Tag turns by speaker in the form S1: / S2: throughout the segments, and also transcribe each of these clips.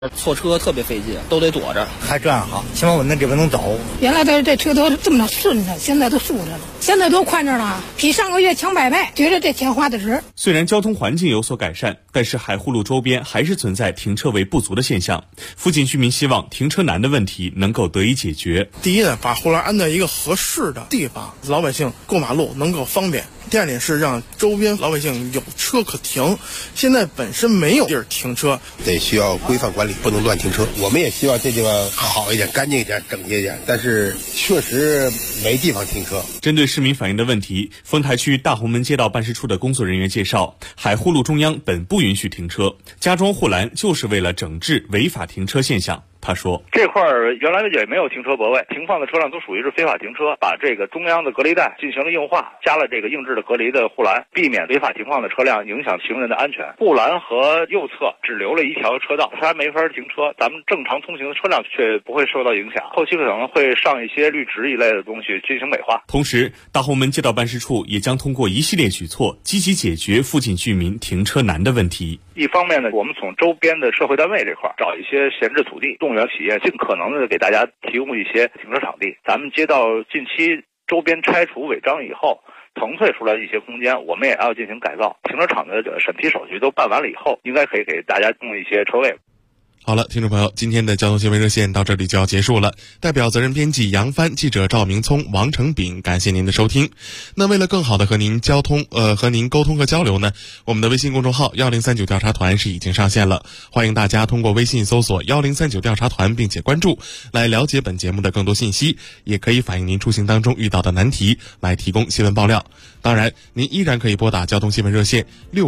S1: 错车特别费劲，都得躲着。
S2: 还这样好，起码我那这边能走。
S3: 原来这车都这么顺着，现在都竖着了，现在多宽着了，比上个月强100倍，觉得这钱花的值。
S4: 虽然交通环境有所改善，但是海沪路周边还是存在停车位不足的现象。附近居民希望停车难的问题能够得以解决。
S5: 第一呢，把护栏安在一个合适的地方，老百姓过马路能够方便。第二点是让周边老百姓有车可停，现在本身没有地儿停车，
S6: 得需要规范管理，不能乱停车。我们也希望这地方好一点、干净一点、整洁一点，但是确实没地方停车。
S4: 针对市民反映的问题，丰台区大红门街道办事处的工作人员介绍，海沪路中央本不允许停车，加装护栏就是为了整治违法停车现象。他说，
S7: 这块原来也没有停车泊位，停放的车辆都属于是非法停车，把这个中央的隔离带进行了硬化，加了这个硬质的隔离的护栏，避免违法停放的车辆影响行人的安全。护栏和右侧只留了一条车道，它没法停车，咱们正常通行的车辆却不会受到影响。后期可能会上一些绿植一类的东西进行美化。
S4: 同时，大红门街道办事处也将通过一系列举措，积极解决附近居民停车难的问题。
S7: 一方面呢，我们从周边的社会单位这块找一些闲置土地，动员企业尽可能的给大家提供一些停车场地。咱们街道近期周边拆除违章以后腾退出来的一些空间，我们也要进行改造。停车场的审批手续都办完了以后，应该可以给大家供一些车位。
S8: 好了，听众朋友，今天的交通新闻热线到这里就要结束了。代表责任编辑杨帆、记者赵明聪、王成炳，感谢您的收听。那为了更好的和您沟通和交流呢，我们的微信公众号1039调查团是已经上线了，欢迎大家通过微信搜索1039调查团并且关注，来了解本节目的更多信息，也可以反映您出行当中遇到的难题，来提供新闻爆料。当然，您依然可以拨打交通新闻热线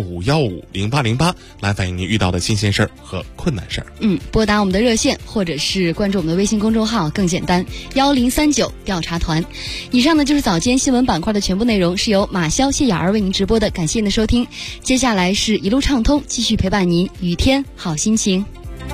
S8: 65150808来反映您遇到的新鲜事儿和困难事儿。
S9: 拨打我们的热线或者是关注我们的微信公众号更简单，1039调查团。以上呢就是早间新闻板块的全部内容，是由马潇、谢雅儿为您直播的，感谢您的收听。接下来是一路畅通，继续陪伴您雨天好心情。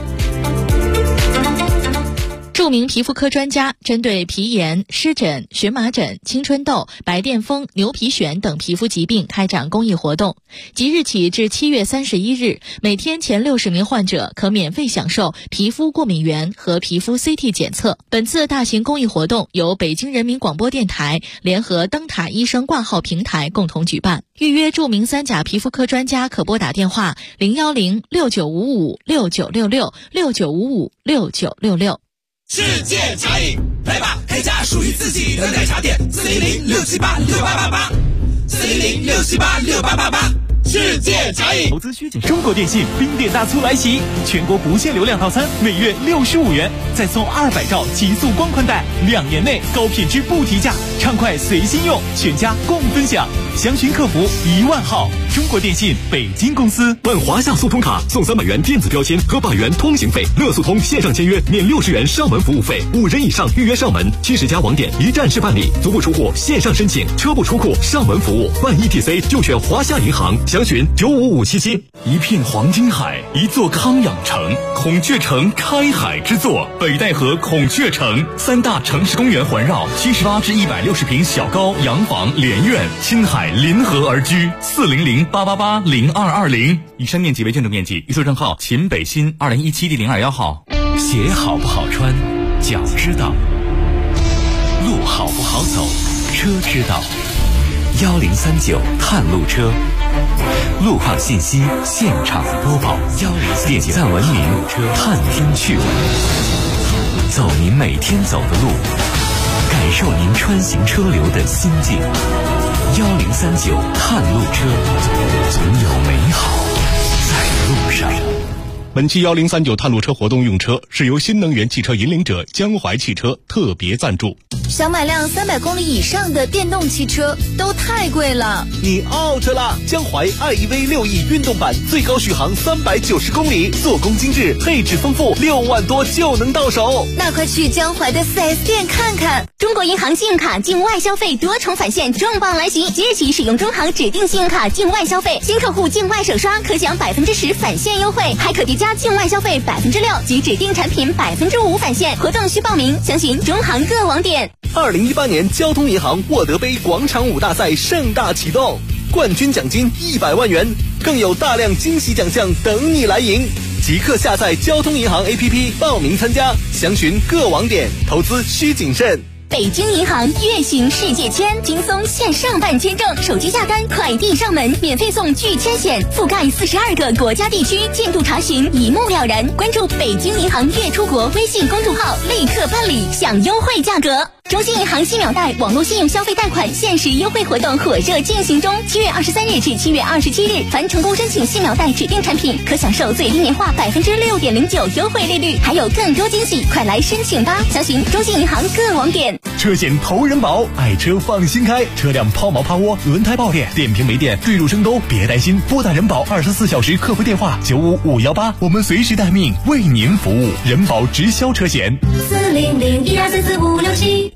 S10: 著名皮肤科专家针对皮炎、湿疹、荨麻疹、青春痘、白癜风、牛皮癣等皮肤疾病开展公益活动。即日起至7月31日，每天前60名患者可免费享受皮肤过敏原和皮肤 CT 检测。本次大型公益活动由北京人民广播电台联合灯塔医生挂号平台共同举办。预约著名3甲皮肤科专家可拨打电话0106955696669556966。
S11: 世界茶饮，来吧，开家属于自己的奶茶店，410-678-6888，410-678-6888。世界茶饮，
S12: 投资需谨慎。中国电信冰店大促来袭，全国不限流量套餐，每月65元，再送200兆极速光宽带，2年内高品质不提价，畅快随心用，全家共分享。详询客服10000号。中国电信北京公司。
S13: 办华夏速通卡送300元电子标签和100元通行费，乐速通线上签约免60元上门服务费，5人以上预约上门，70家网点一站式办理，足不出户线上申请，车不出库上门服务，办 ETC 就选华夏银行。详询95577。
S14: 一片黄金海，一座康养城，孔雀城开海之作，北戴河孔雀城，3大城市公园环绕，78至160平小高洋房连院，亲海临河而居，400-888-0220。以上面积为建筑面积，预售证号秦北新2017第021号。
S15: 鞋好不好穿，脚知道；路好不好走，车知道。1039探路车，路况信息现场播报，点赞文明探听趣闻，走您每天走的路，感受您穿行车流的心境。1039探路车，总有美好在路上。
S16: 本期1039探路车活动用车是由新能源汽车引领者江淮汽车特别赞助。
S17: 想买辆300公里以上的电动汽车都太贵了，
S18: 你 out 了！江淮 iEV 6E 运动版最高续航390公里，做工精致，配置丰富，6万多就能到手。
S17: 那快去江淮的 4S 店看看。
S19: 中国银行信用卡境外消费多重返现重磅来袭，即日起使用中行指定信用卡境外消费，新客户境外首刷可享10%返现优惠，还可叠加境外消费6%及指定产品5%返现。活动需报名，详询中行各网点。
S18: 2018年交通银行沃德杯广场舞大赛盛大启动，冠军奖金100万元，更有大量惊喜奖项等你来赢。 即刻下载交通银行 APP 报名参加，详询各网点，投资需谨慎。
S19: 北京银行月行世界签，轻松线上办签证，手机下单，快递上门，免费送拒签险，覆盖42个国家地区，进度查询一目了然。关注北京银行月出国微信公众号，立刻办理，享优惠价格。中信银行新秒贷网络信用消费贷款限时优惠活动火热进行中，7月23日至7月27日，凡成功申请新秒贷指定产品，可享受最低年化6.09%优惠利率，还有更多惊喜，快来申请吧！详询中信银行各网点。
S16: 车险投人保，爱车放心开，车辆抛锚趴窝、轮胎爆裂、电瓶没电、坠入深沟，别担心，拨打人保24小时客服电话95518，我们随时待命，为您服务。人保直销车险
S19: 40012444567。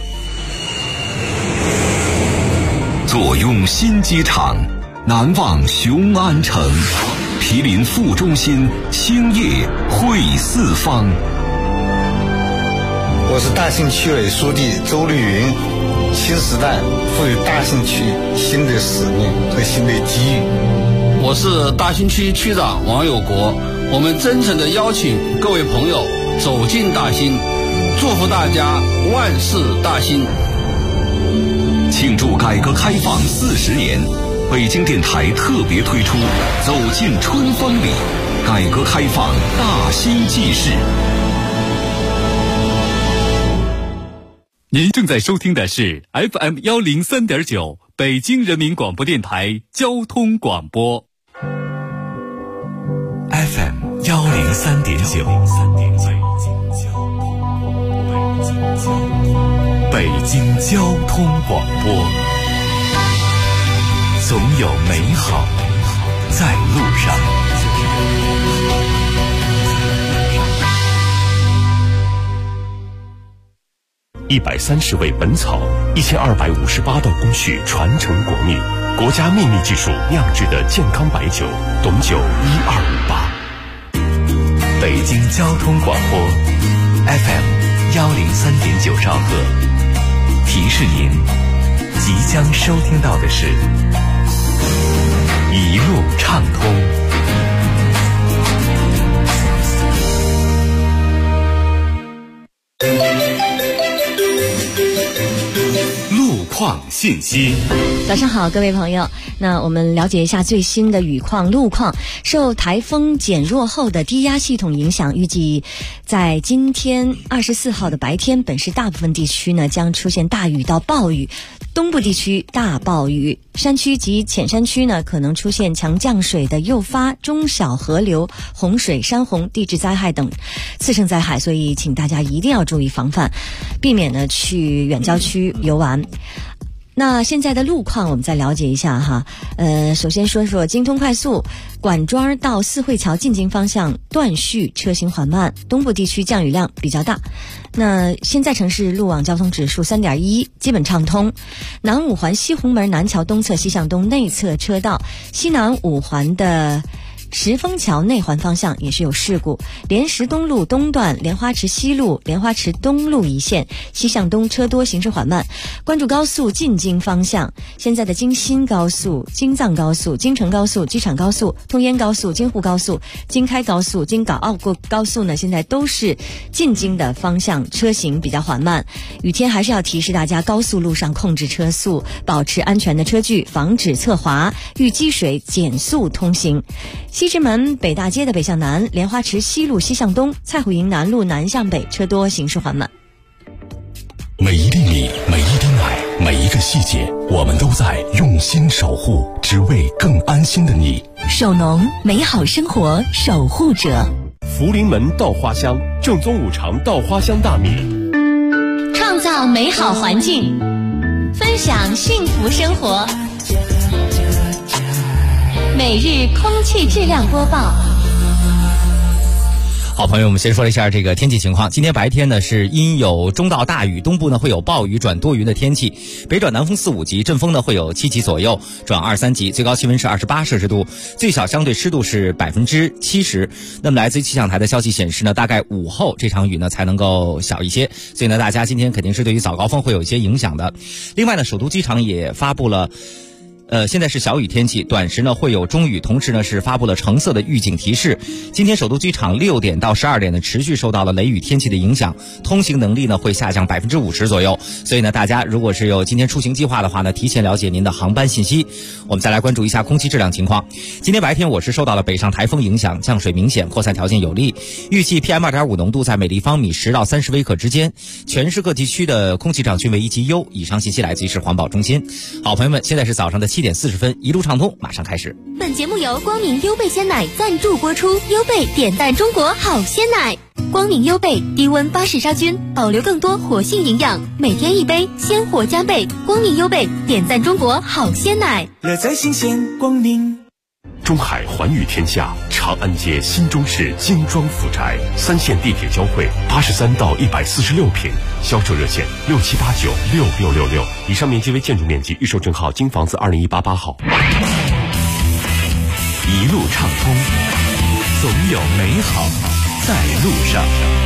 S13: 坐拥新机场，难忘雄安城，毗邻副中心，兴业汇四方。
S2: 我是大兴区委书记周绿云。新时代赋予大兴区新的使命和新的机遇。
S20: 我是大兴区区长王有国，我们真诚地邀请各位朋友走进大兴，祝福大家万事大兴。
S13: 庆祝改革开放40年，北京电台特别推出走进春风里，改革开放大兴纪事。
S12: 您正在收听的是 FM 103.9北京人民广播电台交通广播。
S15: FM 103.9北京交通广播，总有美好在路上。130味本草，1258道工序传承国秘，国家秘密技术酿制的健康白酒，董酒1258。北京交通广播 FM 103.9兆赫，提示您即将收听到的是一路畅通。
S14: 况信息。
S9: 早上好，各位朋友，那我们了解一下最新的雨况路况。受台风减弱后的低压系统影响，预计在今天24号的白天，本市大部分地区呢将出现大雨到暴雨，东部地区大暴雨，山区及浅山区呢可能出现强降水的诱发中小河流洪水、山洪、地质灾害等次生灾害，所以请大家一定要注意防范，避免呢去远郊区游玩。那现在的路况我们再了解一下哈。首先说说京通快速管庄到四惠桥进京方向断续，车行缓慢，东部地区降雨量比较大。那现在城市路网交通指数 3.1， 基本畅通。南五环西红门南桥东侧西向东内侧车道，西南五环的石峰桥内环方向也是有事故，莲石东路东段莲花池西路莲花池东路一线西向东车多，行驶缓慢。关注高速进京方向，现在的京新高速、京藏高速、京承高速、机场高速、通燕高速、京沪高速、京开高速、京港澳高速呢，现在都是进京的方向车行比较缓慢。雨天还是要提示大家，高速路上控制车速，保持安全的车距，防止侧滑，遇积水减速通行。西直门北大街的北向南，莲花池西路西向东，蔡虎营南路南向北车多，行驶缓慢。
S14: 每一粒米，每一滴奶，每一个细节，我们都在用心守护，只为更安心的你。
S17: 首农，美好生活守护者。
S16: 福临门稻花香，正宗五常稻花香大米，
S17: 创造美好环境，分享幸福生活。每日空气质量播报。
S21: 好，朋友，我们先说一下这个天气情况。今天白天呢是阴有中到大雨，东部呢会有暴雨转多云的天气，北转南风4、5级，阵风呢会有7级左右转2、3级，最高气温是28摄氏度，最小相对湿度是70%。那么来自于气象台的消息显示呢，大概午后这场雨呢才能够小一些，所以呢大家今天肯定是对于早高峰会有一些影响的。另外呢，首都机场也发布了现在是小雨天气，短时呢会有中雨，同时呢是发布了橙色的预警提示。今天首都机场6点到12点呢持续受到了雷雨天气的影响，通行能力呢会下降50%左右。所以呢大家如果是有今天出行计划的话呢，提前了解您的航班信息。我们再来关注一下空气质量情况。今天白天我市受到了北上台风影响，降水明显，扩散条件有利，预计 PM2.5 浓度在每立方米10到30微克之间，全市各地区的空气质量均为1级优。以上信息来自于市环保中心。好朋友们，现在是早上的7点40分，一路畅通马上开始。
S19: 本节目由光明优贝鲜奶赞助播出，优贝点赞中国好鲜奶。光明优贝低温巴氏杀菌，保留更多活性营养，每天一杯，鲜活加倍。光明优贝点赞中国好鲜奶，
S12: 乐在新鲜光明。
S13: 中海环宇天下长安街新中式精装府宅，3线地铁交汇，83到146平，销售热线67896666。以上面积为建筑面积，预售证号京房子20188号。
S15: 一路畅通，总有美好在路上。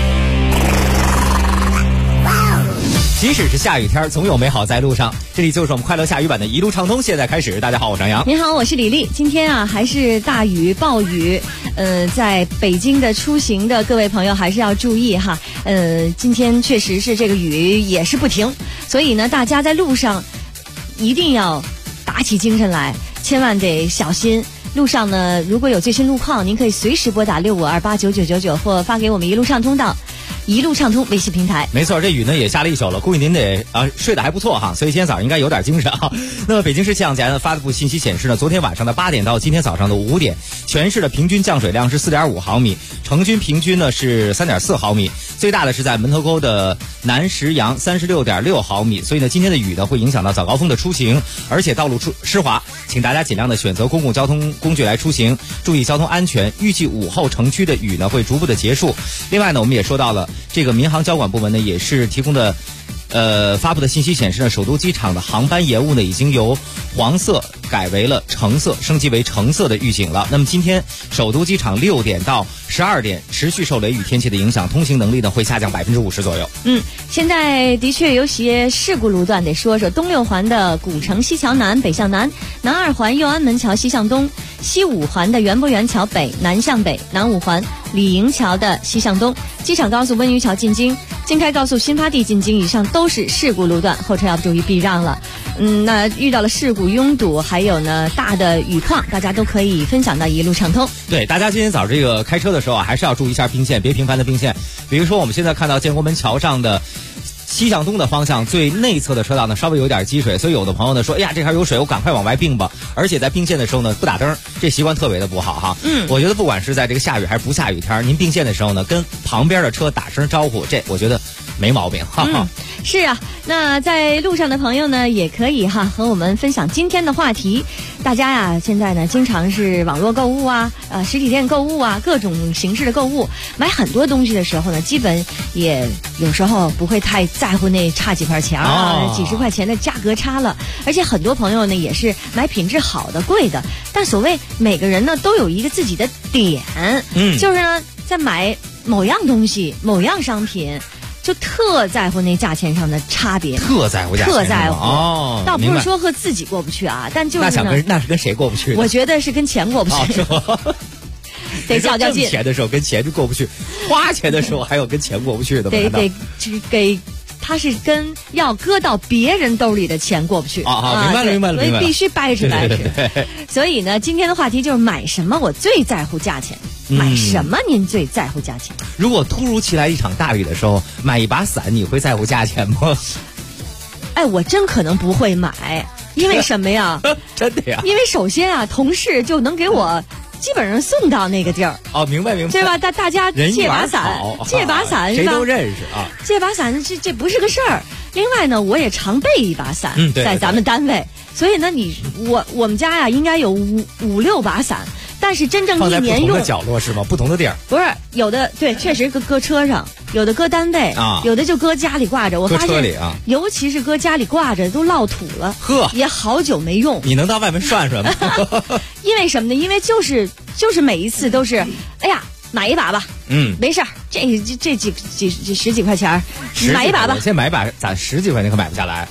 S21: 即使是下雨天，总有美好在路上。这里就是我们快乐下雨版的一路畅通，现在开始。大家好，我张扬。
S9: 你好，我是李丽。今天啊，还是大雨暴雨，在北京的出行的各位朋友还是要注意哈。今天确实是这个雨也是不停，所以呢，大家在路上一定要打起精神来，千万得小心。路上呢，如果有最新路况，您可以随时拨打65289999或发给我们一路畅通到一路畅通微信平台。
S21: 没错，这雨呢也下了一宿了，估计您得睡得还不错哈，所以今天早上应该有点精神啊。那么北京市气象台呢发布信息显示呢，昨天晚上的8点到今天早上的5点，全市的平均降水量是4.5毫米，成均平均呢是3.4毫米，最大的是在门头沟的南石阳36.6毫米。所以呢，今天的雨呢会影响到早高峰的出行，而且道路湿滑，请大家尽量的选择公共交通工具来出行，注意交通安全。预计午后城区的雨呢会逐步的结束。另外呢，我们也说到了这个民航交管部门呢也是提供的发布的信息显示呢，首都机场的航班延误呢已经由黄色改为了橙色，升级为橙色的预警了。那么今天首都机场6点到12点持续受雷雨天气的影响，通行能力呢会下降50%左右。
S9: 现在的确有些事故路段得说说。东6环的古城西桥南北向南，南2环右安门桥西向东，西5环的园博园桥北南向北，南5环李营桥的西向东，机场高速温榆桥进京，京开高速新发地进京，以上都是事故路段，后车要注意避让了。那遇到了事故拥堵，还有呢大的雨况，大家都可以分享到一路畅通。
S21: 对，大家今天早这个开车的时候啊，还是要注意一下并线，别频繁的并线。比如说我们现在看到建国门桥上的西向东的方向最内侧的车道呢稍微有点积水，所以有的朋友呢说，哎呀这块有水，我赶快往外并吧。而且在并线的时候呢不打灯，这习惯特别的不好哈。我觉得不管是在这个下雨还是不下雨天，您并线的时候呢跟旁边的车打声招呼，这我觉得没毛病哈。
S9: 是啊，那在路上的朋友呢也可以哈和我们分享今天的话题。大家呀现在呢经常是网络购物啊，实体店购物啊，各种形式的购物，买很多东西的时候呢，基本也有时候不会太在乎那差几块钱啊，几十块钱的价格差了。而且很多朋友呢也是买品质好的贵的，但所谓每个人呢都有一个自己的点，就是呢在买某样东西某样商品就特在乎那价钱上的差别，
S21: 特在乎价钱，
S9: 特在乎
S21: 哦。
S9: 倒不是说和自己过不去啊，但就是
S21: 那是跟谁过不去的？
S9: 我觉得是跟钱过不去。得较较劲。
S21: 挣钱的时候跟钱就过不去，花钱的时候还有跟钱过不去的。
S9: 得给。他是跟要搁到别人兜里的钱过不去
S21: 明白了，
S9: 所以必须掰扯。所以呢，今天的话题就是买什么我最在乎价钱，买什么您最在乎价钱？
S21: 如果突如其来一场大雨的时候，买一把伞，你会在乎价钱吗？
S9: 我真可能不会买，因为什么呀？
S21: 真的呀？
S9: 因为首先啊，同事就能给我基本上送到那个地儿。
S21: 明白。对
S9: 吧？大家借把伞，借把伞
S21: 谁都认识啊。
S9: 借把伞这不是个事儿。另外呢，我也常备一把伞，在咱们单位。所以呢，我们家呀应该有5、6把伞。但是真正一年用
S21: 放在不同的角落是吗？不同的地儿
S9: 不是有的，对，确实搁车上，有的搁单位
S21: 啊，
S9: 有的就搁家里挂着。我发现
S21: 搁车里啊，
S9: 尤其是搁家里挂着都落土了，也好久没用。
S21: 你能到外面涮涮吗？
S9: 因为什么呢？因为就是每一次都是，哎呀，买一把吧，没事儿，这十几块钱，买一把吧。
S21: 先买一把，咱10几块钱可买不下来。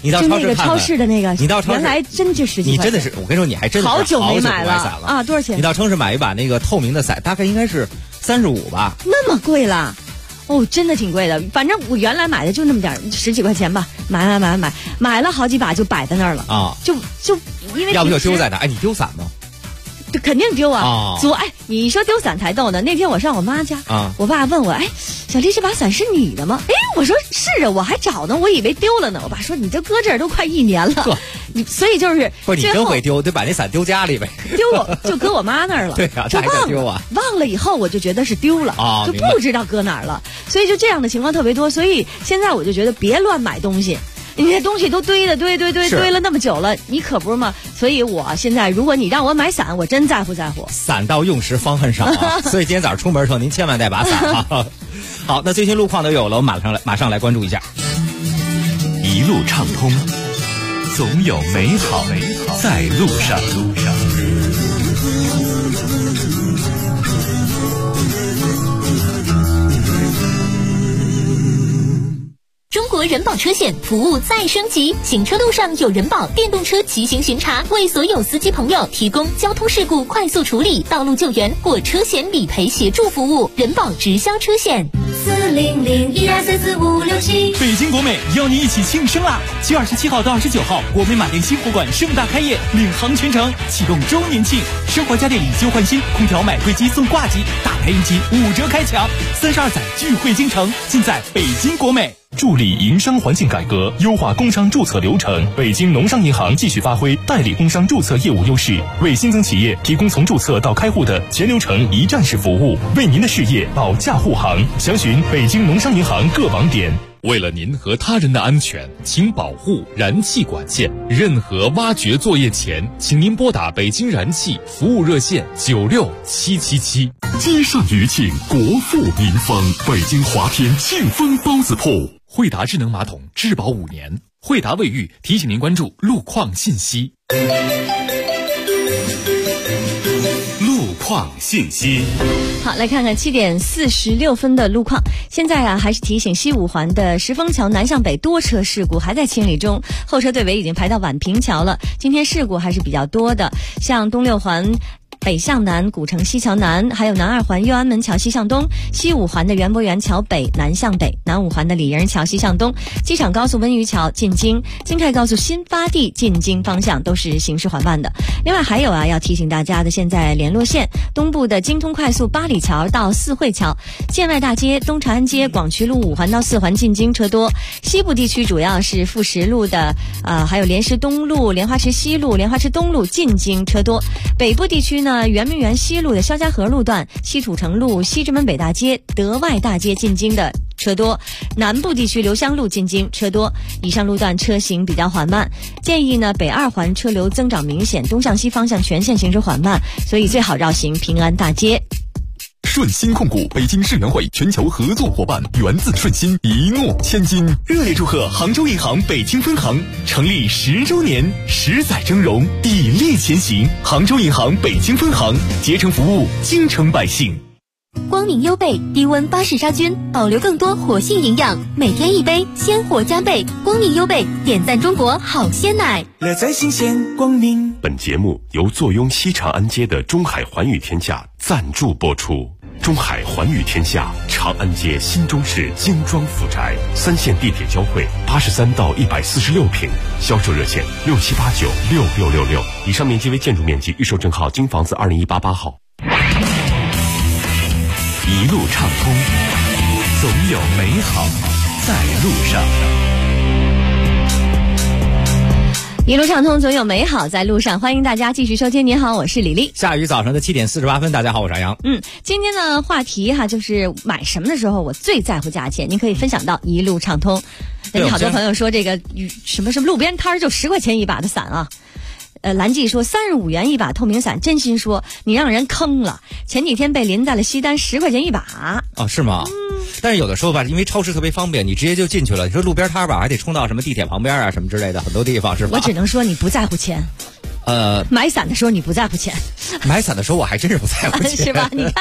S21: 你到
S9: 就
S21: 超市看看
S9: 那个超市的那个，
S21: 你到超市
S9: 原来真就10几块钱。
S21: 你真的是，我跟你说，你还真的是
S9: 好久没买了
S21: 伞了
S9: 啊！多少钱？
S21: 你到超市买一把那个透明的伞，大概应该是35吧。
S9: 那么贵了？哦，真的挺贵的。反正我原来买的就那么点10几块钱吧，买了好几把就摆在那儿了
S21: 啊！
S9: 就因为
S21: 要不就丢在哪？哎，你丢伞吗？
S9: 这肯定丢啊！你说丢伞才逗呢。那天我上我妈家，我爸问我，哎，小丽这把伞是你的吗？哎，我说是啊，我还找呢，我以为丢了呢。我爸说你这搁这儿都快1年了，所以就是
S21: 不是你真会丢，得把那伞丢家里呗。
S9: 丢就搁我妈那儿了。
S21: 对啊，这还得丢啊！
S9: 忘了以后我就觉得是丢了啊，就不知道搁哪儿了。所以就这样的情况特别多。所以现在我就觉得别乱买东西。你这东西都堆了那么久了，你可不是嘛？所以我现在，如果你让我买伞，我真在乎。
S21: 伞到用时方恨少啊！所以今天早上出门的时候，您千万带把伞啊！好，那最新路况都有了，我们马上来关注一下。
S15: 一路畅通，总有美好在路上。
S17: 中国人保车险服务再升级，行车路上有人保电动车骑行巡查，为所有司机朋友提供交通事故快速处理、道路救援或车险理赔协助服务。人保直销车险40012344567。
S12: 北京国美邀您一起庆生啊！7月27号到29号，国美马店新货馆盛大开业，领航全城，启动周年庆，生活家电以旧换新，空调买贵机送挂机，大排音机5折开抢，32载聚会京城，尽在北京国美。
S1: 助力营商环境改革，优化工商注册流程。北京农商银行继续发挥代理工商注册业务优势，为新增企业提供从注册到开户的全流程一站式服务，为您的事业保驾护航。详询北京农商银行各网点。
S13: 为了您和他人的安全，请保护燃气管线。任何挖掘作业前，请您拨打北京燃气服务热线96777。
S14: 积善余庆，国富民丰。北京华天庆丰包子铺。
S13: 惠达智能马桶质保5年。惠达卫浴提醒您关注路况信息。
S15: 路况信息。
S9: 好，来看看7点46分的路况。现在还是提醒西五环的石峰桥南向北多车事故还在清理中，后车队尾已经排到宛平桥了。今天事故还是比较多的，像东六环北向南古城西桥南，还有南2环右安门桥西向东，西5环的园博园桥北南向北，南5环的李营桥西向东，机场高速温榆桥进京，京泰高速新发地进京方向都是行驶缓慢的。另外还有要提醒大家的，现在联络线东部的京通快速八里桥到四惠桥，建外大街、东长安街、广渠路5环到4环进京车多。西部地区主要是富石路的还有莲石东路、莲花池西路、莲花池东路进京车多。北部地区呢，圆明园西路的肖家河路段、西土城路、西直门北大街、德外大街进京的车多。南部地区刘香路进京车多，以上路段车行比较缓慢。建议呢，北2环车流增长明显，东向西方向全线行驶缓慢，所以最好绕行平安大街。
S14: 顺鑫控股北京世园会全球合作伙伴，源自顺鑫，一诺千金。
S12: 热烈祝贺杭州银行北京分行成立10周年，10载峥嵘，砥砺前行。杭州银行北京分行竭诚服务京城百姓。
S17: 光明优贝低温巴氏杀菌，保留更多活性营养，每天1杯，鲜活加倍。光明优贝点赞中国好鲜奶，
S12: 乐在新鲜光明。
S14: 本节目由坐拥西长安街的中海环宇天下赞助播出。中海环宇天下，长安街新中市精装府宅，3线地铁交汇，83到146平，销售热线67896666。以上面积为建筑面积，预售证号京房子20188号。
S15: 一路畅通，总有美好在路上。
S9: 一路畅通，总有美好在路上。欢迎大家继续收听。您好，我是李丽。
S21: 下雨早上的7点48分，大家好，我是杨。
S9: 今天的话题就是买什么的时候我最在乎价钱，您可以分享到一路畅通。人家好多朋友说这个什么路边摊就10块钱一把的伞啊。蓝记说35元一把透明伞，真心说你让人坑了。前几天被淋在了西单，10块钱一把。
S21: 哦，是吗？但是有的时候吧，因为超市特别方便，你直接就进去了。你说路边摊吧，还得冲到什么地铁旁边啊什么之类的，很多地方是吧？
S9: 我只能说你不在乎钱。买伞的时候你不在乎钱，
S21: 买伞的时候我还真是不在乎钱，
S9: 是吧？你看，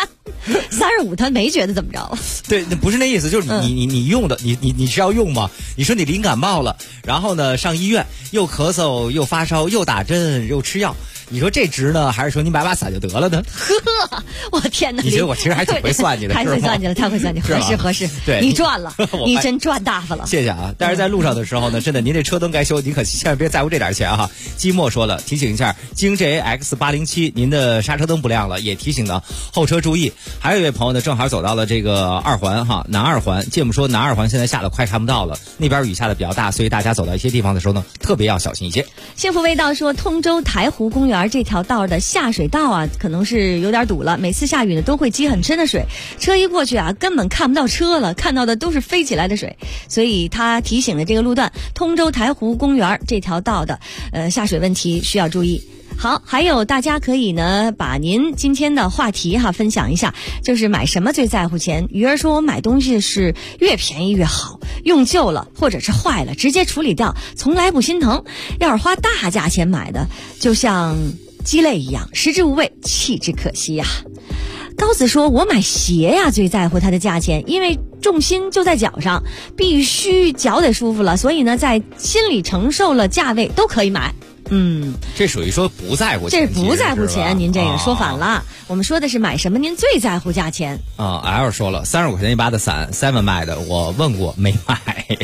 S3: 35他没觉得怎么着。
S21: 对，那不是那意思，就是你用的，你是要用吗？你说你淋感冒了，然后呢上医院又咳嗽又发烧又打针又吃药。你说这值呢，还是说你买把伞就得了呢？
S3: 呵，我天哪！
S21: 你觉得我其实还挺会算计的，
S3: 太会算计了，太会算计，合适。
S21: 对，
S3: 你赚了，你真赚大发了。
S21: 谢谢啊！但是在路上的时候呢，真的您这车灯该修，您可千万别在乎这点钱哈。季末说了，提醒一下，京 JAX 807，您的刹车灯不亮了，也提醒呢后车注意。还有一位朋友呢，正好走到了这个2环哈，南2环。芥末说南2环现在下的快看不到了，那边雨下的比较大，所以大家走到一些地方的时候呢，特别要小心一些。
S3: 幸福味道说，通州台湖公园这条道的下水道啊，可能是有点堵了。每次下雨呢，都会积很深的水，车一过去啊，根本看不到车了，看到的都是飞起来的水。所以他提醒了这个路段，通州台湖公园这条道的下水问题需要注意。好，还有大家可以呢把您今天的话题分享一下，就是买什么最在乎钱。鱼儿说，我买东西是越便宜越好，用旧了或者是坏了直接处理掉，从来不心疼。要是花大价钱买的，就像鸡肋一样，食之无味，弃之可惜呀。高子说，我买鞋呀最在乎它的价钱，因为重心就在脚上，必须脚得舒服了，所以呢在心里承受了价位都可以买。
S21: 这属于说不在乎钱，
S3: 这是不在乎钱，您这个说反了。我们说的是买什么您最在乎价钱
S21: L 说了，35块钱一把的伞 ，7 卖的，我问过没买。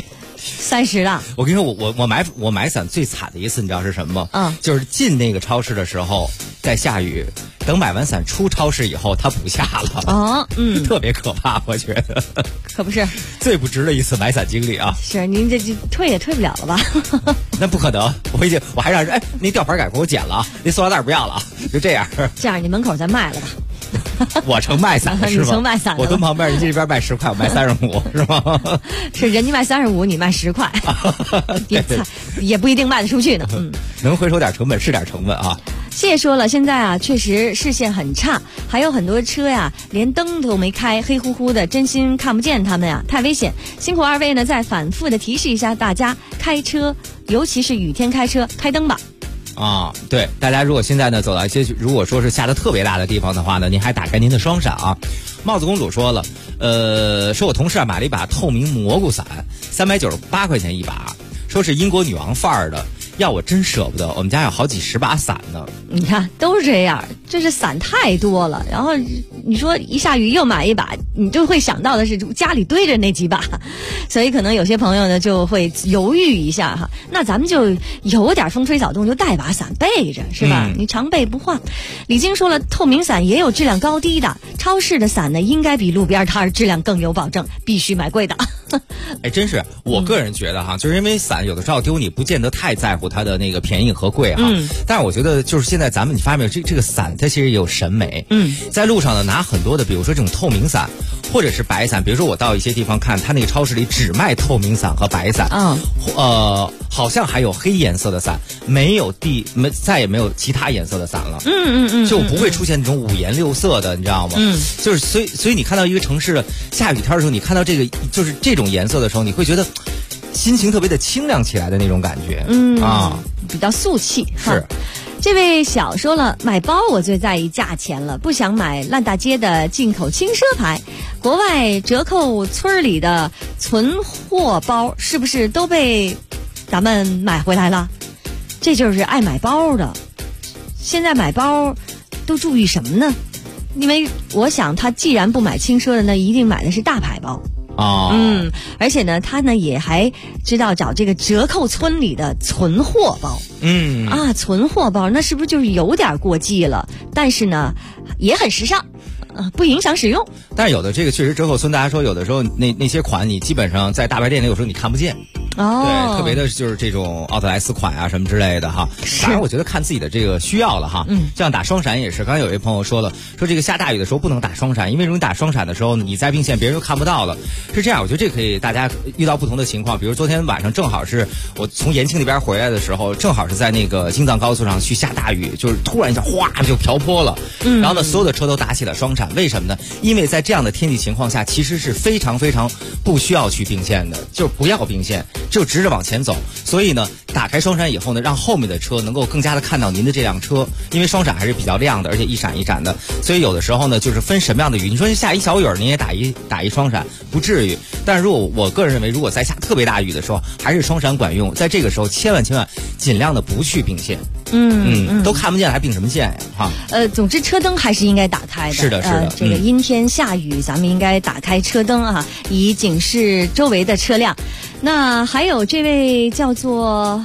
S3: 30了。
S21: 我跟你说，我买伞最惨的一次，你知道是什么吗？就是进那个超市的时候在下雨，等买完伞出超市以后，它不下了。特别可怕，我觉得。
S3: 可不是。最
S21: 不值的一次买伞经历啊！
S3: 是您这退也退不了了吧？
S21: 那不可能，我还让人那吊牌改给我剪了啊，那塑料袋不要了啊，就这样。
S3: 这样你门口再卖了吧。
S21: 我成卖伞的是吗？
S3: 你成卖伞的，
S21: 我蹲旁边，人家这边卖10块，我卖35，是吗？
S3: 是人家卖35，你卖10块，也不一定卖得出去呢。
S21: 能回收点成本是点成本啊。
S3: 谢说了，现在啊确实视线很差，还有很多车呀连灯都没开，黑乎乎的，真心看不见他们呀，太危险。辛苦二位呢，再反复的提示一下大家，开车尤其是雨天开车开灯吧。
S21: 对，大家如果现在呢走到一些如果说是下得特别大的地方的话呢，您还打开您的双闪啊。帽子公主说了，说我同事买了一把透明蘑菇伞，398块钱一把，说是英国女王范儿的。要我真舍不得，我们家有好几10把伞呢。
S3: 你看都是这样，这是伞太多了，然后你说一下雨又买一把，你就会想到的是家里堆着那几把，所以可能有些朋友呢就会犹豫一下哈。那咱们就有点风吹草动就带把伞备着，是吧？你常备不换。李菁说了，透明伞也有质量高低的，超市的伞呢应该比路边摊质量更有保证，必须买贵的。
S21: 真是我个人觉得哈，就是因为伞有的时候丢，你不见得太在乎它的那个便宜和贵哈。但是我觉得就是现在咱们你发现这个伞它其实也有审美。在路上呢拿很多的，比如说这种透明伞或者是白伞，比如说我到一些地方看，它那个超市里只卖透明伞和白伞。好像还有黑颜色的伞，再也没有其他颜色的伞了。就不会出现那种5颜6色的，你知道吗？就是所以你看到一个城市的下雨天的时候，你看到这个就是这种颜色的时候，你会觉得心情特别的清亮起来的那种感觉。
S3: 比较俗气。
S21: 是。
S3: 这位小说了，买包我最在意价钱了，不想买烂大街的进口轻奢牌，国外折扣村里的存货包是不是都被咱们买回来了？这就是爱买包的。现在买包都注意什么呢？因为我想他既然不买轻奢的，那一定买的是大牌包。而且呢，他呢也还知道找这个折扣村里的存货包。存货包那是不是就是有点过季了？但是呢，也很时尚，不影响使用。
S21: 但是有的这个确实折扣村，大家说有的时候那些款你基本上在大牌店里有时候你看不见。对，特别的就是这种奥特莱斯款啊什么之类的哈。当然我觉得看自己的这个需要了哈。像打双闪也是，刚才有一位朋友说了，说这个下大雨的时候不能打双闪，因为如果你打双闪的时候你在并线别人就看不到了。是这样，我觉得这可以大家遇到不同的情况，比如昨天晚上正好是我从延庆那边回来的时候，正好是在那个京藏高速上去下大雨，就是突然一下哗就瓢泼了。然后呢所有的车都打起了双闪，为什么呢？因为在这样的天气情况下其实是非常非常不需要去并线的，就是不要并线。 就直着往前走。所以呢，打开双闪以后呢，让后面的车能够更加的看到您的这辆车，因为双闪还是比较亮的，而且一闪一闪的，所以有的时候呢，就是分什么样的雨，你说下一小雨您也打一双闪不至于，但是如果我个人认为，如果在下特别大雨的时候，还是双闪管用。在这个时候，千万尽量的不去并线。都看不见还并什么线呀？哈。
S3: 总之车灯还是应该打开的。
S21: 是的，是的。
S3: 这个阴天下雨，咱们应该打开车灯啊，以警示周围的车辆。那还有这位叫做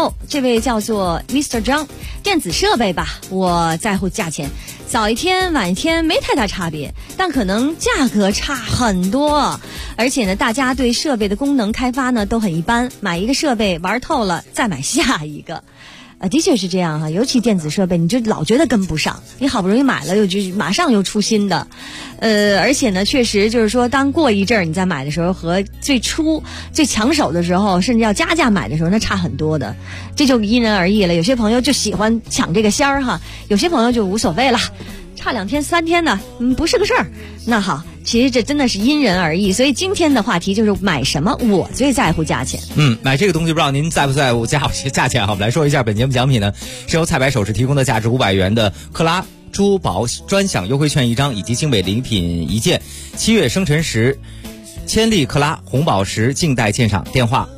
S3: Mr. John， 电子设备吧，我在乎价钱，早一天晚一天没太大差别，但可能价格差很多。而且呢，大家对设备的功能开发呢都很一般，买一个设备玩透了再买下一个。的确是这样哈，尤其电子设备，你就老觉得跟不上，你好不容易买了，就马上又出新的，而且呢，确实就是说，当过一阵儿你再买的时候，和最初最抢手的时候，甚至要加价买的时候，那差很多的，这就因人而异了。有些朋友就喜欢抢这个仙儿哈，有些朋友就无所谓了，差2天3天的，不是个事儿。那好。其实这真的是因人而异，所以今天的话题就是买什么我最在乎价钱。
S21: 买这个东西不知道您在不在乎价钱哈。我们来说一下本节目奖品呢，是由菜百首饰提供的价值500元的克拉珠宝专享优惠券1张，以及精美礼品1件。7月生辰时千利克拉红宝石静待鉴赏，电话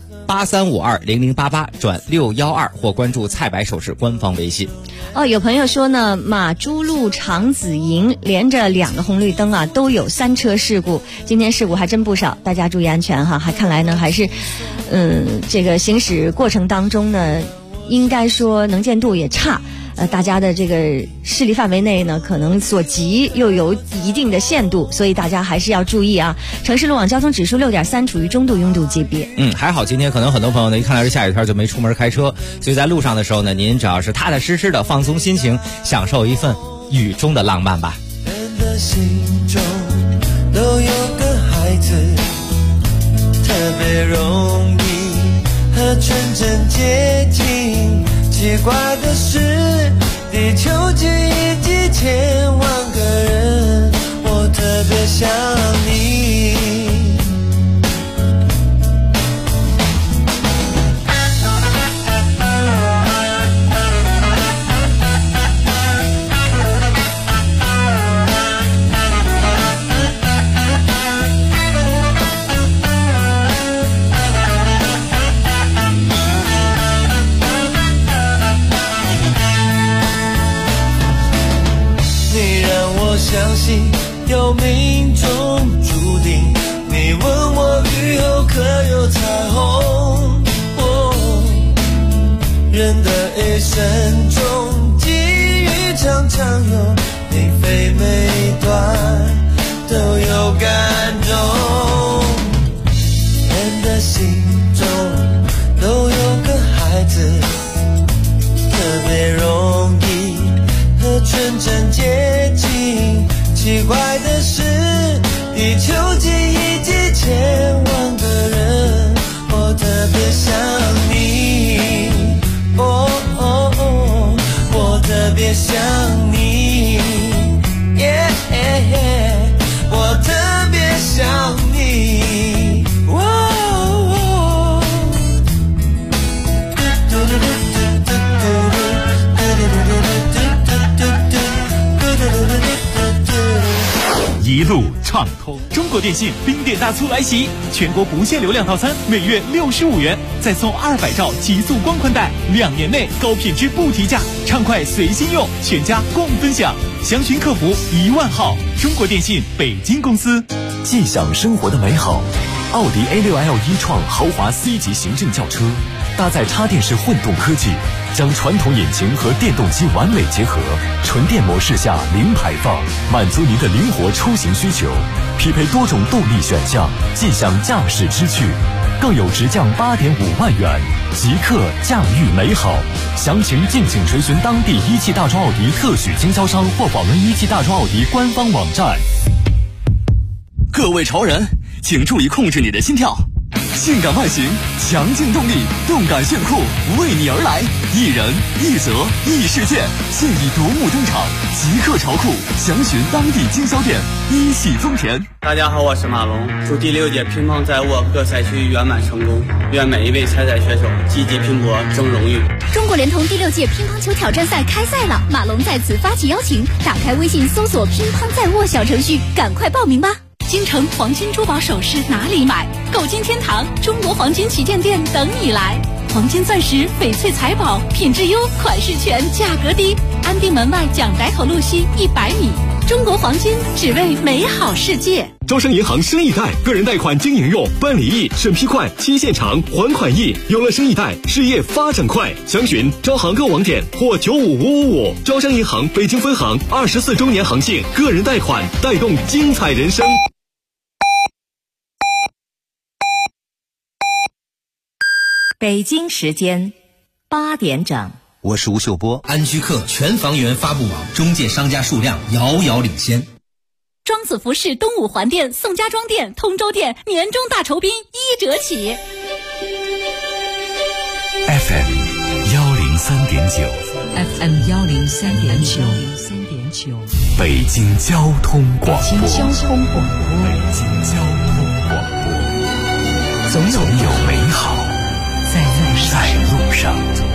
S21: 83520088转612或关注菜百首饰官方微信。
S3: 有朋友说呢，马珠路长子营连着2个红绿灯啊，都有3车事故，今天事故还真不少，大家注意安全哈。看来呢，还是这个行驶过程当中呢，应该说能见度也差。大家的这个视力范围内呢，可能所及又有一定的限度，所以大家还是要注意啊。城市路网交通指数6.3，处于中度拥堵级别。
S21: 还好今天可能很多朋友呢，一看到是下雨天就没出门开车，所以在路上的时候呢，您只要是踏踏实实的放松心情，享受一份雨中的浪漫吧。
S5: 人的心中都有个孩子，特别容易和纯真接近。奇怪的是，地球几亿几千万个人，我特别想你。相信有命中注定，你问我雨后可有彩虹，人的一生中际遇常常有每飞每段都有感动，人的心中都有个孩子，特别容易和纯真接近。奇怪的是，地球几亿几千万个人，我特别想你，我特别想你，我特别想你，
S12: 一路畅通。中国电信冰电大促来袭，全国不限流量套餐每月65元，再送200兆极速光宽带，2年内高品质不提价，畅快随心用，全家共分享。详询客服10000号。中国电信北京公司。
S13: 既享生活的美好，奥迪 A6L e-tron 豪华 C 级行政轿车，搭载插电式混动科技，将传统引擎和电动机完美结合，纯电模式下零排放，满足您的灵活出行需求。匹配多种动力选项，既享驾驶之趣，更有直降8.5万元，即刻驾驭美好。详情敬请垂询当地一汽大众奥迪特许经销商或访问一汽大众奥迪官方网站。
S14: 各位潮人，请注意控制你的心跳。
S6: 性感外形，强劲动力，动感炫酷，为你而来。一人一泽一世界，现已夺目登场，即刻潮酷，详询当地经销店。一喜丰田。
S22: 大家好，我是马龙，祝第6届乒乓在握各赛区圆满成功，愿每一位参赛选手积极拼搏，争荣誉。
S19: 中国联通第6届乒乓球挑战赛开赛了，马龙在此发起邀请，打开微信搜索乒乓在握小程序，赶快报名吧。京城黄金珠宝首饰哪里买？购金天堂中国黄金旗舰店等你来。黄金钻石、翡翠财宝，品质优，款式全，价格低。安定门外蒋逮头路西100米。中国黄金，只为美好世界。
S13: 招商银行生意贷，个人贷款经营用，办理易，审批快，期限长，还款易。有了生意贷，事业发展快。详询招行购网点或95555。招商银行北京分行24周年行庆，个人贷款带动精彩人生。
S23: 北京时间8点整，
S24: 我是吴秀波。
S25: 安居客全房源发布网中介商家数量遥遥领先。
S19: 庄子服饰东五环店、宋家庄店、通州店年终大酬宾1折起。
S15: FM 103.9
S23: FM 103.9，
S15: 北京交通广播。
S23: 北京交通广播，总有美好在路上。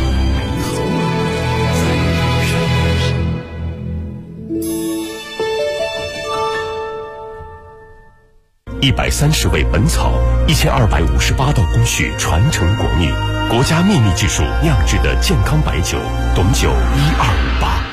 S15: 130味本草，1258道工序传承国秘，国家秘密技术酿制的健康白酒，董酒1258。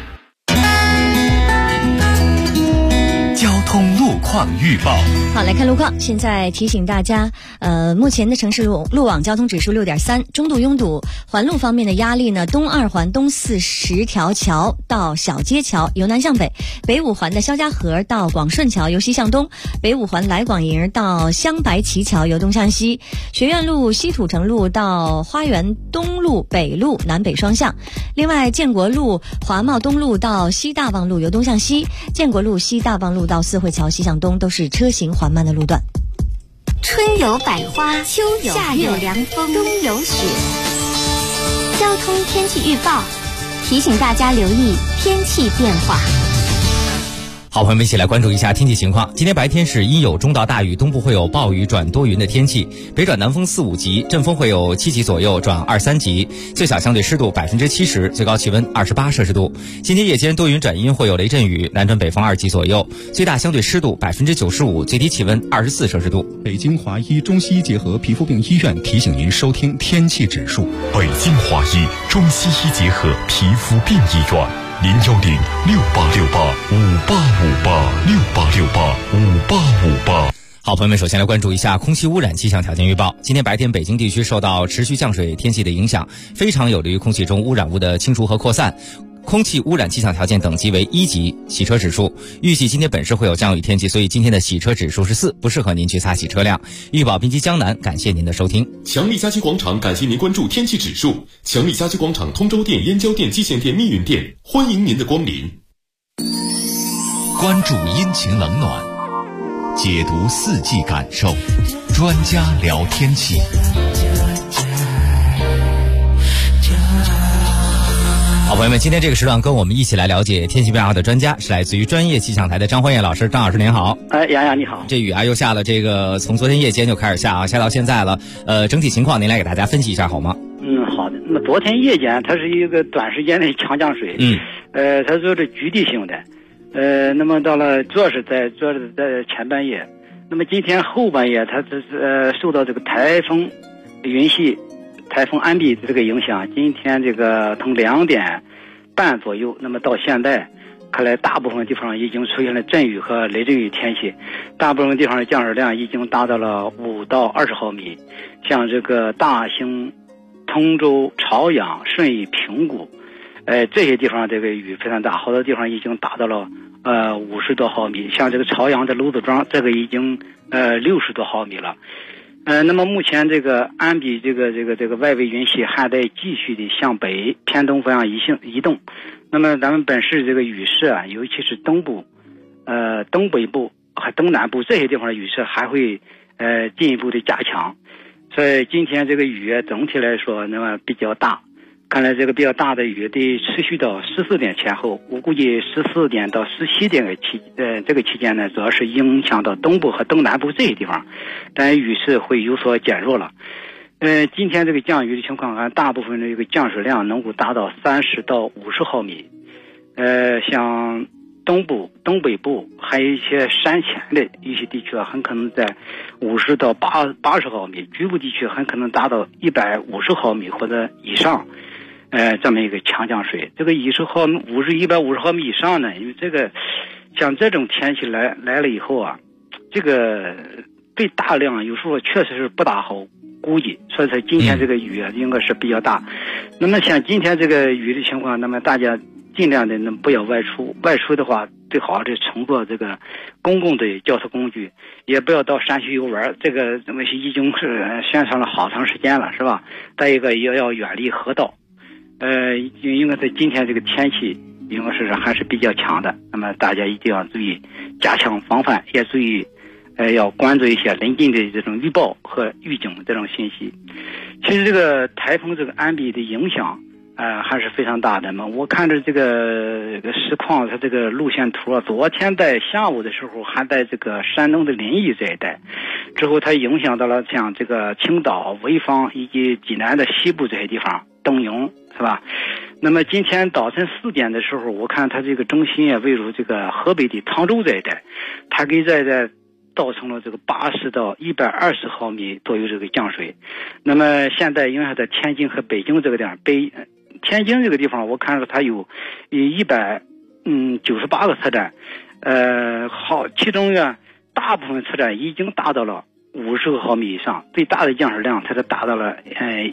S21: 交通路况预报。
S3: 好，来看路况。现在提醒大家，目前的城市路网交通指数6.3，中度拥堵。环路方面的压力呢，东2环东40条桥到小街桥由南向北，北5环的肖家河到广顺桥由西向东，北5环来广营到香白旗桥由东向西，学院路西土城路到花园东路北路南北双向。另外，建国路华茂东路到西大望路由东向西，建国路西大望路到四惠桥西向东都是车行缓慢的路段。
S19: 春有百花，秋有夏有凉风，冬有雪。交通天气预报提醒大家留意天气变化。
S21: 好，朋友们一起来关注一下天气情况。今天白天是阴有中到大雨，东部会有暴雨转多云的天气，北转南风4、5级，阵风会有7级左右转2、3级，最小相对湿度70%，最高气温28摄氏度。今天夜间多云转阴，会有雷阵雨，南转北风2级左右，最大相对湿度95%，最低气温24摄氏度。
S26: 北京华医中西医结合皮肤病医院提醒您收听天气指数。
S1: 北京华医中西医结合皮肤病医院。01068585868585858。
S21: 好，朋友们，首先来关注一下空气污染气象条件预报。今天白天，北京地区受到持续降水天气的影响，非常有利于空气中污染物的清除和扩散。空气污染气象条件等级为1级，洗车指数。预计今天本市会有降雨天气，所以今天的洗车指数是4，不适合您去擦洗车辆。预报滨级江南，感谢您的收听。
S13: 强力家居广场感谢您关注天气指数。强力家居广场通州店、燕郊店、蓟县店、密云店，欢迎您的光临。
S15: 关注阴晴冷暖，解读四季感受，专家聊天气。
S21: 好，朋友们，今天这个时段跟我们一起来了解天气变化的专家是来自于专业气象台的张欢燕老师。张老师您好。
S27: 杨洋你好。
S21: 这雨啊又下了，这个从昨天夜间就开始下啊，下到现在了。整体情况您来给大家分析一下好吗？
S27: 好的。那么昨天夜间它是一个短时间内强降水，它说是局地性的，那么到了主要是在前半夜，那么今天后半夜它受到这个台风云系。台风安比的这个影响，今天这个从2点半左右，那么到现在看来大部分地方已经出现了阵雨和雷阵雨天气，大部分地方的降水量已经达到了5到20毫米，像这个大兴、通州、朝阳、顺义、平谷这些地方这个雨非常大，好多地方已经达到了50多毫米，像这个朝阳的娄子庄这个已经60多毫米了。那么目前这个安比这个外围云系还在继续的向北偏东方向移动，那么咱们本市这个雨势啊，尤其是东部、东北部和东南部这些地方的雨势还会进一步的加强。 所以今天这个雨总体来说那么比较大，看来这个比较大的雨得持续到14点前后，我估计14点到17点这个期间呢，主要是影响到东部和东南部这些地方，但雨势会有所减弱了。今天这个降雨的情况，大部分的这个降水量能够达到30到50毫米。像东部、东北部还有一些山前的一些地区很可能在50到80毫米，局部地区很可能达到150毫米或者以上。这么一个强降水，这个150毫米以上呢，因为这个像这种天气来了以后啊，这个对大量有时候确实是不大好估计，所以说今天这个雨应该是比较大。那么像今天这个雨的情况，那么大家尽量的不要外出，外出的话最好是乘坐这个公共的交通工具，也不要到山区游玩，这个已经是宣传了好长时间了，是吧？再一个也要远离河道。应该在今天这个天气应该是还是比较强的，那么大家一定要注意加强防范，也注意要关注一些临近的这种预报和预警这种信息。其实这个台风这个安比的影响还是非常大的嘛。我看着这个实况，它这个路线图昨天在下午的时候还在这个山东的临沂这一带，之后它影响到了像这个青岛、潍坊以及济南的西部这些地方，东营是吧？那么今天早晨4点的时候，我看它这个中心也位入这个河北的沧州这一带，它给在造成了这个80到120毫米左右这个降水。那么现在影响在天津和北京这个地方，天津这个地方我看着它有198个车站，其中呢大部分车站已经达到了50个毫米以上，最大的降水量它是达到了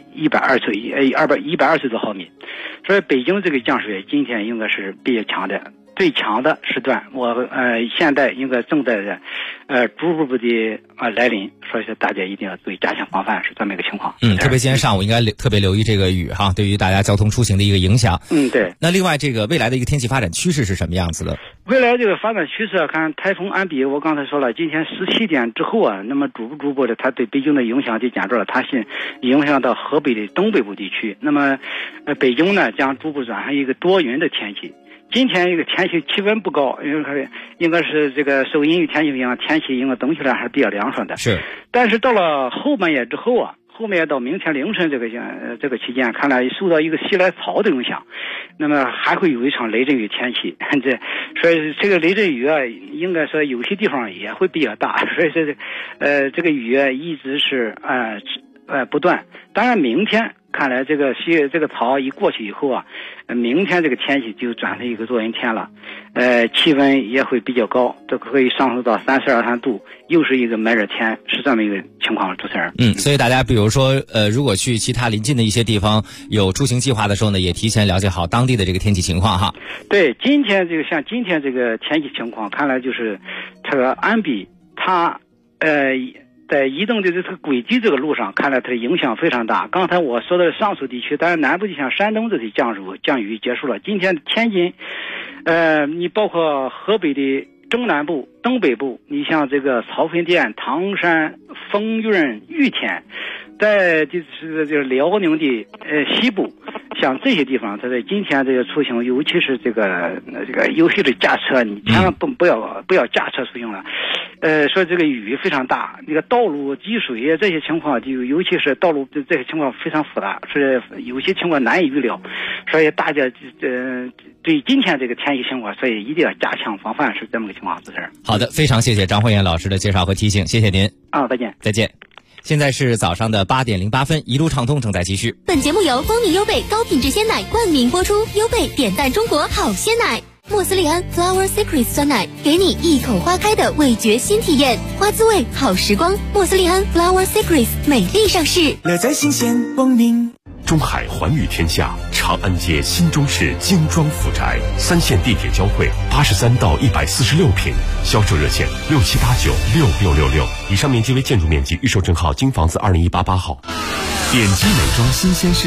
S27: 120多毫米。所以北京这个降水今天应该是比较强的，最强的时段我现在应该正在逐步的来临，所以说大家一定要注意加强防范，是这么一个情况。
S21: 特别今天上午应该特别留意这个雨哈，对于大家交通出行的一个影响。
S27: 对。
S21: 那另外这个未来的一个天气发展趋势是什么样子的？
S27: 未来这个发展趋势看台风安比，我刚才说了，今天17点之后那么逐步的它对北京的影响就减弱了，它是影响到河北的东北部地区。那么北京呢将逐步转向一个多云的天气。今天这个天气气温不高，应该是这个受阴雨天气影响，天气应该总体来还是比较凉爽的。
S21: 是。但
S27: 是到了后半夜之后后面到明天凌晨这个期间，看来受到一个西来槽的影响，那么还会有一场雷阵雨天气。所以这个雷阵雨应该说有些地方也会比较大，所以说这个雨一直是不断。当然明天看来这个槽一过去以后明天这个天气就转成一个多云天了，气温也会比较高，都可以上升到32、3度，又是一个闷热天，是这么一个情况。主持人，
S21: 所以大家比如说如果去其他邻近的一些地方有出行计划的时候呢，也提前了解好当地的这个天气情况哈。
S27: 对，今天这个天气情况，看来就是这个安比它在移动的这个轨迹这个路上，看来它的影响非常大。刚才我说的上述地区，当然南部就像山东这些降雨结束了。今天天津，你包括河北的中南部、东北部，你像这个曹坟店、唐山、丰润、玉田，在就是辽宁的西部，像这些地方，它在今天这个出行，尤其是这个尤其是驾车，你千万不要驾车出行了。说这个雨非常大，那个道路积水这些情况，就尤其是道路这些情况非常复杂，是有些情况难以预料，所以大家对今天这个天气情况，所以一定要加强防范，是这么个情况。主持人，
S21: 好的，非常谢谢张慧妍老师的介绍和提醒，谢谢您。
S27: 再见。
S21: 再见。现在是早上的8点08分，一路畅通正在继续。
S17: 本节目由蜂蜜优贝高品质鲜奶冠名播出，优贝点赞中国好鲜奶。莫斯利安 Flower Secret 酸奶，给你一口花开的味觉新体验，花滋味好时光。莫斯利安 Flower Secret 美丽上市，
S4: 乐在新鲜光明。
S13: 中海环宇天下长安街新中式精装府宅，3线地铁交汇，83到146平，销售热线67896666。以上面积为建筑面积，预售证号京房子201888号。点击美妆新鲜事，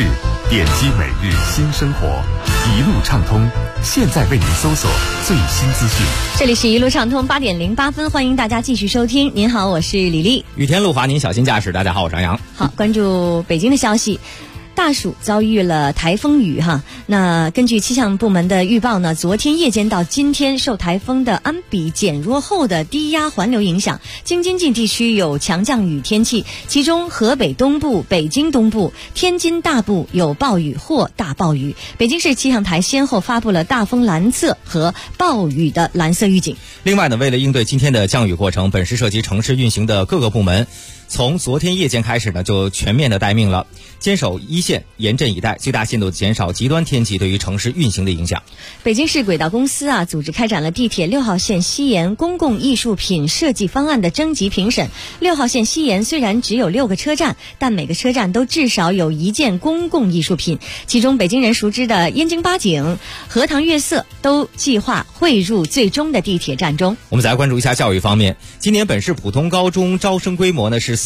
S13: 点击每日新生活，一路畅通。现在为您搜索最新资讯。
S3: 这里是一路畅通8点08分，欢迎大家继续收听。您好，我是李丽。
S21: 雨天路滑，您小心驾驶。大家好，我是杨洋。
S3: 好，关注北京的消息。大暑遭遇了台风雨哈，那根据气象部门的预报呢，昨天夜间到今天受台风的安比减弱后的低压环流影响，京津冀地区有强降雨天气，其中河北东部、北京东部、天津大部有暴雨或大暴雨。北京市气象台先后发布了大风蓝色和暴雨的蓝色预警。
S21: 另外呢，为了应对今天的降雨过程，本市涉及城市运行的各个部门从昨天夜间开始呢，就全面的待命了，坚守一线，严阵以待，最大限度减少极端天气对于城市运行的影响。
S3: 北京市轨道公司组织开展了地铁6号线西延公共艺术品设计方案的征集评审。6号线西延虽然只有6个车站，但每个车站都至少有1件公共艺术品，其中北京人熟知的燕京八景、荷塘月色都计划汇入最终的地铁站中。
S21: 我们再来关注一下教育方面，今年本市普通高中招生规模呢是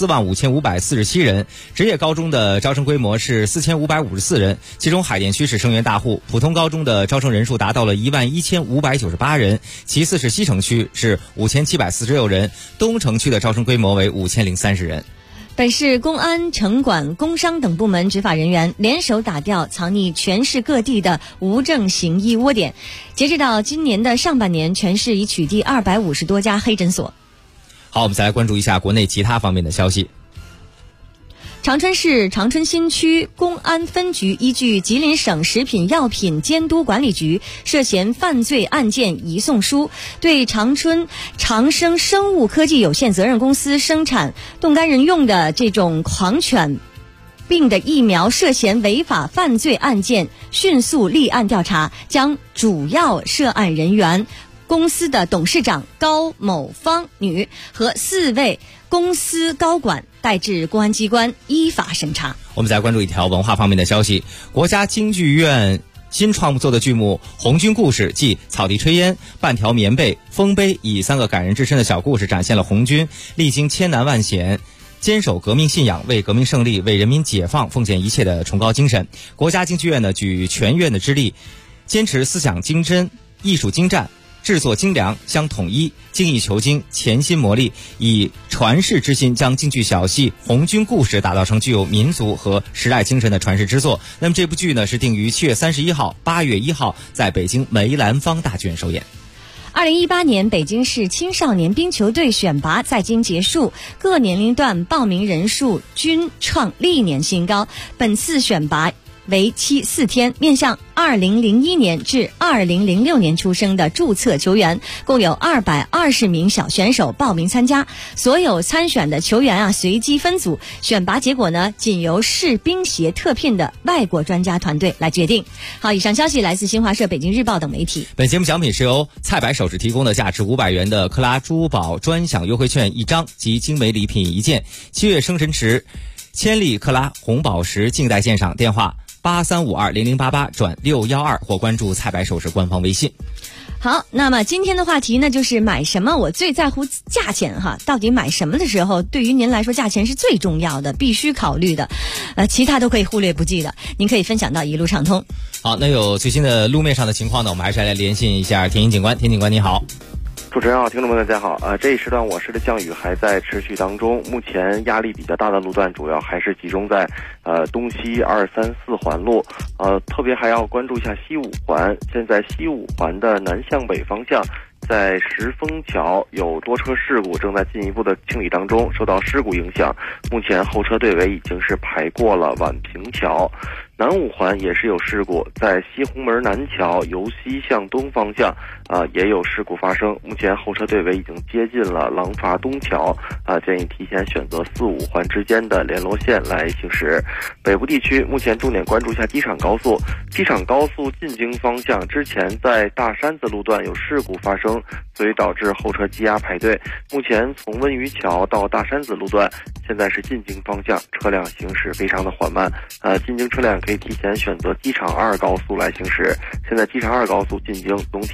S21: 45547人，职业高中的招生规模是4554人，其中海淀区是生源大户，普通高中的招生人数达到了11598人，其次是西城区是5746人，东城区的招生规模为5030人。
S3: 本市公安、城管、工商等部门执法人员联手打掉藏匿全市各地的无证行医窝点，截止到今年的上半年，全市已取缔250多家黑诊所。
S21: 好，我们再来关注一下国内其他方面的消息。
S3: 长春市长春新区公安分局依据吉林省食品药品监督管理局涉嫌犯罪案件移送书，对长春长生生物科技有限责任公司生产冻干人用的这种狂犬病的疫苗涉嫌违法犯罪案件迅速立案调查，将主要涉案人员、公司的董事长高某芳女和4位公司高管带至公安机关依法审查。
S21: 我们再关注一条文化方面的消息，国家京剧院新创作的剧目《红军故事》即草地炊烟、半条棉被、丰碑，以3个感人至深的小故事展现了红军历经千难万险，坚守革命信仰，为革命胜利、为人民解放奉献一切的崇高精神。国家京剧院呢，举全院的之力，坚持思想精真、艺术精湛、制作精良相统一，精益求精，潜心磨砺，以传世之心将京剧小戏《红军故事》打造成具有民族和时代精神的传世之作。那么这部剧呢，是定于7月31号、8月1号在北京梅兰芳大剧院首演。
S3: 2018年北京市青少年冰球队选拔在京结束，各年龄段报名人数均创历年新高。本次选拔为期4天，面向2001年至2006年出生的注册球员，共有220名小选手报名参加。所有参选的球员随机分组，选拔结果呢仅由市冰协特聘的外国专家团队来决定。好，以上消息来自新华社、北京日报等媒体。
S21: 本节目奖品是由菜百首饰提供的价值500元的克拉珠宝专享优惠券1张及精美礼品1件。7月生辰池千利克拉红宝石静待鉴赏，电话83520088转612或关注菜百首饰官方微信。
S3: 好，那么今天的话题呢，就是买什么我最在乎价钱哈。到底买什么的时候，对于您来说价钱是最重要的，必须考虑的，其他都可以忽略不计的。您可以分享到一路畅通。
S21: 好，那有最新的路面上的情况呢，我们还是来联系一下田英警官。田警官你好。
S2: 主持人好，听众们大家好。这一时段我市的降雨还在持续当中，目前压力比较大的路段主要还是集中在东西2、3、4环路，特别还要关注一下西5环。现在西5环的南向北方向，在石峰桥有多车事故正在进一步的清理当中，受到事故影响，目前后车队尾已经是排过了宛平桥。南5环也是有事故，在西红门南桥由西向东方向也有事故发生，目前后车队尾已经接近了廊坊东桥，建议提前选择4、5环之间的联络线来行驶。北部地区目前重点关注一下机场高速，机场高速进京方向之前在大山子路段有事故发生，所以导致后车积压排队，目前从温榆桥到大山子路段现在是进京方向车辆行驶非常的缓慢，进京车辆可以提前选择机场2高速来行驶。现在机场2高速进京总体还是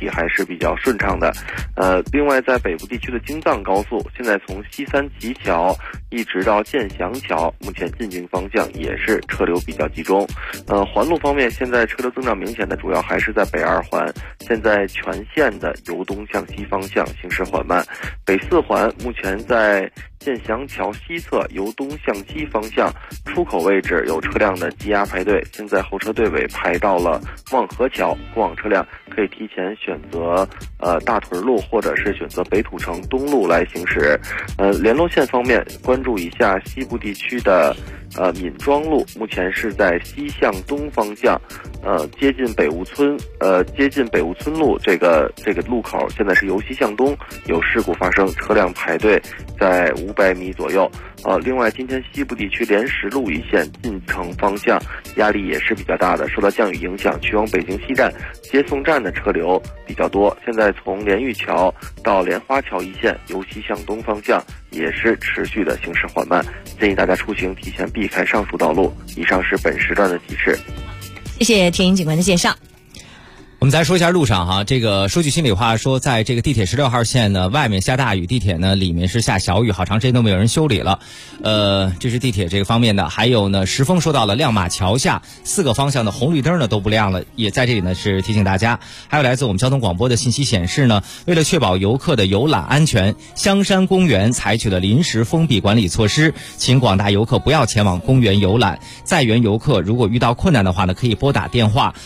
S2: 是比较顺畅的。另外在北部地区的京藏高速，现在从西三旗桥一直到建祥桥，目前进京方向也是车流比较集中。环路方面，现在车流增长明显的主要还是在北二环，现在全线的由东向西方向行驶缓慢。北四环目前在建祥桥西侧由东向西方向出口位置有车辆的积压排队，现在候车队尾排到了望河桥，过往车辆可以提前选择大屯路或者是选择北土城东路来行驶。联络线方面，关注一下西部地区的闵庄路，目前是在西向东方向，接近北坞村路这个路口，现在是由西向东有事故发生，车辆排队在500米左右。另外今天西部地区莲石路一线进城方向压力也是比较大的，受到降雨影响，去往北京西站接送站的车流比较多，现在从莲玉桥到莲花桥一线由西向东方向也是持续的行驶缓慢，建议大家出行提前避开上述道路。以上是本时段的提示。
S3: 谢谢田英警官的介绍。
S21: 我们再说一下路上哈，这个说句心里话，说在这个地铁16号线呢，外面下大雨，地铁呢里面是下小雨，好长时间都没有人修理了。这是地铁这个方面的。还有呢，石峰说到了亮马桥下4个方向的红绿灯呢都不亮了，也在这里呢是提醒大家。还有来自我们交通广播的信息显示呢，为了确保游客的游览安全，香山公园采取了临时封闭管理措施，请广大游客不要前往公园游览。在园游客如果遇到困难的话呢，可以拨打电话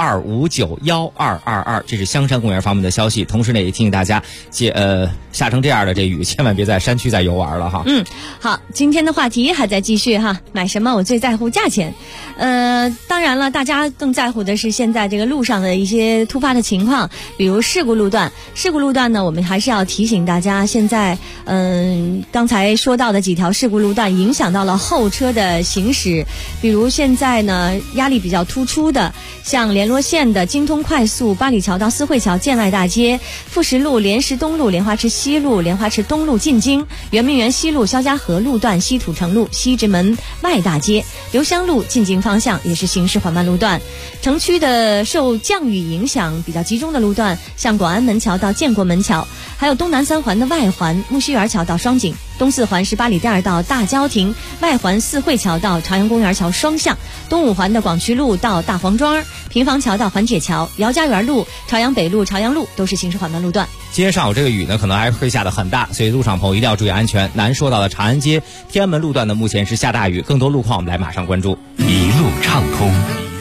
S21: 62591222，这是香山公园方面的消息。同时呢，也提醒大家，下成这样的这雨，千万别在山区再游玩了哈。
S3: 好，今天的话题还在继续哈。买什么我最在乎价钱。当然了，大家更在乎的是现在这个路上的一些突发的情况，比如事故路段。事故路段呢，我们还是要提醒大家，现在刚才说到的几条事故路段影响到了后车的行驶，比如现在呢压力比较突出的，像联络线的京通快速八里桥到四惠桥建外大街，富石路莲石东路莲花池西路莲花池东路进京，圆明园西路肖家河路段西土城路西直门外大街，刘香路进京方向也是行驶缓慢路段。城区的受降雨影响比较集中的路段，像广安门桥到建国门桥，还有东南3环的外环木樨园桥到双井，东4环是8里店到大郊亭，外环四惠桥到朝阳公园桥双向，东5环的广渠路到大黄庄，平房桥到环铁桥，姚家园路、朝阳北路、朝阳路都是行驶缓慢路段。
S21: 今天上午这个雨呢，可能还会下得很大，所以路上朋友一定要注意安全。南说到的长安街、天安门路段呢，目前是下大雨，更多路况我们来马上关注。
S15: 一路畅通，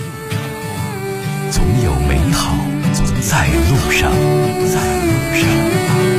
S15: 总有美好在路上，在路上。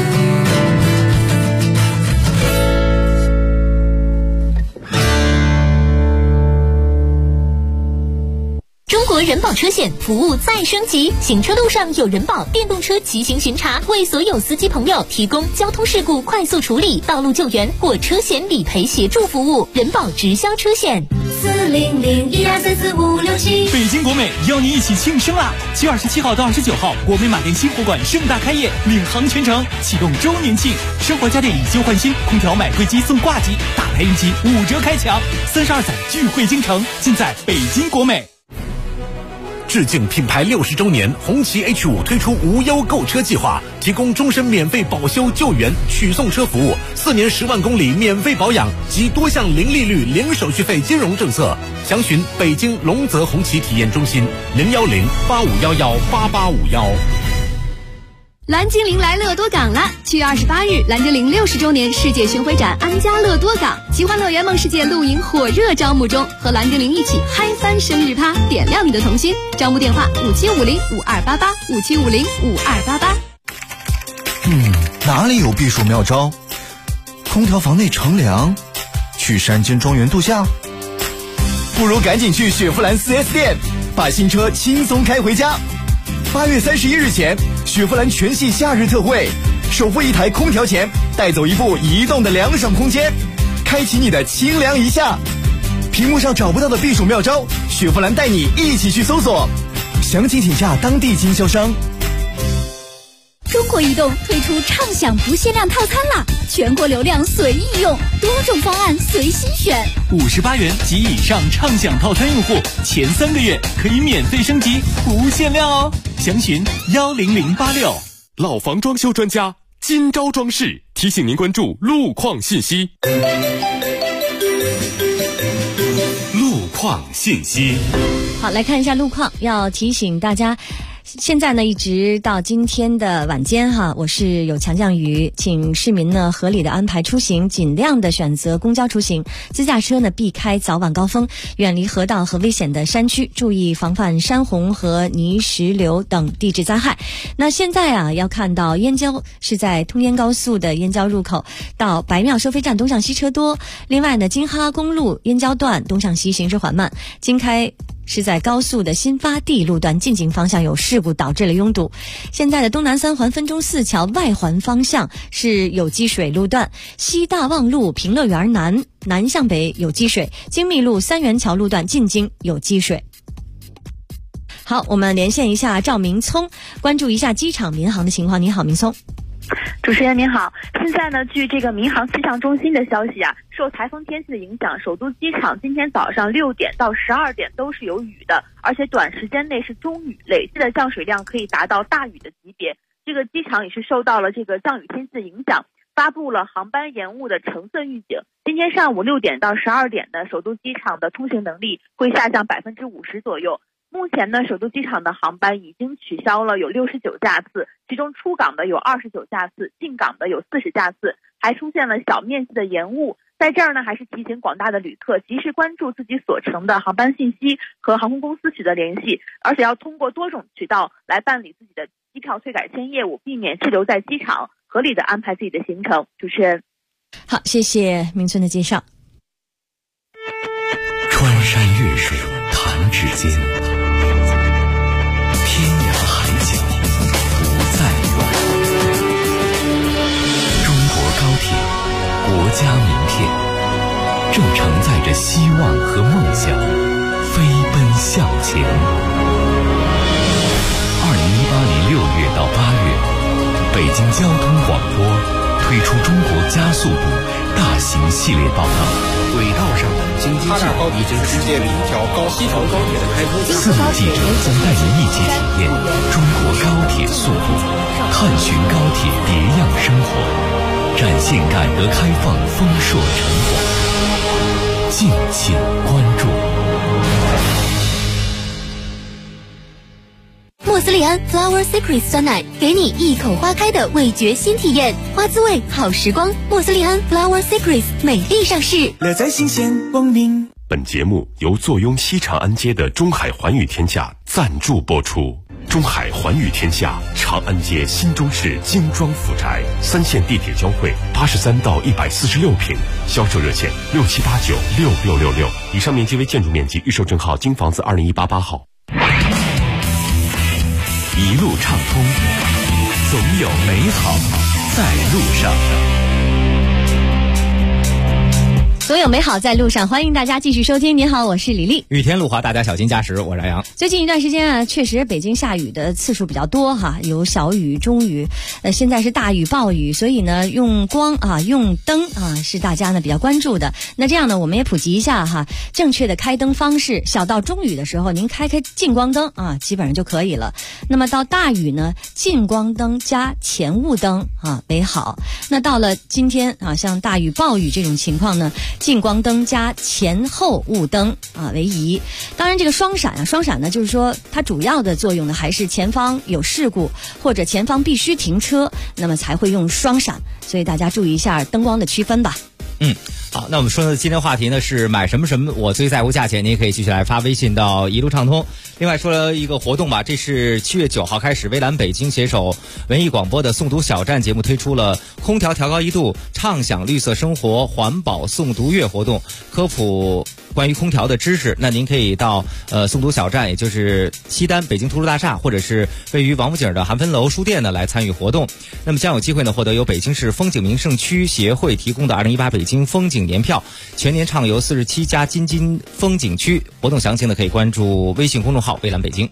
S17: 中国人保车险服务再升级，行车路上有人保电动车骑行巡查，为所有司机朋友提供交通事故快速处理、道路救援或车险理赔协助服务。人保直销车险
S12: 40012344567。北京国美邀您一起庆生啦！7月27号到29号，国美马店新货馆盛大开业，领航全城，启动周年庆，生活家电以旧换新，空调买贵机送挂机，大牌云集5折开抢，32载聚会京城，尽在北京国美。
S16: 致敬品牌60周年，红旗 H5 推出无忧购车计划，提供终身免费保修、救援、取送车服务，4年10万公里免费保养及多项零利率、零手续费金融政策。详询北京龙泽红旗体验中心010-8511-8851。
S7: 蓝精灵来乐多港了！7月28日，蓝精灵60周年世界巡回展安家乐多港奇幻乐园梦世界露营火热招募中，和蓝精灵一起嗨翻生日趴，点亮你的童心。招募电话5750-5288，5750-5288。
S8: 哪里有避暑妙招？空调房内乘凉，去山间庄园度假，
S16: 不如赶紧去雪佛兰 4S 店，把新车轻松开回家。8月31日前，雪佛兰全系夏日特惠，首付1台空调钱，带走一部移动的凉爽空间，开启你的清凉一夏。屏幕上找不到的避暑妙招，雪佛兰带你一起去搜索，详情请洽当地经销商。
S7: 中国移动推出畅享不限量套餐啦，全国流量随意用，多种方案随心选。
S12: 58元及以上畅享套餐用户，前3个月可以免费升级，不限量哦。详询10086。
S13: 老房装修专家金招装饰提醒您关注路况信息。
S15: 路况信息。
S3: 好，来看一下路况，要提醒大家。现在呢，一直到今天的晚间哈，我是有强降雨，请市民呢合理的安排出行，尽量的选择公交出行，自驾车呢避开早晚高峰，远离河道和危险的山区，注意防范山洪和泥石流等地质灾害。那现在啊，要看到燕郊是在通燕高速的燕郊入口到白庙收费站东向西车多，另外呢，京哈公路燕郊段东向西行驶缓慢，京开是在高速的新发地路段进京方向有事故导致了拥堵。现在的东南三环分钟寺桥外环方向是有积水路段，西大望路平乐园南向北有积水，精密路三元桥路段进京有积水。好，我们连线一下赵明聪，关注一下机场民航的情况。你好，明聪。
S5: 主持人您好，现在呢，据这个民航气象中心的消息啊，受台风天气的影响，首都机场今天早上6点到12点都是有雨的，而且短时间内是中雨，累计的降水量可以达到大雨的级别。这个机场也是受到了这个降雨天气的影响，发布了航班延误的橙色预警。今天上午6点到12点呢，首都机场的通行能力会下降50%左右。目前呢，首都机场的航班已经取消了有69架次，其中出港的有29架次，进港的有40架次，还出现了小面积的延误。在这儿呢，还是提醒广大的旅客及时关注自己所乘的航班信息，和航空公司取得联系，而且要通过多种渠道来办理自己的机票退改签业务，避免滞留在机场，合理的安排自己的行程。主持人，
S3: 好，谢谢明村的介绍。
S15: 穿山越水弹指间，天涯海角不再远。中国高铁，国家名片，正承载着希望和梦想，飞奔向前。2018年6月到8月，北京交通广播推出中国加速度大型系列报道。
S9: 轨道上的京津冀已经世界里一条西条高铁的开通。
S15: 4路记者将带您一起体验中国高铁速度，探寻高铁别样生活，展现改革开放丰硕成果。敬请关注。
S17: 莫斯利安 Flower Secret 酸奶，给你一口花开的味觉新体验，花滋味好时光。莫斯利安 Flower Secret 美丽上市，
S4: 乐在新鲜光临。
S13: 本节目由坐拥西长安街的中海环宇天下赞助播出。中海环宇天下，长安街新中式精装府宅，3线地铁交汇，83到146平，销售热线67896666。以上面积为建筑面积，预售证号京房子20188号。
S15: 一路畅通，总有美好在路上。
S3: 总有美好在路上，欢迎大家继续收听。您好，我是李丽。
S21: 雨天路滑，大家小心驾驶。我是杨洋。
S3: 最近一段时间啊，确实北京下雨的次数比较多哈，有小雨、中雨，现在是大雨、暴雨，所以呢，用光啊、用灯啊是大家呢比较关注的。那这样呢，我们也普及一下哈，正确的开灯方式。小到中雨的时候，您开近光灯啊，基本上就可以了。那么到大雨呢，近光灯加前雾灯啊为好。那到了今天啊，像大雨、暴雨这种情况呢，近光灯加前后雾灯啊为宜。当然这个双闪呢就是说它主要的作用呢还是前方有事故或者前方必须停车，那么才会用双闪，所以大家注意一下灯光的区分吧。
S21: 好，那我们说的今天话题呢是买什么我最在乎价钱，您也可以继续来发微信到一路畅通。另外说了一个活动吧，这是7月9号开始，蔚蓝北京携手文艺广播的诵读小站节目推出了空调调高1度，畅享绿色生活环保诵读月活动，科普关于空调的知识。那您可以到诵读小站，也就是西单北京图书大厦，或者是位于王府井的韩芬楼书店呢来参与活动。那么将有机会呢获得由北京市风景名胜区协会提供的2018北京风景年票，全年畅游47家京津风景区。活动详情呢可以关注微信公众号蔚蓝北京。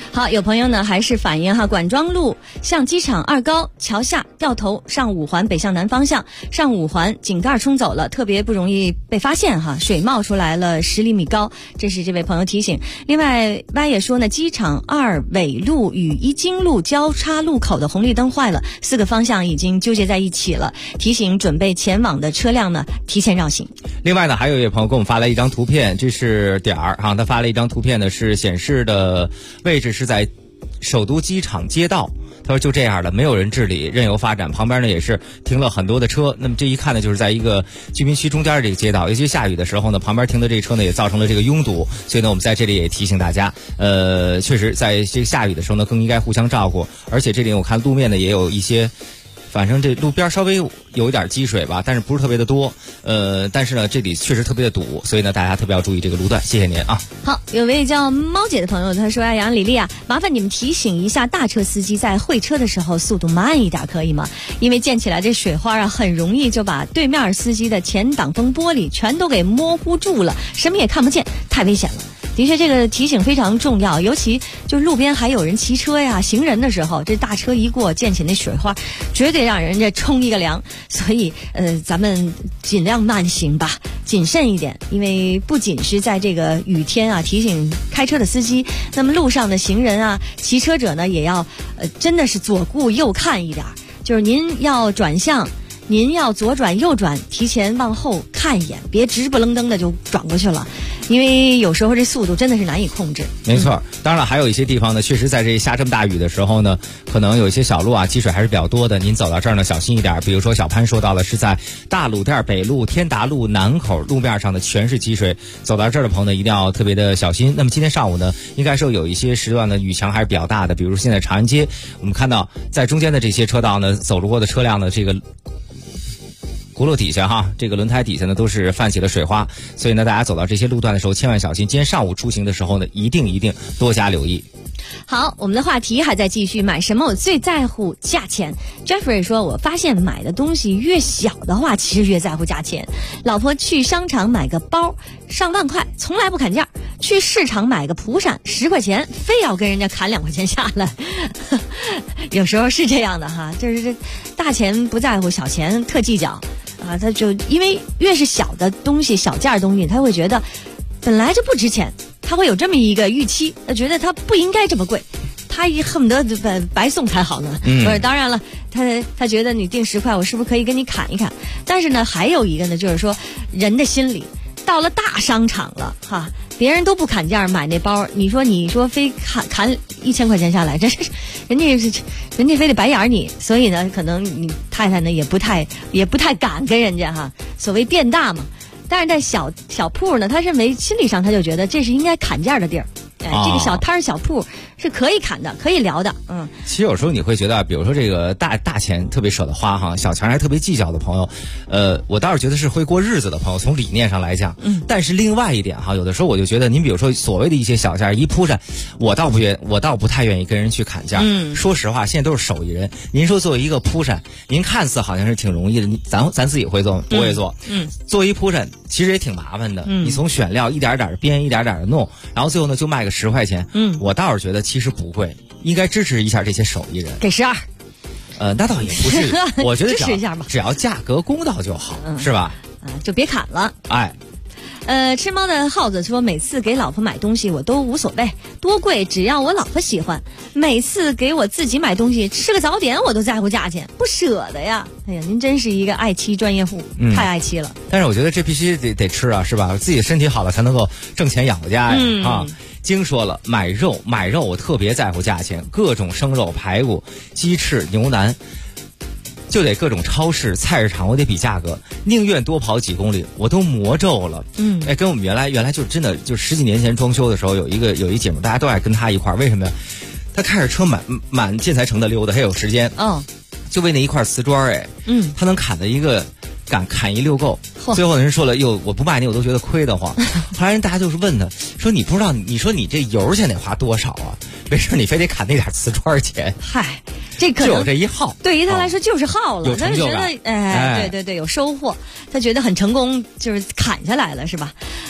S3: 好，有朋友呢还是反映哈，管庄路向机场2高桥下掉头上5环北向南方向，上5环井盖冲走了，特别不容易被发现哈，水冒出来了10厘米高，这是这位朋友提醒。另外 Y 也说呢，机场2纬路与一经路交叉路口的红绿灯坏了，4个方向已经纠结在一起了，提醒准备前往的车辆呢提前绕行。
S21: 另外呢，还有一位朋友给我们发来一张图片，这是点儿哈，他发了一张图片呢，是显示的位置是在首都机场街道。他说就这样的，没有人治理，任由发展，旁边呢也是停了很多的车。那么这一看呢，就是在一个居民区中间这个街道，尤其下雨的时候呢，旁边停的这车呢也造成了这个拥堵。所以呢，我们在这里也提醒大家，确实在这个下雨的时候呢，更应该互相照顾。而且这里我看路面呢也有一些。反正这路边稍微有一点积水吧，但是不是特别的多。但是呢，这里确实特别的堵，所以呢，大家特别要注意这个路段。谢谢您啊。
S3: 好，有位叫猫姐的朋友，他说：“杨李丽啊，麻烦你们提醒一下大车司机，在会车的时候速度慢一点，可以吗？因为溅起来这水花啊，很容易就把对面司机的前挡风玻璃全都给模糊住了，什么也看不见，太危险了。”的确，这个提醒非常重要，尤其就是路边还有人骑车呀、行人的时候，这大车一过，溅起那水花，绝对让人家冲一个凉。所以，咱们尽量慢行吧，谨慎一点。因为不仅是在这个雨天啊，提醒开车的司机，那么路上的行人啊、骑车者呢，也要真的是左顾右看一点，就是您要转向。您要左转右转，提前往后看一眼，别直不愣登的就转过去了，因为有时候这速度真的是难以控制。
S21: 没错，当然了，还有一些地方呢，确实在这下这么大雨的时候呢，可能有一些小路啊积水还是比较多的，您走到这儿呢小心一点。比如说小潘说到了是在大鲁店北路、天达路南口路面上的全是积水，走到这儿的朋友呢一定要特别的小心。那么今天上午呢，应该说有一些时段的雨强还是比较大的，比如现在长安街，我们看到在中间的这些车道呢，走路过的车辆呢，这个轱辘底下哈，这个轮胎底下呢都是泛起了水花，所以呢，大家走到这些路段的时候千万小心。今天上午出行的时候呢，一定多加留意。
S3: 好，我们的话题还在继续，买什么我最在乎价钱。Jeffrey 说，我发现买的东西越小的话，其实越在乎价钱。老婆去商场买个包上万块，从来不砍价；去市场买个蒲扇10块钱，非要跟人家砍2块钱下来。有时候是这样的哈，就是这大钱不在乎，小钱特计较啊。他就因为越是小的东西、小件的东西，他会觉得本来就不值钱。他会有这么一个预期，他觉得他不应该这么贵，他恨不得白送才好呢。当然了，他觉得你定10块，我是不是可以跟你砍一砍？但是呢，还有一个呢，就是说人的心理，到了大商场了哈，别人都不砍价买那包，你说非砍1000块钱下来，这是人家非得白眼你，所以呢，可能你太太呢也不太敢跟人家哈，所谓变大嘛。但是在小铺呢，他认为心理上他就觉得这是应该砍价的地儿，这个小摊小铺是可以砍的，可以聊的。
S21: 其实有时候你会觉得，比如说这个大钱特别舍得花哈，小钱还特别计较的朋友，我倒是觉得是会过日子的朋友，从理念上来讲。但是另外一点哈，有的时候我就觉得，您比如说所谓的一些小件一铺上，我倒不太愿意跟人去砍价。说实话，现在都是手艺人。您说作为一个铺扇，您看似好像是挺容易的，咱自己会做不会做。做一铺扇其实也挺麻烦的。你从选料一点点的编，一点点的弄，然后最后呢就卖个10块钱。我倒是觉得其实不贵。应该支持一下这些手艺人，
S3: 给12。
S21: 那倒也不是，我觉得
S3: 支持一下吧，
S21: 只要价格公道就好，是吧？
S3: 就别砍了。吃猫的耗子说，每次给老婆买东西我都无所谓，多贵只要我老婆喜欢。每次给我自己买东西，吃个早点我都在乎价钱，不舍得呀。哎呀，您真是一个爱妻专业户，太爱妻了。
S21: 但是我觉得这必须得吃啊，是吧？自己身体好了才能够挣钱养活家呀。经说了，买肉我特别在乎价钱，各种生肉、排骨、鸡翅、牛腩，就得各种超市、菜市场，我得比价格，宁愿多跑几公里，我都魔咒了。跟我们原来就真的就10几年前装修的时候，有一姐妹，大家都爱跟她一块儿，为什么呀？她开着车满建材城的溜达，还有时间，就为那一块瓷砖，她能砍的一个。砍一溜够，最后人说了，我不卖你我都觉得亏得慌。后来人大家就是问他说，你不知道，你说你这油钱得花多少啊？没事你非得砍那点瓷砖钱。
S3: 嗨，这可能
S21: 就有这一耗，
S3: 对于他来说就是耗了，他就觉得对，有收获，他觉得很成功，就是砍下来了，是吧？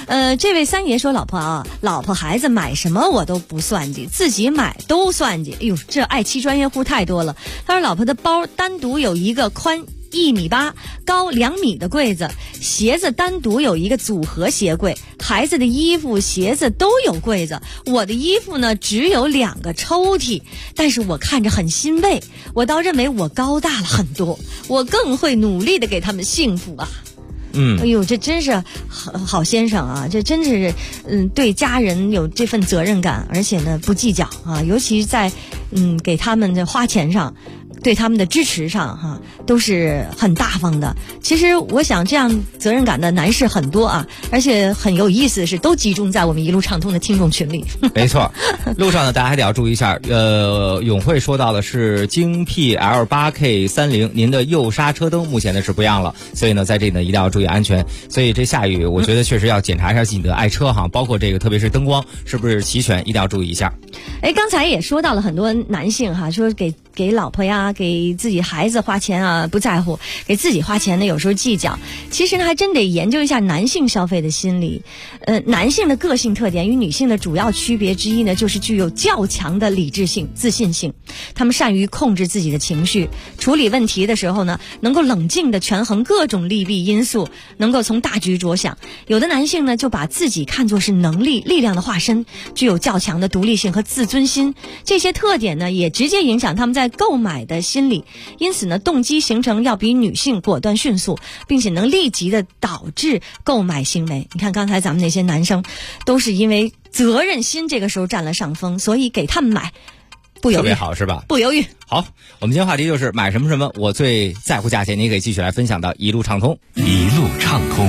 S3: 这位三爷说，老婆孩子买什么我都不算计，自己买都算计。哎呦，这爱妻专业户太多了。他说老婆的包单独有一个宽1.8米高2米的柜子，鞋子单独有一个组合鞋柜，孩子的衣服鞋子都有柜子，我的衣服呢只有2个抽屉，但是我看着很欣慰，我倒认为我高大了很多，我更会努力的给他们幸福啊。哎呦，这真是好先生啊！这真是对家人有这份责任感，而且呢不计较啊，尤其在给他们的花钱上，对他们的支持上哈，都是很大方的。其实我想这样责任感的男士很多啊，而且很有意思的是，都集中在我们一路畅通的听众群里。
S21: 没错，路上呢大家还得要注意一下。永慧说到的是京 PL8K30，您的右刹车灯目前呢是不让了，所以呢在这里呢一定要注意安全。所以这下雨，我觉得确实要检查一下自己的爱车哈，包括这个特别是灯光是不是齐全，一定要注意一下。
S3: 刚才也说到了很多男性哈，说给老婆呀，给自己孩子花钱啊不在乎，给自己花钱呢有时候计较。其实呢还真得研究一下男性消费的心理。男性的个性特点与女性的主要区别之一呢，就是具有较强的理智性、自信性。他们善于控制自己的情绪，处理问题的时候呢，能够冷静地权衡各种利弊因素，能够从大局着想。有的男性呢就把自己看作是能力、力量的化身，具有较强的独立性和自尊心。这些特点呢也直接影响他们在购买的心理，因此呢动机形成要比女性果断迅速，并且能立即的导致购买行为。你看刚才咱们那些男生都是因为责任心这个时候占了上风，所以给他们买不犹豫，
S21: 特别好是吧？
S3: 不犹豫。
S21: 好，我们今天话题就是买什么什么我最在乎价钱，你可以继续来分享到一路畅通。
S15: 一路畅通，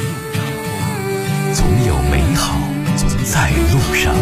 S15: 总有美好在路上。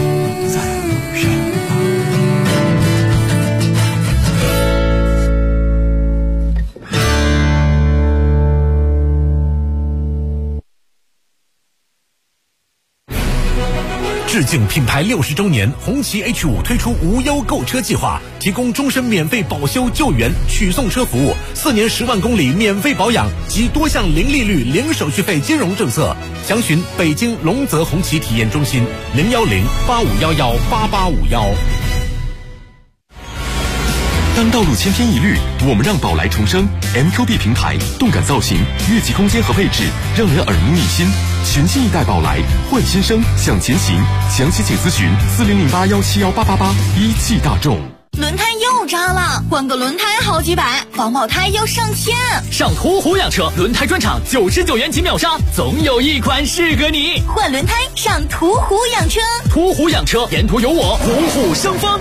S6: 致敬品牌60周年，红旗 H5 推出无忧购车计划，提供终身免费保修救援、取送车服务，4年10万公里免费保养及多项零利率、零手续费金融政策。详询北京龙泽红旗体验中心010-8511-8851。
S13: 当道路千篇一律，我们让宝来重生。MQB 平台，动感造型、越级空间和配置，让人耳目一新。全新一代宝来，换新生，向前行。详情请咨询4008171888。一汽大众。
S19: 轮胎又扎了，换个轮胎好几百，防爆胎要上千。
S12: 上途虎养车轮胎专场，99元起秒杀，总有一款适合你。
S19: 换轮胎上途虎养车，
S12: 途虎养车，沿途有我，虎虎生风。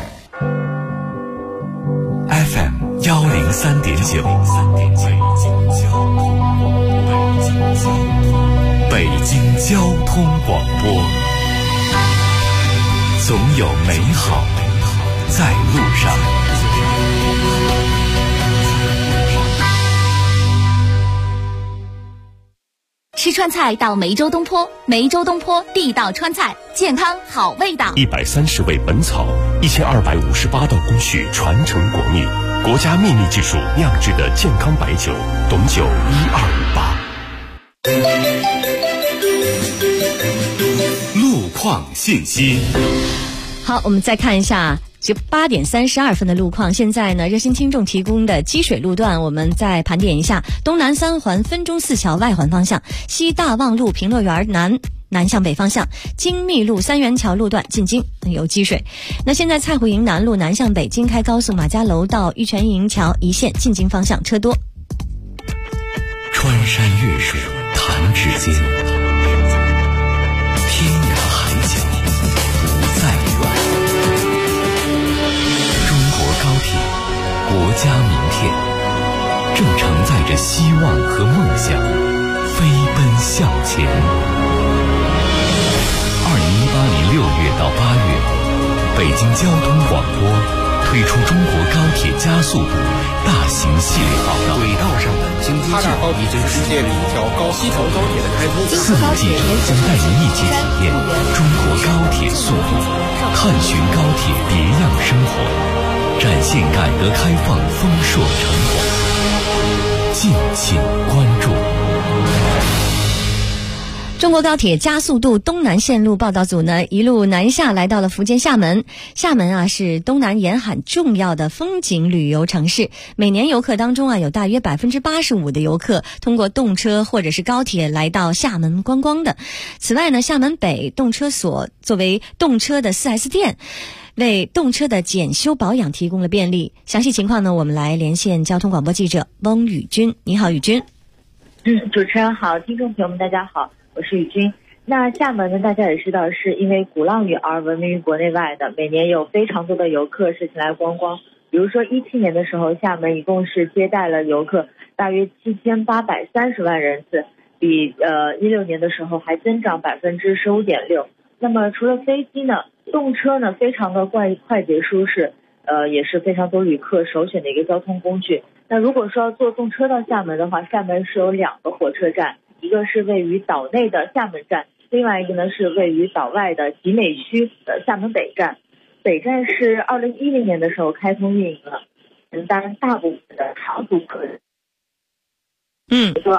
S15: FM 103.9，北京交通广播，总有美好在路上。
S17: 吃川菜到梅州东坡，梅州东坡地道川菜，健康好味道。
S1: 130味本草，1258道工序传承国秘，国家秘密技术酿制的健康白酒，董酒1258。
S15: 路况信息。
S3: 好，我们再看一下8点32分的路况。现在呢，热心听众提供的积水路段，我们再盘点一下：东南3环分钟寺桥外环方向，西大望路平乐园南向北方向，精密路三元桥路段进京有积水。那现在蔡湖营南路南向北京开高速马家楼到玉泉营桥一线进京方向车多。
S15: 穿山越水弹指间，天涯海角不再远。中国高铁，国家名片，正承载着希望和梦想，飞奔向前。2018年6月到8月，北京交通广播推出中国高铁加速度大型系列报道，
S9: 轨道上的经济计划已经世界里一条西头高铁的开通。
S15: 4名记者将带您一起体验中国高铁速度，探寻高铁别样生活，展现改革开放丰硕成果，敬请关注。
S3: 中国高铁加速度东南线路报道组呢，一路南下来到了福建厦门。厦门啊是东南沿海重要的风景旅游城市，每年游客当中啊有大约85%的游客通过动车或者是高铁来到厦门观光的。此外呢，厦门北动车所作为动车的 4S 店，为动车的检修保养提供了便利。详细情况呢，我们来连线交通广播记者翁宇军。你好，宇军。
S10: 主持人好，听众朋友们大家好，我是宇军。那厦门呢，大家也知道是因为鼓浪屿而闻名于国内外的，每年有非常多的游客是前来观光。比如说17年的时候，厦门一共是接待了游客大约7830万人次，比16年的时候还增长15.6%。那么除了飞机呢，动车呢非常的快捷舒适，也是非常多旅客首选的一个交通工具。那如果说要坐动车到厦门的话，厦门是有2个火车站，一个是位于岛内的厦门站，另外一个呢是位于岛外的集美区的厦门北站。北站是2010年的时候开通运营了，当然大部分的长途客人，坐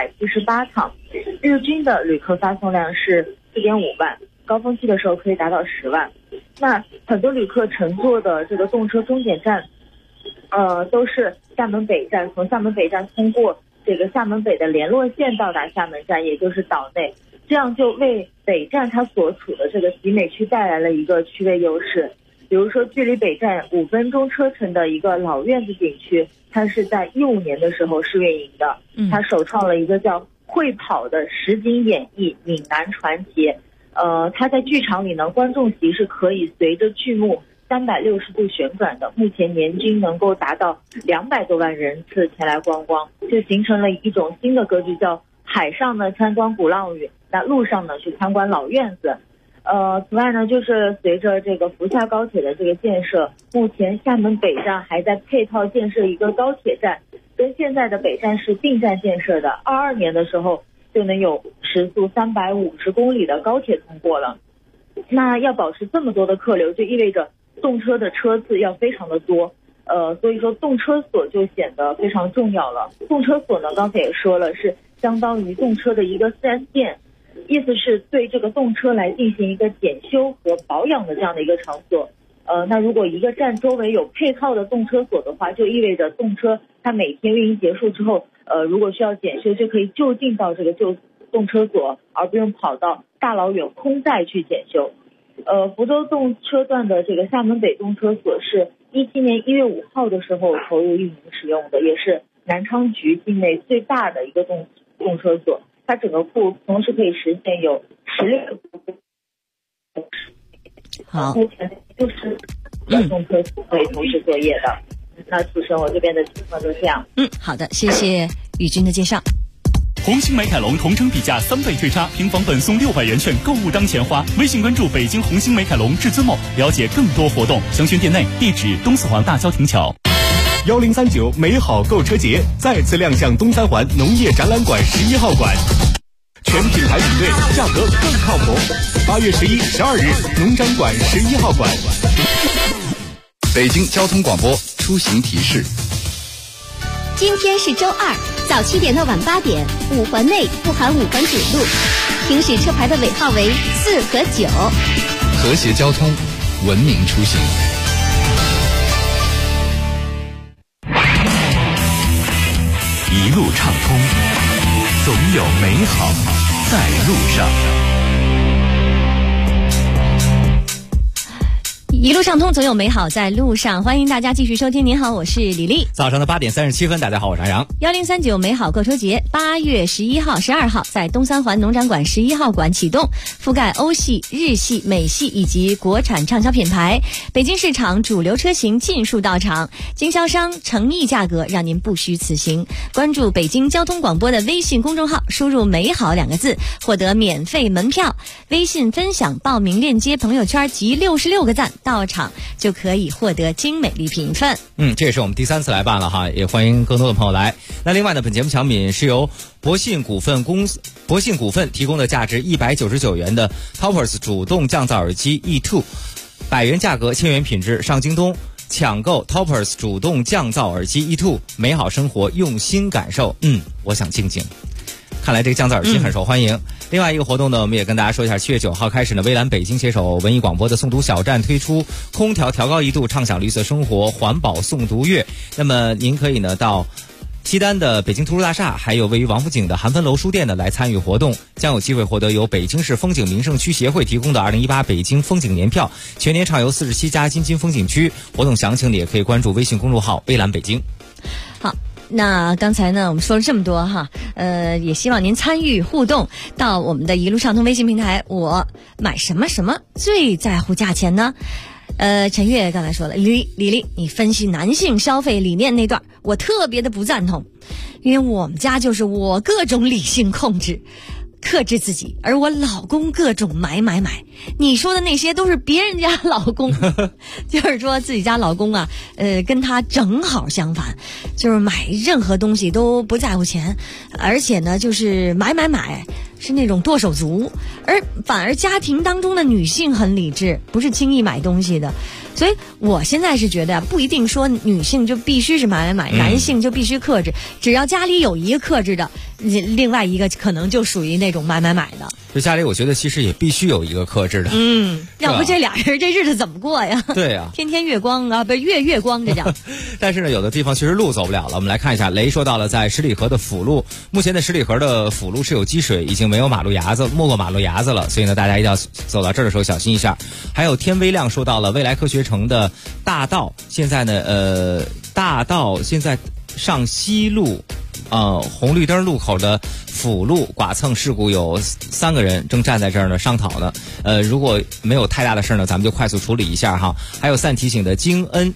S10: 278趟，日均的旅客发送量是4.5万，高峰期的时候可以达到10万。那很多旅客乘坐的这个动车终点站，都是厦门北站，从厦门北站通过这个厦门北的联络线到达厦门站，也就是岛内，这样就为北站它所处的这个集美区带来了一个区位优势。比如说距离北站5分钟车程的一个老院子景区，它是在15年的时候试运营的，它首创了一个叫会跑的实景演绎闽南传奇。它在剧场里呢，观众席是可以随着剧目360度旋转的，目前年均能够达到200多万人次前来观光，就形成了一种新的格局，叫海上呢参观鼓浪屿，那路上呢去参观老院子。此外呢，就是随着这个福厦高铁的这个建设，目前厦门北站还在配套建设一个高铁站，跟现在的北站是并站建设的，22年的时候就能有时速350公里的高铁通过了。那要保持这么多的客流，就意味着动车的车次要非常的多，所以说动车所就显得非常重要了。动车所呢，刚才也说了，是相当于动车的一个 4S 店，意思是对这个动车来进行一个检修和保养的这样的一个场所。那如果一个站周围有配套的动车所的话，就意味着动车它每天运营结束之后，如果需要检修，就可以就近到这个动车所，而不用跑到大老远空载去检修。福州动车段的这个厦门北动车所是17年1月5号的时候投入运营使用的，也是南昌局境内最大的一个动车所。它整个库同时可以实现有16个。
S3: 好，
S10: 目前就是动车可以同时作业的。那主持人，我这边的情况就这样。
S3: 好的，谢谢宇军的介绍。
S1: 红星美凯龙同城比价3倍退差，平房本送600元券，购物当钱花。微信关注北京红星美凯龙至尊某，了解更多活动。详询店内，地址东四环大郊亭桥。
S16: 1039美好购车节再次亮相东三环农业展览馆11号馆，全品牌比对，价格更靠谱。8月11、12日，农展馆11号馆。
S11: 北京交通广播出行提示：
S7: 今天是周二，早7点到晚8点，5环内不含5环主路，行驶车牌的尾号为4和9。
S11: 和谐交通，文明出行。
S15: 一路畅通，总有美好在路上。
S3: 一路畅通，总有美好在路上。欢迎大家继续收听。您好，我是李丽。
S21: 早上的8点37分，大家好，我是杨。
S3: 1039美好购车节8月11号、12号在东三环农展馆11号馆启动，覆盖欧系、日系、美系以及国产畅销品牌。北京市场主流车型尽数到场，经销商诚意价格，让您不虚此行。关注北京交通广播的微信公众号，输入美好2个字，获得免费门票。微信分享报名链接朋友圈集66个赞，到场就可以获得精美礼品一份。
S21: 这也是我们第3次来办了哈，也欢迎更多的朋友来。那另外呢，本节目奖品是由博信股份提供的价值199元的 Toppers 主动降噪耳机 E2，100元价格，1000元品质，上京东抢购 Toppers 主动降噪耳机 E2， 美好生活用心感受。我想静静。 看来这个降噪耳机很受欢迎。另外一个活动呢，我们也跟大家说一下，7月9号开始呢，微蓝北京携手文艺广播的诵读小站推出空调调高1度，畅享绿色生活环保诵读月。那么您可以呢到西单的北京图书大厦，还有位于王府井的韩芬楼书店呢来参与活动，将有机会获得由北京市风景名胜区协会提供的2018北京风景年票，全年畅游47家京津风景区。活动详情呢也可以关注微信公众号微蓝北京。
S3: 好，那刚才呢我们说了这么多哈，也希望您参与互动到我们的一路畅通微信平台。我买什么什么最在乎价钱呢？陈月刚才说了，李丽，你分析男性消费理念那段，我特别的不赞同，因为我们家就是我各种理性克制自己，而我老公各种买。你说的那些都是别人家老公，就是说自己家老公啊，跟他正好相反，就是买任何东西都不在乎钱，而且呢就是买，是那种剁手族，反而家庭当中的女性很理智，不是轻易买东西的。所以我现在是觉得不一定说女性就必须是买，男性就必须克制，只要家里有一个克制的，另外一个可能就属于那种买的。
S21: 这家里我觉得其实也必须有一个克制的，
S3: 要不这俩人这日子怎么过呀？
S21: 对呀，
S3: 天天月光啊，不是月光这叫。
S21: 但是呢，有的地方确实路走不了了。我们来看一下，雷说到了在十里河的辅路，目前的十里河的辅路是有积水，已经没有马路牙子，没过马路牙子了，所以呢，大家一定要走到这儿的时候小心一下。还有天微亮说到了未来科学城的大道，现在呢，大道现在上西路。红绿灯路口的辅路剐蹭事故有3个人正站在这儿呢商讨呢。如果没有太大的事呢，咱们就快速处理一下哈。还有散提醒的京恩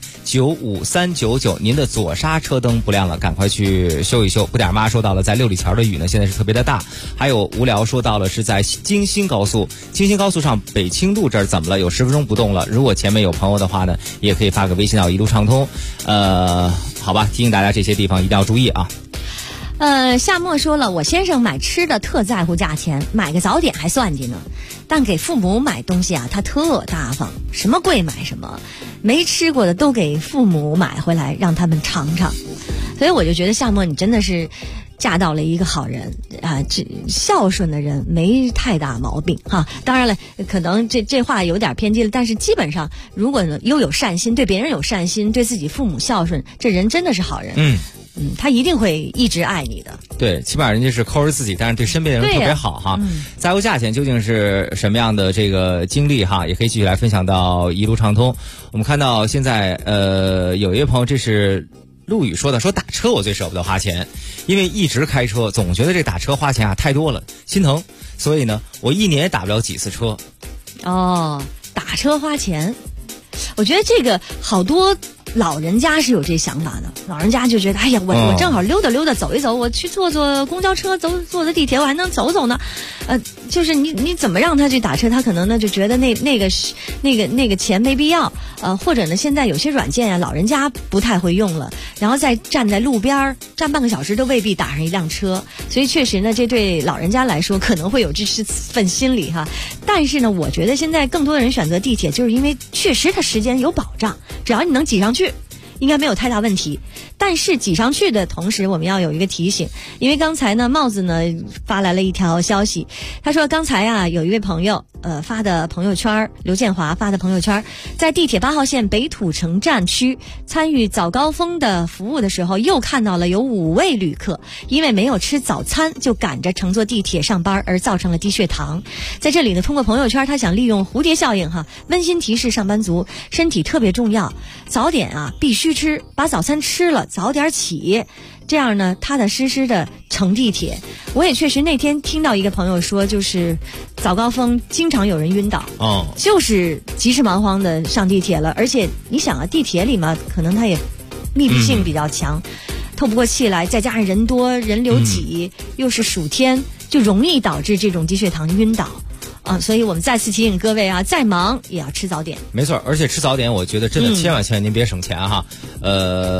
S21: 95399，您的左刹车灯不亮了，赶快去修一修。不点妈说到了在六里桥的雨呢，现在是特别的大。还有无聊说到了是在京新高速上北清路这儿怎么了？有10分钟不动了。如果前面有朋友的话呢，也可以发个微信到一路畅通。好吧，提醒大家这些地方一定要注意啊。
S3: 夏末说了，我先生买吃的特在乎价钱，买个早点还算计呢，但给父母买东西啊，他特大方，什么贵买什么，没吃过的都给父母买回来让他们尝尝。所以我就觉得夏末你真的是嫁到了一个好人啊，孝顺的人没太大毛病哈。当然了，可能这话有点偏激了，但是基本上如果又有善心，对别人有善心，对自己父母孝顺，这人真的是好人。他一定会一直爱你的。
S21: 对，起码人家是抠着自己，但是对身边的人特别好哈。在乎价钱究竟是什么样的这个经历哈，也可以继续来分享到一路畅通。我们看到现在有一位朋友，这是陆宇说的，说打车我最舍不得花钱，因为一直开车总觉得这打车花钱啊太多了，心疼，所以呢我一年也打不了几次车。
S3: 打车花钱，我觉得这个好多老人家是有这想法的，老人家就觉得，哎呀，我正好溜达走一走，我去坐公交车，坐的地铁，我还能走呢。就是你怎么让他去打车，他可能呢就觉得那个钱没必要。或者呢，现在有些软件啊，老人家不太会用了，然后再站在路边站半个小时都未必打上一辆车，所以确实呢，这对老人家来说可能会有这份心理哈。但是呢，我觉得现在更多的人选择地铁，就是因为确实它时间有保障，只要你能挤上去，应该没有太大问题。但是挤上去的同时，我们要有一个提醒，因为刚才呢，帽子呢发来了一条消息，他说刚才啊有一位朋友发的朋友圈，刘建华发的朋友圈，在地铁8号线北土城站区参与早高峰的服务的时候，又看到了有5位旅客因为没有吃早餐就赶着乘坐地铁上班而造成了低血糖。在这里呢，通过朋友圈他想利用蝴蝶效应哈，温馨提示上班族身体特别重要，早点啊必须吃，把早餐吃了早点起，这样呢踏踏实实的乘地铁。我也确实那天听到一个朋友说，就是早高峰经常有人晕倒，就是急事忙慌的上地铁了。而且你想啊，地铁里嘛，可能它也密闭性比较强，透不过气来，再加上人多人流挤，又是暑天，就容易导致这种低血糖晕倒。所以我们再次提醒各位啊，再忙也要吃早点。
S21: 没错，而且吃早点，我觉得真的千万您别省钱哈。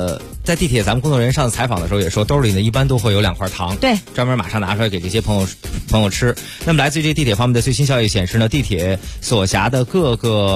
S21: 在地铁咱们工作人员上次采访的时候也说，兜里呢一般都会有2块糖，
S3: 对，
S21: 专门马上拿出来给这些朋友吃。那么来自于这地铁方面的最新消息显示呢，地铁所辖的各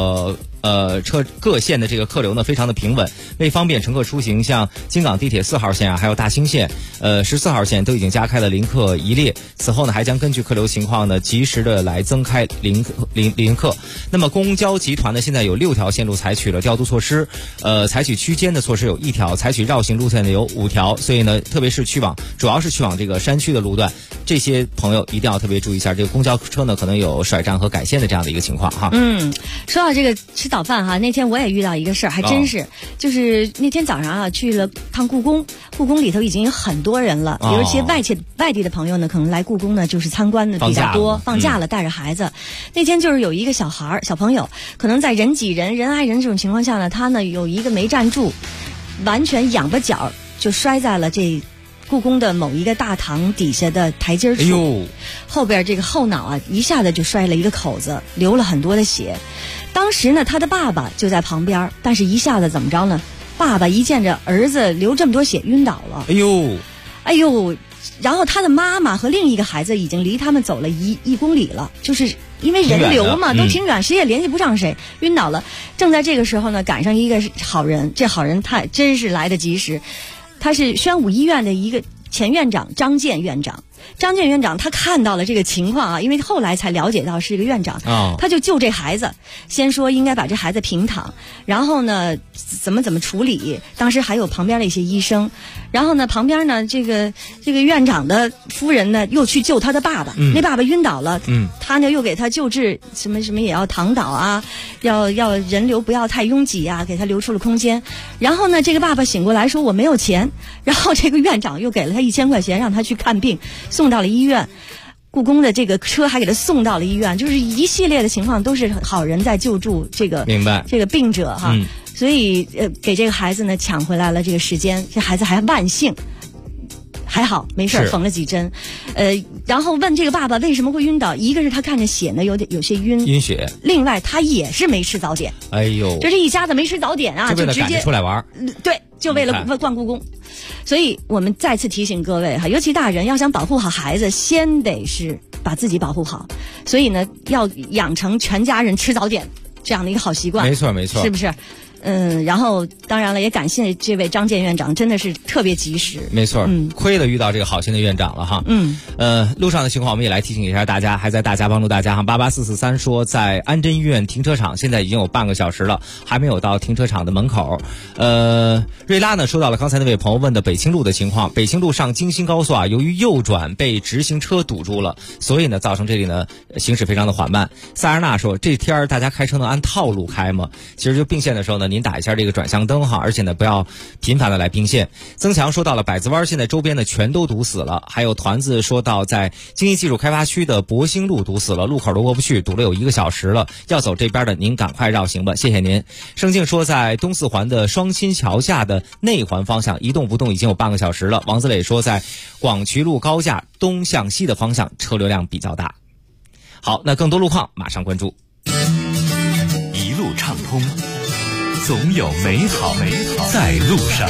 S21: 线的这个客流呢非常的平稳，为方便乘客出行，像京港地铁4号线还有大兴线14号线都已经加开了临客一列，此后呢还将根据客流情况呢及时的来增开临客。那么公交集团呢现在有6条线路采取了调度措施，采取区间的措施有1条，采取绕行路线的有5条，所以呢特别是主要是去往这个山区的路段，这些朋友一定要特别注意一下，这个公交车呢可能有甩站和改线的这样的一个情况哈。
S3: 说到这个吃早饭哈，那天我也遇到一个事儿，还真是，就是那天早上啊去了趟故宫里头已经有很多人了，有一些外地的朋友呢，可能来故宫呢就是参观的比较多，放假了带着孩子。那天就是有一个小朋友，可能在人挤人、人挨人这种情况下呢，他呢有一个没站住，完全仰巴脚就摔在了这故宫的某一个大堂底下的台阶处，后边这个后脑啊一下子就摔了一个口子，流了很多的血。当时呢他的爸爸就在旁边，但是一下子怎么着呢，爸爸一见着儿子流这么多血晕倒了，哎呦，然后他的妈妈和另一个孩子已经离他们走了1公里了，就是因为人流嘛，都挺远，谁也联系不上谁，晕倒了。正在这个时候呢，赶上一个好人，这好人他真是来得及时，他是宣武医院的一个前院长张建院长。张建院长他看到了这个情况啊，因为后来才了解到是一个院长，他就救这孩子，先说应该把这孩子平躺，然后呢怎么处理，当时还有旁边的一些医生，然后呢旁边呢这个院长的夫人呢又去救他的爸爸，那爸爸晕倒了，他呢又给他救治，什么也要躺倒啊，要人流不要太拥挤啊，给他留出了空间。然后呢这个爸爸醒过来说我没有钱，然后这个院长又给了他1000块钱让他去看病，送到了医院，故宫的这个车还给他送到了医院，就是一系列的情况都是好人在救助这个这个病者哈，所以给这个孩子呢抢回来了这个时间，这孩子还万幸还好没事，缝了几针。然后问这个爸爸为什么会晕倒，一个是他看着血呢有些晕
S21: 血，
S3: 另外他也是没吃早点，
S21: 哎呦，
S3: 就这一家子没吃早点啊，就直接
S21: 出来玩，
S3: 对，就为了逛故宫。所以我们再次提醒各位哈，尤其大人要想保护好孩子，先得是把自己保护好，所以呢要养成全家人吃早点这样的一个好习惯，
S21: 没错，是
S3: 不是？然后当然了，也感谢这位张建院长，真的是特别及时。
S21: 没错，亏了遇到这个好心的院长了哈。路上的情况我们也来提醒一下大家，还在大家帮助大家哈。88443说，在安贞医院停车场现在已经有半个小时了，还没有到停车场的门口。瑞拉呢说到了刚才那位朋友问的北清路的情况，北清路上京新高速啊，由于右转被直行车堵住了，所以呢造成这里呢行驶非常的缓慢。萨尔纳说，这天大家开车能按套路开吗？其实就并线的时候呢，您打一下这个转向灯哈，而且呢不要频繁的来并线。增强说到了百子湾现在周边呢全都堵死了，还有团子说到在经济技术开发区的博兴路堵死了，路口都过不去，堵了有1个小时了，要走这边的您赶快绕行吧，谢谢您。盛静说在东四环的双新桥下的内环方向一动不动已经有半个小时了。王子磊说在广渠路高架东向西的方向车流量比较大。好，那更多路况马上关注。
S15: 一路畅通，总有美好在路上。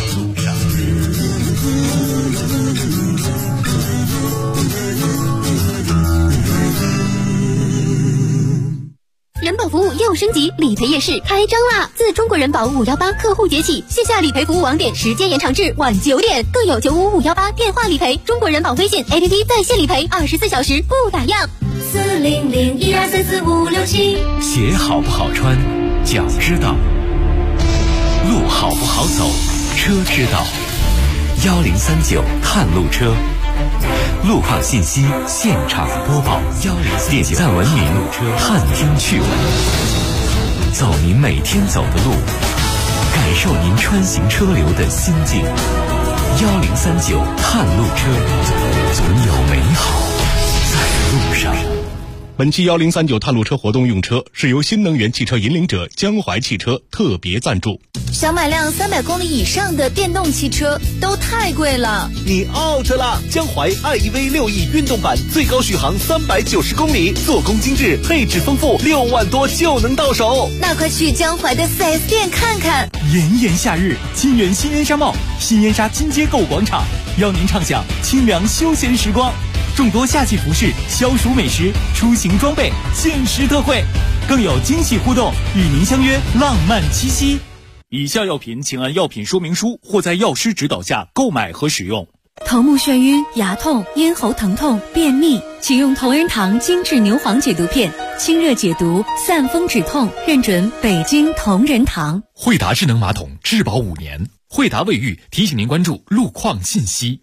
S17: 人保服务又升级，理赔夜市开张啦！自中国人保518客户节起，线下理赔服务网点时间延长至晚9点，更有95518电话理赔，中国人保微信 APP 在线理赔，24小时不打烊。40012344567，
S15: 鞋好不好穿，脚知道；路好不好走，车知道。1039探路车。路况信息现场播报，点赞文明，探听趣闻，走您每天走的路，感受您穿行车流的心境。1039探路车，总有美好在路上。
S26: 本期1039探路车活动用车是由新能源汽车引领者江淮汽车特别赞助。
S7: 想买辆300公里以上的电动汽车都太贵了，
S12: 你 out 了！江淮 iEV 6E 运动版最高续航390公里，做工精致，配置丰富，6万多就能到手。
S7: 那快去江淮的 4S 店看看。
S12: 炎炎夏日，金源新烟沙帽、新烟沙金街购物广场邀您畅享清凉休闲时光。众多夏季服饰、消暑美食、出行装备限时特惠，更有惊喜互动，与您相约浪漫七夕。以下药品请按药品说明书或在药师指导下购买和使用。
S14: 头目眩晕、牙痛、咽喉疼痛、便秘，请用同仁堂精致牛黄解毒片，清热解毒，散风止痛，认准北京同仁堂。
S1: 惠达智能马桶质保5年，惠达卫浴提醒您关注路况信息。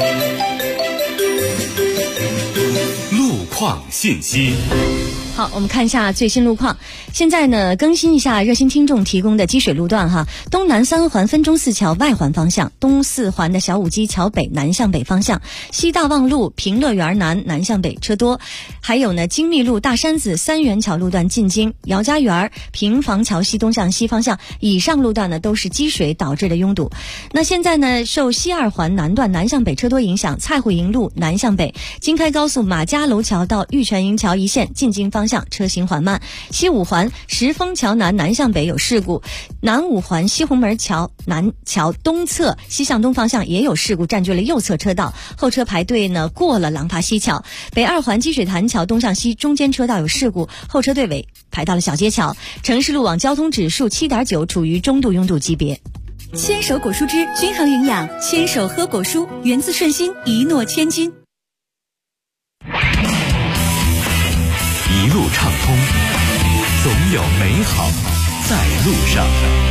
S1: 路况信息。
S3: 好，我们看一下最新路况。现在呢，更新一下热心听众提供的积水路段哈。东南3环分钟寺桥外环方向，东4环的小武基桥北南向北方向，西大望路平乐园南向北车多。还有呢，精密路大山子3元桥路段进京，姚家园平房桥西东向西方向以上路段呢都是积水导致的拥堵。那现在呢，受西2环南段南向北车多影响，蔡虎营路南向北，京开高速马家楼桥到玉泉营桥一线进京方向车行缓慢。西5环石峰桥南向北有事故，南5环西红门桥南桥东侧西向东方向也有事故，占据了右侧车道，后车排队呢过了廊坊西桥。北2环积水潭桥东向西中间车道有事故，后车队尾排到了小街桥。城市路网交通指数7.9，处于中度拥堵级别。
S14: 牵手果蔬汁均衡营养，牵手喝果蔬，源自顺心，一诺千金。
S15: 一路畅通，总有美好在路上。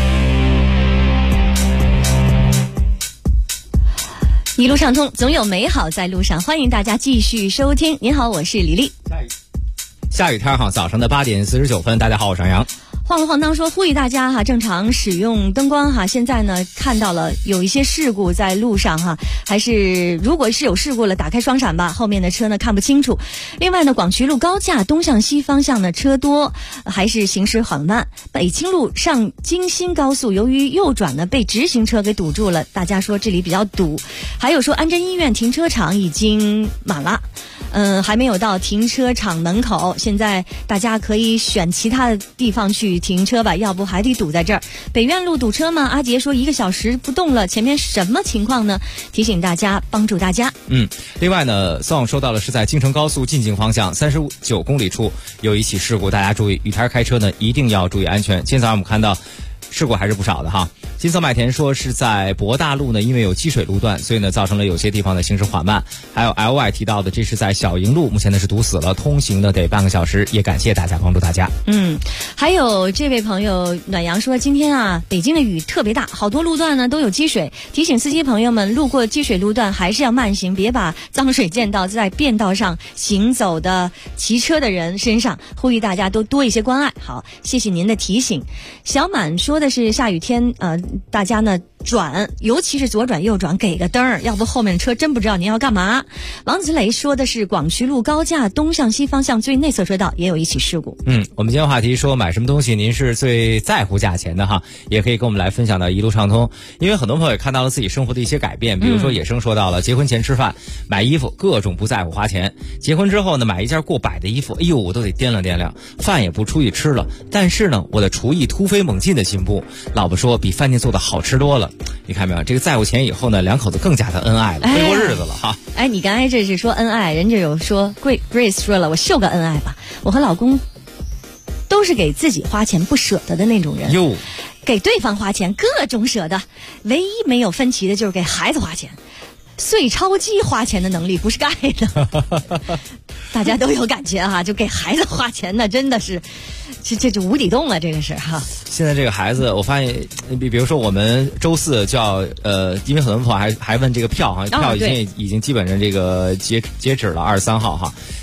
S3: 一路畅通，总有美好在路上。欢迎大家继续收听。您好，我是李丽。
S21: 下雨天哈，早上的8点49分，大家好，我是杨洋。
S3: 晃了晃荡说呼吁大家哈，正常使用灯光哈。现在呢，看到了有一些事故在路上哈，还是如果是有事故了，打开双闪吧，后面的车呢看不清楚。另外呢，广渠路高架东向西方向呢车多，还是行驶缓慢。北清路上京新高速由于右转呢被直行车给堵住了，大家说这里比较堵。还有说安贞医院停车场已经满了。还没有到停车场门口，现在大家可以选其他的地方去停车吧，要不还得堵在这儿。北苑路堵车吗？阿杰说1个小时不动了，前面什么情况呢？提醒大家，帮助大家。
S21: 另外呢，宋收到的是在京承高速进京方向39公里处有一起事故，大家注意，雨天开车呢一定要注意安全。今天早上我们看到事故还是不少的哈。金色麦田说是在博大路呢，因为有积水路段，所以呢造成了有些地方的行驶缓慢。还有 LY 提到的，这是在小营路，目前呢是堵死了，通行呢得半个小时。也感谢大家帮助大家。
S3: 还有这位朋友暖阳说，今天啊北京的雨特别大，好多路段呢都有积水，提醒司机朋友们路过积水路段还是要慢行，别把脏水溅到在便道上行走的骑车的人身上，呼吁大家都多一些关爱。好，谢谢您的提醒。小满说的是下雨天大家呢转，尤其是左转右转给个灯儿，要不后面的车真不知道您要干嘛。王子雷说的是广渠路高架东向西方向最内侧车道也有一起事故。
S21: 我们今天话题说买什么东西您是最在乎价钱的哈，也可以跟我们来分享到一路畅通。因为很多朋友也看到了自己生活的一些改变，比如说野生说到了结婚前吃饭买衣服各种不在乎花钱，结婚之后呢买一件过百的衣服，哎呦我都得掂量掂量，饭也不出去吃了，但是呢我的厨艺突飞猛进的进步，老婆说比饭店做的好吃多了。你看没有，这个在乎钱以后呢，两口子更加的恩爱了，会过日子了哈。
S3: 你刚才这是说恩爱，人家有说 Grace 说了，我秀个恩爱吧，我和老公都是给自己花钱不舍得的那种人，给对方花钱各种舍得，唯一没有分歧的就是给孩子花钱。碎钞机花钱的能力不是盖的，大家都有感觉哈，就给孩子花钱呢，真的是这就无底洞了，这个是哈。
S21: 现在这个孩子，我发现，比如说我们周4就要因为很多朋友还问这个票哈，票已经基本上这个截止了23号哈。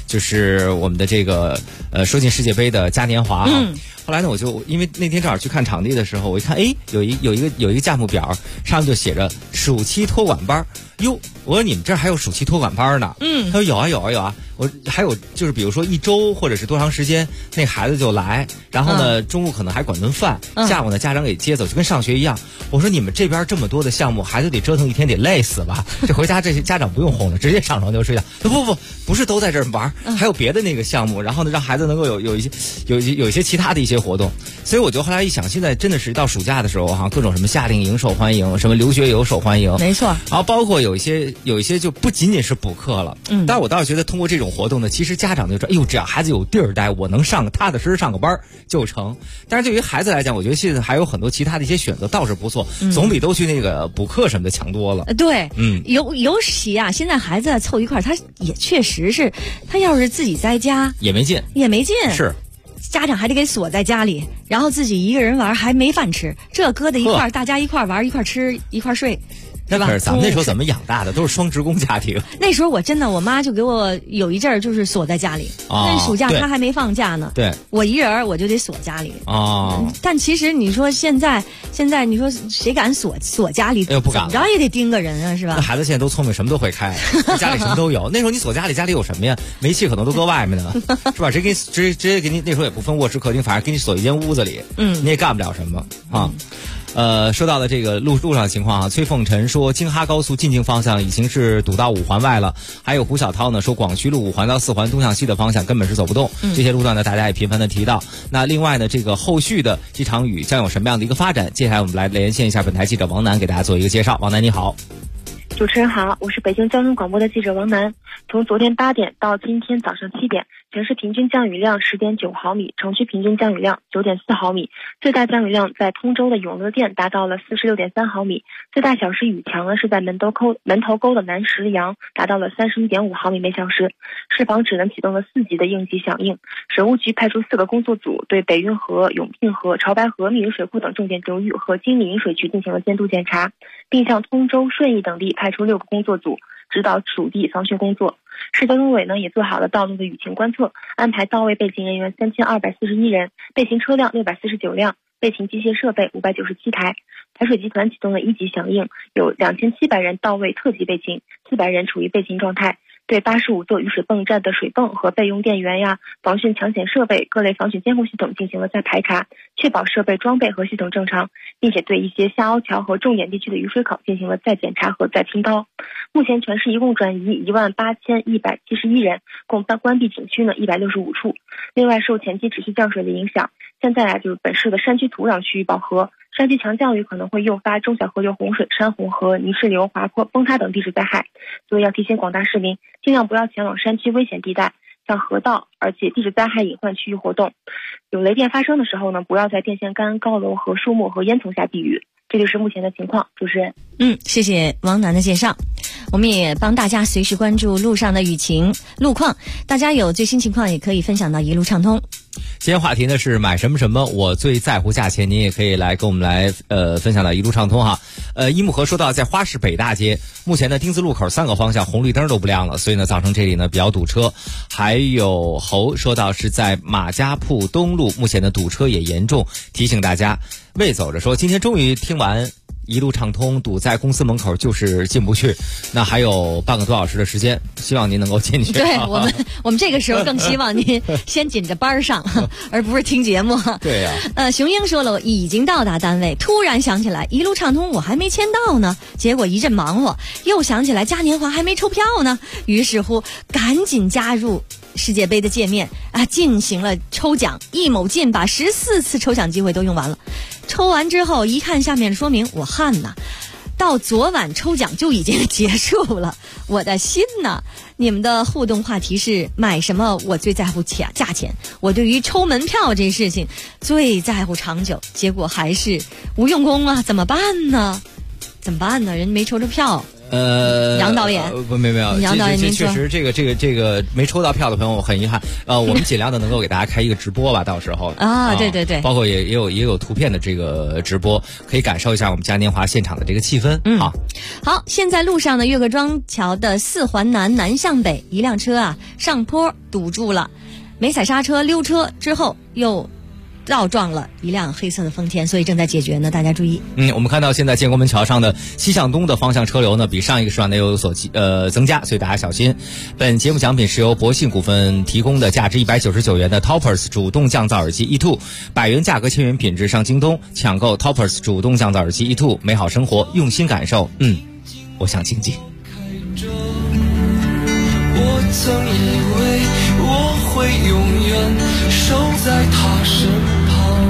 S21: 就是我们的这个说进世界杯的嘉年华啊。后来呢，我就因为那天正好去看场地的时候，我一看，哎，有一个价目表，上面就写着暑期托管班。哟，我说你们这儿还有暑期托管班呢？他说有啊。我还有就是比如说1周或者是多长时间，那孩子就来，然后呢中午可能还管顿饭，下午呢家长给接走，就跟上学一样。我说你们这边这么多的项目，孩子得折腾一天，得累死吧？这回家这些家长不用哄了，直接上床就睡觉。不是都在这儿玩，还有别的那个项目，然后呢让孩子能够有一些其他的一些活动。所以我就后来一想，现在真的是到暑假的时候哈，各种什么夏令营受欢迎，什么留学游受欢迎，
S3: 没错。
S21: 然后包括有一些就不仅仅是补课了，但我倒是觉得通过这种活动呢，其实家长就说，哎呦，只要孩子有地儿待，我能踏踏实实上个班就成。但是对于孩子来讲，我觉得现在还有很多其他的一些选择，倒是不错，总比都去那个补课什么的强多了。
S3: 对，尤其啊，现在孩子凑一块儿，他也确实是，他要是自己在家
S21: 也没劲，是。
S3: 家长还得给锁在家里，然后自己一个人玩还没饭吃，这搁在一块儿，大家一块儿玩，一块儿吃，一块儿睡。
S21: 那可是咱们那时候怎么养大的，都是双职工家庭。
S3: 那时候我真的，我妈就给我有一阵儿就是锁在家里，那暑假她还没放假呢。
S21: 对，
S3: 我一人我就得锁家里。但其实你说现在你说谁敢锁家里？
S21: 不敢，
S3: 怎么着也得盯个人啊，是吧？
S21: 那孩子现在都聪明，什么都会开，家里什么都有。那时候你锁家里有什么呀？煤气可能都搁外面呢，是吧？谁给你直接给你，那时候也不分卧室客厅，反正给你锁一间屋子里，你也干不了什么啊。说到了这个路上的情况啊，崔凤晨说京哈高速进京方向已经是堵到5环外了，还有胡小涛呢说广渠路5环到4环东向西的方向根本是走不动，这些路段呢大家也频繁的提到。那另外呢，这个后续的这场雨将有什么样的一个发展？接下来我们来连线一下本台记者王楠，给大家做一个介绍。王楠你好。
S18: 主持人好，我是北京交通广播的记者王楠。从昨天8点到今天早上7点，全市平均降雨量10.9毫米，城区平均降雨量9.4毫米，最大降雨量在通州的永乐店达到了46.3毫米，最大小时雨强呢是在门头沟的南石阳达到了31.5毫米每小时。市防指呢启动了4级的应急响应，水务局派出4个工作组对北运河、永聘河、潮白河、密云水库等重点流域和金陵水渠进行了监督检查，并向通州、顺义等地派出6个工作组指导属地防汛工作。市交通委呢也做好了道路的雨情观测，安排到位备勤人员3241人，备勤车辆649辆，备勤机械设备597台。排水集团启动了1级响应，有2700人到位特级备勤，400人处于备勤状态。对85座雨水泵站的水泵和备用电源防汛抢险设备、各类防汛监控系统进行了再排查，确保设备装备和系统正常，并且对一些下凹桥和重点地区的雨水口进行了再检查和再清刀。目前全市一共转移18171人，共关闭景区呢165处。另外，受前期持续降水的影响，现在就是本市的山区土壤区域饱和，山区强降雨可能会诱发中小河流洪水、山洪和泥石流、滑坡、崩塌等地质灾害，所以要提醒广大市民尽量不要前往山区危险地带，像河道而且地质灾害隐患区域活动。有雷电发生的时候呢，不要在电线杆、高楼和树木和烟囱下避雨。这就是目前的情况。主持人，
S3: 谢谢王楠的介绍。我们也帮大家随时关注路上的雨情路况，大家有最新情况也可以分享到一路畅通。
S21: 今天话题呢是买什么我最在乎价钱，您也可以来跟我们来分享到一路畅通哈。一木河说到在花市北大街，目前呢丁字路口3个方向红绿灯都不亮了，所以呢造成这里呢比较堵车。还有侯说到是在马家铺东路，目前的堵车也严重，提醒大家。魏走着说，今天终于听完一路畅通，堵在公司门口就是进不去，那还有半个多小时的时间，希望您能够进去。
S3: 对，我们这个时候更希望您先紧着班上，而不是听节目。
S21: 对呀。
S3: 熊英说了，我已经到达单位，突然想起来一路畅通我还没签到呢，结果一阵忙活，又想起来嘉年华还没抽票呢，于是乎赶紧加入世界杯的界面进行了抽奖，一某劲把14次抽奖机会都用完了。抽完之后一看下面说明，我汗呐，到昨晚抽奖就已经结束了，我的心呐。你们的互动话题是买什么我最在乎价钱，我对于抽门票这事情最在乎长久，结果还是无用功啊，怎么办呢？人没抽着票。 杨导演
S21: 没有，
S3: 杨导演，
S21: 这确实这个没抽到票的朋友很遗憾。我们尽量的能够给大家开一个直播吧，到时候
S3: 啊，对对对，
S21: 包括也有图片的这个直播，可以感受一下我们嘉年华现场的这个气氛。
S3: 好，现在路上呢，岳各庄桥的4环南向北，一辆车啊上坡堵住了，没踩刹车溜车之后又倒撞了一辆黑色的丰田，所以正在解决呢，大家注意。
S21: 我们看到现在建国门桥上的西向东的方向车流呢，比上一个时段呢又有所增加，所以大家小心。本节目奖品是由博信股份提供的价值199元的 Toppers 主动降噪耳机 E2， 100元价格1000元品质上京东抢购 Toppers 主动降噪耳机 E2， 美好生活用心感受。我想静静。
S4: 我曾以为我会永远守在他身旁，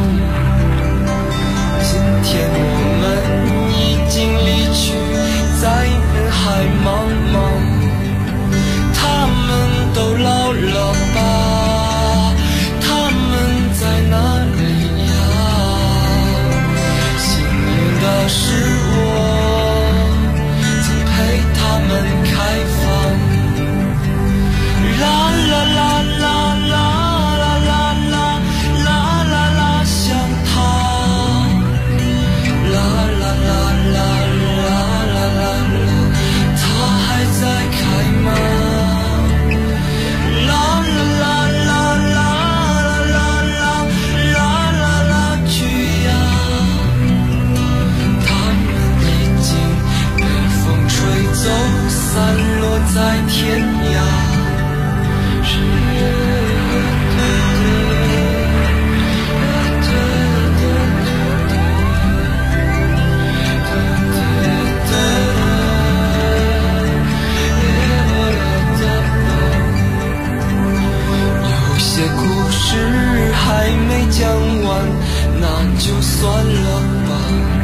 S4: 今天我们已经离去，在人海茫茫。他们都老了吧？他们在哪里呀？幸运的是我曾陪他们开放。啦啦啦啦啦啦啦啦啦啦啦，想他。啦啦啦啦啦啦啦啦，他还在开吗？啦啦啦啦啦啦啦啦啦啦，去呀！他们已经被风吹走，散落在天涯。有些故事还没讲完，那就算了吧。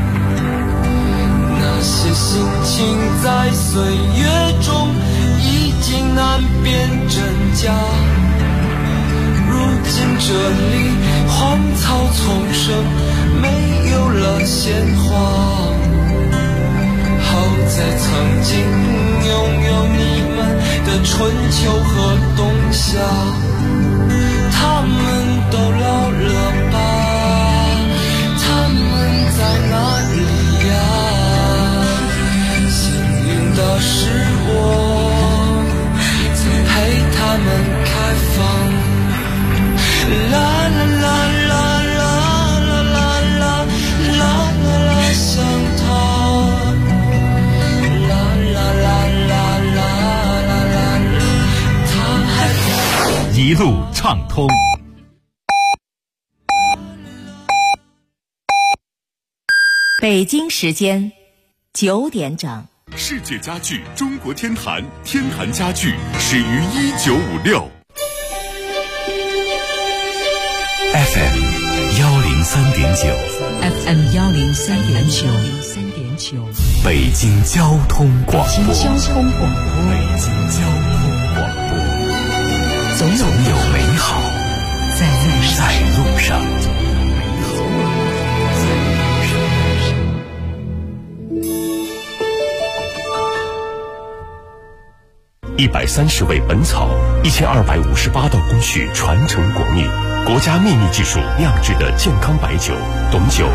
S4: 那些心情在岁月中已经难辨真假，如今这里荒草丛生，没有了鲜花。好在曾经拥有你们的春秋和冬夏，他们都老了吧？他们在哪里呀？幸运的是我陪他们开放。啦啦啦啦啦啦啦啦啦啦啦，想他。啦啦啦啦啦啦啦，他还在。
S1: 一路畅通。
S2: 北京时间9点整。
S1: 世界家具中国天坛，天坛家具始于1956。
S15: FM 103.9
S2: FM 103.9，
S15: 北京交通广播。
S2: 北京交通广播，总有美好在路上。
S1: 130味本草，1258道工序传承国秘，国家秘密技术酿制的健康白酒，董酒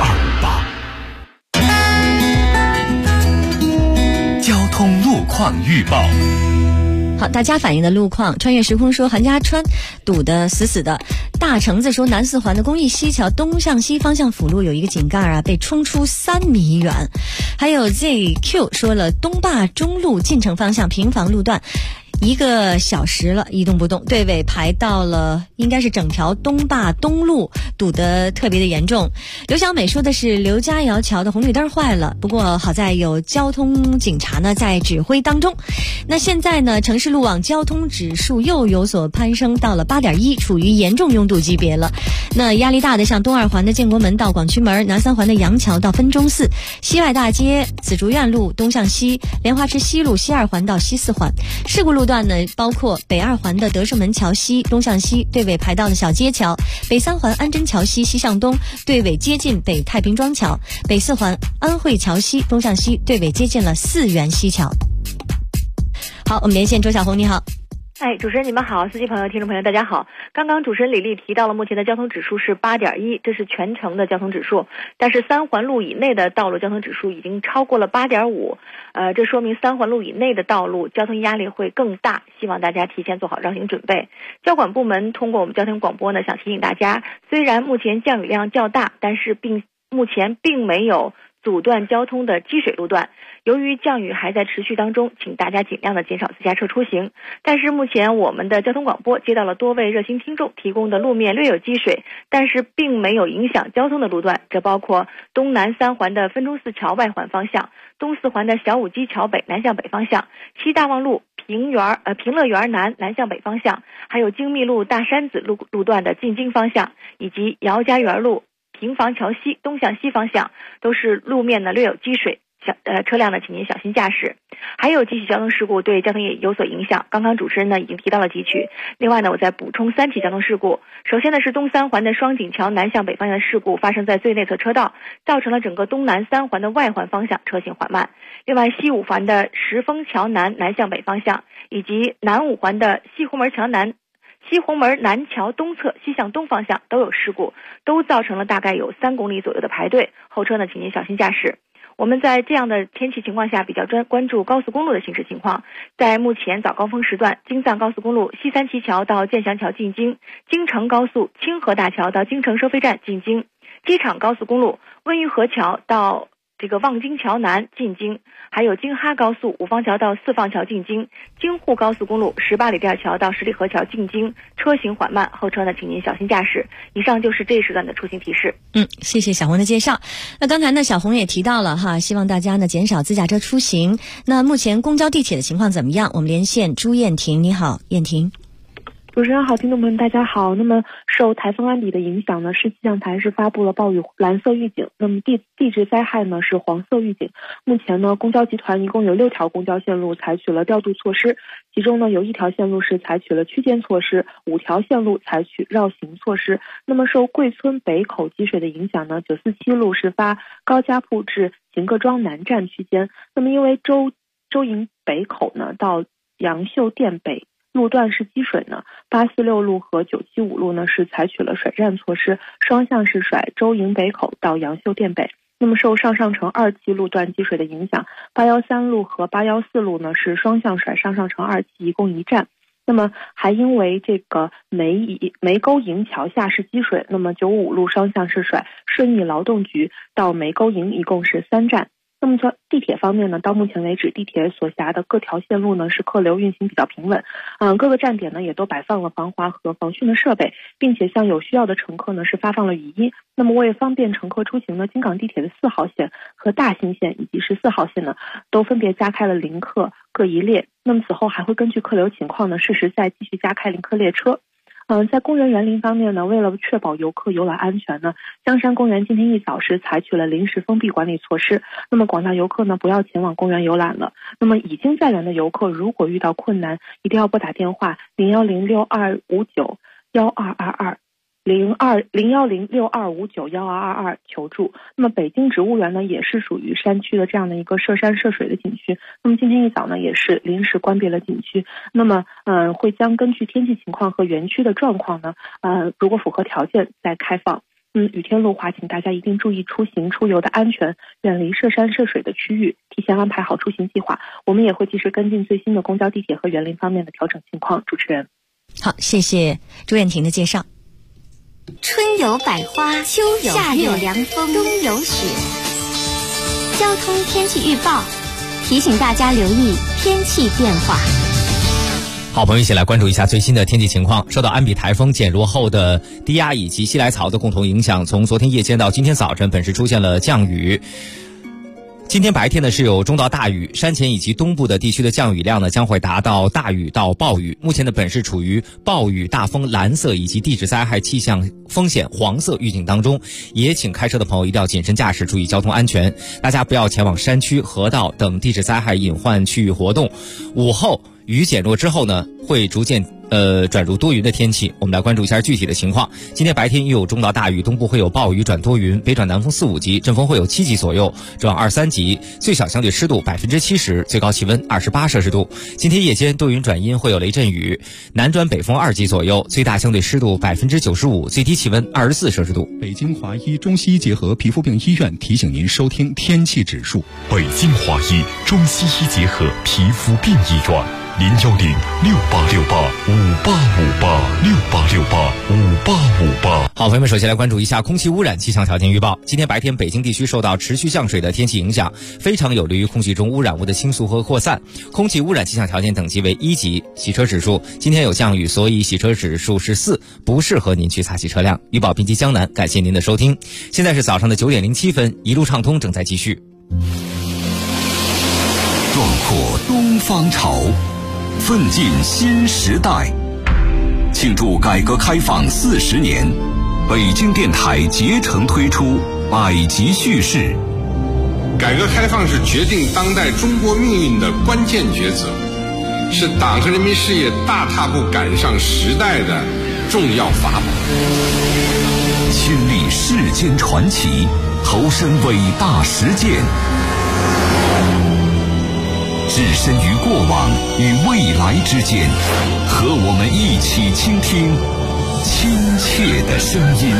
S1: 1258。
S15: 交通路况预报。
S3: 好，大家反映的路况，穿越时空说韩家川堵得死死的。大橙子说南四环的公益西桥东向西方向辅路有一个井盖啊，被冲出3米远。还有 ZQ 说了东坝中路进城方向平房路段。 1个小时了，一动不动，队尾排到了，应该是整条东坝东路堵得特别的严重。刘小美说的是刘家窑桥的红绿灯坏了，不过好在有交通警察呢在指挥当中。那现在呢，城市路网交通指数又有所攀升到了8.1，处于严重拥堵级别了。那压力大的像东2环的建国门到广渠门，南3环的杨桥到分钟寺，西外大街紫竹院路东向西，莲花池西路西2环到西4环，事故路段呢，包括北2环的德胜门桥西东向西对尾排到了小街桥，北3环安贞桥西西向东对尾接近北太平庄桥，北4环安慧桥西东向西对尾接近了4元西桥。好，我们连线周小红，你好。
S8: 主持人你们好，司机朋友、听众朋友大家好。刚刚主持人李丽提到了目前的交通指数是 8.1， 这是全程的交通指数，但是3环路以内的道路交通指数已经超过了 8.5， 这说明3环路以内的道路交通压力会更大，希望大家提前做好绕行准备。交管部门通过我们交通广播呢，想提醒大家，虽然目前降雨量较大，但是目前并没有阻断交通的积水路段。由于降雨还在持续当中，请大家尽量的减少私家车出行。但是目前我们的交通广播接到了多位热心听众提供的路面略有积水，但是并没有影响交通的路段，这包括东南3环的分钟寺桥外环方向，东4环的小武基桥北南向北方向，西大望路平乐园南向北方向，还有精密路大山子路段的进京方向，以及姚家园路平房桥西东向西方向，都是路面呢略有积水，车辆呢请您小心驾驶。还有几起交通事故对交通也有所影响，刚刚主持人呢已经提到了几起，另外呢我再补充3起交通事故。首先呢是东3环的双井桥南向北方向的事故发生在最内侧车道，造成了整个东南3环的外环方向车行缓慢。另外西5环的石峰桥南向北方向，以及南5环的西红门南桥东侧西向东方向都有事故，都造成了大概有3公里左右的排队，后车呢请您小心驾驶。我们在这样的天气情况下比较关注高速公路的行驶情况。在目前早高峰时段，京藏高速公路西三旗桥到建祥桥进京，京承高速清河大桥到京承收费站进京，机场高速公路温榆河桥到望京桥南进京，还有京哈高速五方桥到四方桥进京，京沪高速公路18里店桥到十里河桥进京，车行缓慢，后车呢请您小心驾驶。以上就是这一时段的出行提示。
S3: 谢谢小红的介绍。那刚才呢小红也提到了哈，希望大家呢减少自驾车出行。那目前公交地铁的情况怎么样？我们连线朱燕婷，你好，燕婷。
S18: 主持人好，听众朋友大家好。那么受台风安比的影响呢，市气象台是发布了暴雨蓝色预警，那么地质灾害呢是黄色预警。目前呢公交集团一共有6条公交线路采取了调度措施，其中呢有1条线路是采取了区间措施，5条线路采取绕行措施。那么受贵村北口积水的影响呢，947路是发高家铺至秦各庄南站区间。那么因为周营北口呢到杨秀店北路段是积水呢，846路和975路呢是采取了甩站措施，双向是甩周营北口到杨秀店北。那么受上城2期路段积水的影响，813路和814路呢是双向甩上城2期一共1站。那么还因为这个梅沟营桥下是积水，那么955路双向是甩顺义劳动局到梅沟营一共是3站。那么在地铁方面呢，到目前为止，地铁所辖的各条线路呢是客流运行比较平稳，各个站点呢也都摆放了防滑和防汛的设备，并且向有需要的乘客呢是发放了语音。那么为方便乘客出行呢，京港地铁的4号线和大兴线以及14号线呢，都分别加开了临客各1列。那么此后还会根据客流情况呢，适时再继续加开临客列车。在公园园林方面呢，为了确保游客游览安全呢，香山公园今天一早是采取了临时封闭管理措施。那么广大游客呢不要前往公园游览了。那么已经在园的游客如果遇到困难，一定要拨打电话01062591222。01062591222求助。那么北京植物园呢也是属于山区的这样的一个涉山涉水的景区，那么今天一早呢也是临时关闭了景区。那么会将根据天气情况和园区的状况呢如果符合条件再开放。雨天路滑，请大家一定注意出行出游的安全，远离涉山涉水的区域，提前安排好出行计划。我们也会及时跟进最新的公交地铁和园林方面的调整情况。主持人
S3: 好，谢谢朱燕婷的介绍。
S19: 春有百花，秋有夏有凉风，冬有雪。交通天气预报提醒大家留意天气变化。
S21: 好朋友一起来关注一下最新的天气情况。受到安比台风减弱后的低压以及西来槽的共同影响，从昨天夜间到今天早晨，本市出现了降雨。今天白天呢是有中到大雨，山前以及东部的地区的降雨量呢将会达到大雨到暴雨。目前的本市处于暴雨大风蓝色以及地质灾害气象风险黄色预警当中，也请开车的朋友一定要谨慎驾驶，注意交通安全。大家不要前往山区、河道等地质灾害隐患区域活动。午后雨减弱之后呢，会逐渐转入多云的天气。我们来关注一下具体的情况。今天白天又有中到大雨，东部会有暴雨转多云，北转南风4、5级，阵风会有7级左右，转2、3级，最小相对湿度70%，最高气温28摄氏度。今天夜间多云转阴，会有雷阵雨，南转北风2级左右，最大相对湿度95%，最低气温24摄氏度。
S26: 北京华医中西医结合皮肤病医院提醒您收听天气指数。
S1: 北京华医中西医结合皮肤病医院，0106868585858，68685858。
S21: 好，朋友们，首先来关注一下空气污染气象条件预报。今天白天北京地区受到持续降水的天气影响，非常有利于空气中污染物的清除和扩散。空气污染气象条件等级为1级，洗车指数今天有降雨，所以洗车指数是4，不适合您去擦洗车辆。预报编辑江南，感谢您的收听。现在是早上的9点07分，一路畅通正在继续。
S15: 壮阔东方潮，奋进新时代。庆祝改革开放40年，北京电台竭诚推出百集叙事。
S9: 改革开放是决定当代中国命运的关键抉择，是党和人民事业大踏步赶上时代的重要法宝。
S15: 亲历世间传奇，投身伟大实践，置身于过往与未来之间，和我们一起倾听亲切的声音。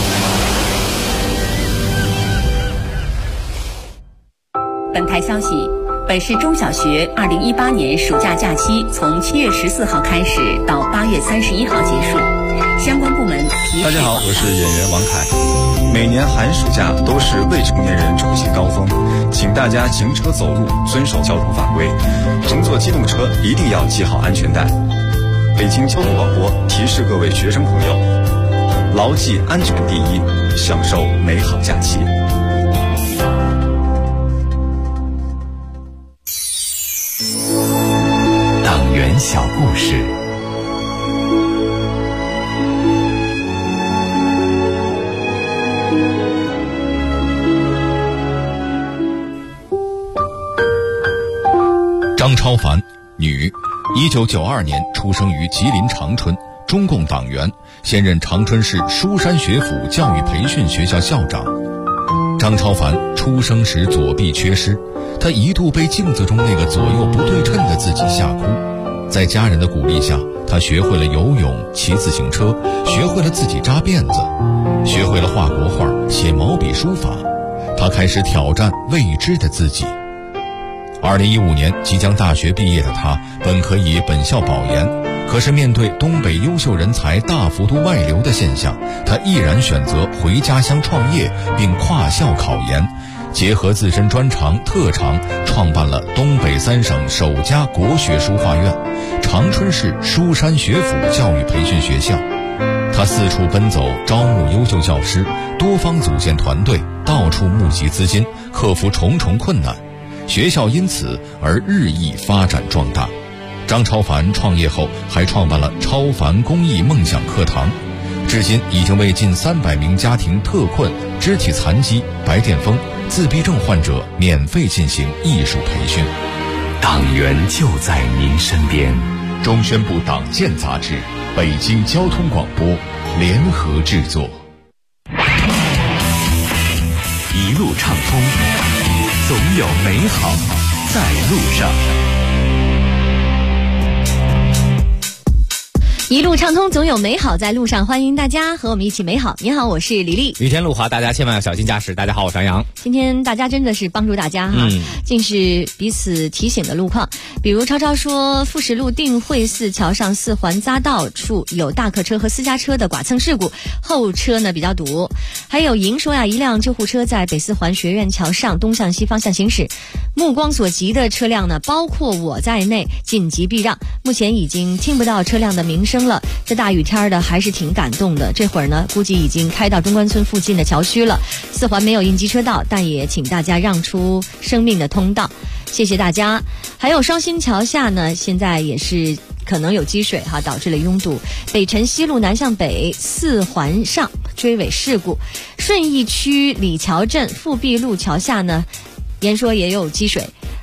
S5: 本台消息，本市中小学2018年暑假假期从7月14号开始到8月31号结束，相关部门提示。
S20: 大家好，我是演员王凯。每年寒暑假都是未成年人出行高峰，请大家行车走路遵守交通法规，乘坐机动车一定要系好安全带。北京交通广播提示各位学生朋友，牢记安全第一，享受美好假期。
S15: 党员小故事。
S22: 张超凡，女，1992年出生于吉林长春，中共党员，现任长春市书山学府教育培训学校校长。张超凡出生时左臂缺失，他一度被镜子中那个左右不对称的自己吓哭。在家人的鼓励下，他学会了游泳、骑自行车，学会了自己扎辫子，学会了画国画、写毛笔书法。他开始挑战未知的自己。2015年即将大学毕业的他，本可以本校保研，可是面对东北优秀人才大幅度外流的现象，他毅然选择回家乡创业，并跨校考研，结合自身专长特长，创办了东北3省首家国学书画院——长春市书山学府教育培训学校。他四处奔走，招募优秀教师，多方组建团队，到处募集资金，克服重重困难。学校因此而日益发展壮大。张超凡创业后还创办了超凡公益梦想课堂，至今已经为近300名家庭特困、肢体残疾、白癜风、自闭症患者免费进行艺术培训。
S15: 党员就在您身边。
S1: 中宣部党建杂志、北京交通广播联合制作。
S15: 一路畅通，总有美好在路上。
S3: 一路畅通，总有美好在路上。欢迎大家和我们一起美好。你好，我是李丽。
S21: 雨天路滑，大家千万要小心驾驶。大家好，我是杨洋。
S3: 今天大家真的是帮助大家哈，尽是彼此提醒的路况。比如超超说，富石路定慧寺桥上4环匝道处有大客车和私家车的剐蹭事故，后车呢比较堵。还有莹说呀，一辆救护车在北4环学院桥上东向西方向行驶，目光所及的车辆呢，包括我在内，紧急避让。目前已经听不到车辆的鸣声了，这大雨天的还是挺感动的。这会儿呢，估计已经开到中关村附近的桥区了。4环没有应急车道，但也请大家让出生命的通道，谢谢大家。还有双新桥下呢，现在也是可能有积水哈，导致了拥堵。北辰西路南向北4环上追尾事故，顺义区李桥镇富碧路桥下呢，言说也有积水。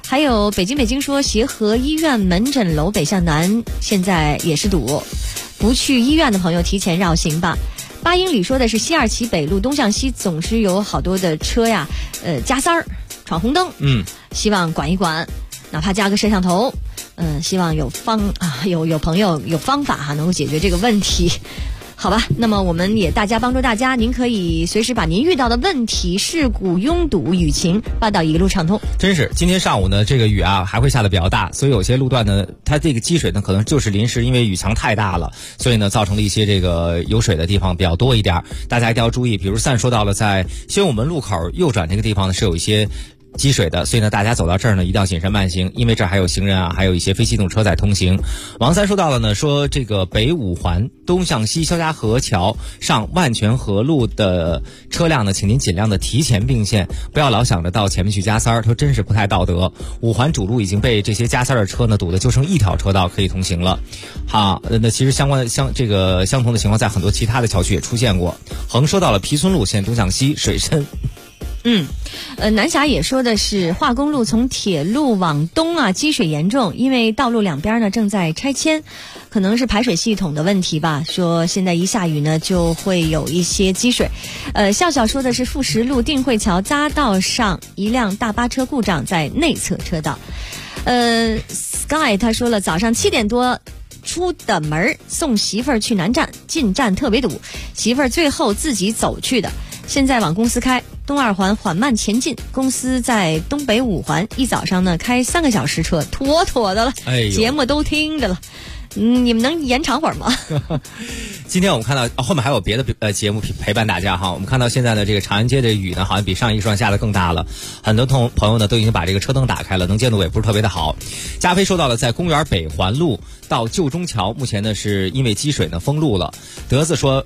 S3: 还有北京说协和医院门诊楼北向南现在也是堵，不去医院的朋友提前绕行吧。8英里说的是西二旗北路东向西总是有好多的车呀，加塞儿闯红灯，希望管一管，哪怕加个摄像头，希望有朋友有方法能够解决这个问题。好吧，那么我们也大家帮助大家，您可以随时把您遇到的问题、事故、拥堵、雨情发到一路畅通。
S21: 真是，今天上午呢，这个雨啊还会下得比较大，所以有些路段呢，它这个积水呢，可能就是临时因为雨强太大了，所以呢，造成了一些这个有水的地方比较多一点，大家一定要注意。比如San说到了，在宣武门路口右转这个地方呢，是有一些积水的，所以呢，大家走到这儿呢，一定要谨慎慢行，因为这儿还有行人啊，还有一些非机动车在通行。王三说到了呢，说这个北五环东向西肖家河桥上万泉河路的车辆呢，请您尽量的提前并线，不要老想着到前面去加塞儿，说真是不太道德。五环主路已经被这些加塞儿的车呢堵得就剩一条车道可以通行了。好，那其实相同的情况在很多其他的桥区也出现过。横说到了皮村路线东向西水深。
S3: 南霞也说的是化工路从铁路往东啊，积水严重，因为道路两边呢正在拆迁，可能是排水系统的问题吧。说现在一下雨呢就会有一些积水。笑笑说的是富石路定慧桥匝道上一辆大巴车故障在内侧车道。Sky 他说了，早上7点多出的门送媳妇儿去南站，进站特别堵，媳妇儿最后自己走去的。现在往公司开，东二环缓慢前进，公司在东北五环，一早上呢开3个小时车，妥妥的了。节目都听着了，你们能延长会儿吗？
S21: 今天我们看到后面还有别的节目陪伴大家哈。我们看到现在的这个长安街的雨呢，好像比上一个时段下的更大了，很多朋友呢都已经把这个车灯打开了，能见度也不是特别的好。加菲说到了，在公园北环路到旧中桥，目前呢是因为积水呢封路了。德子说，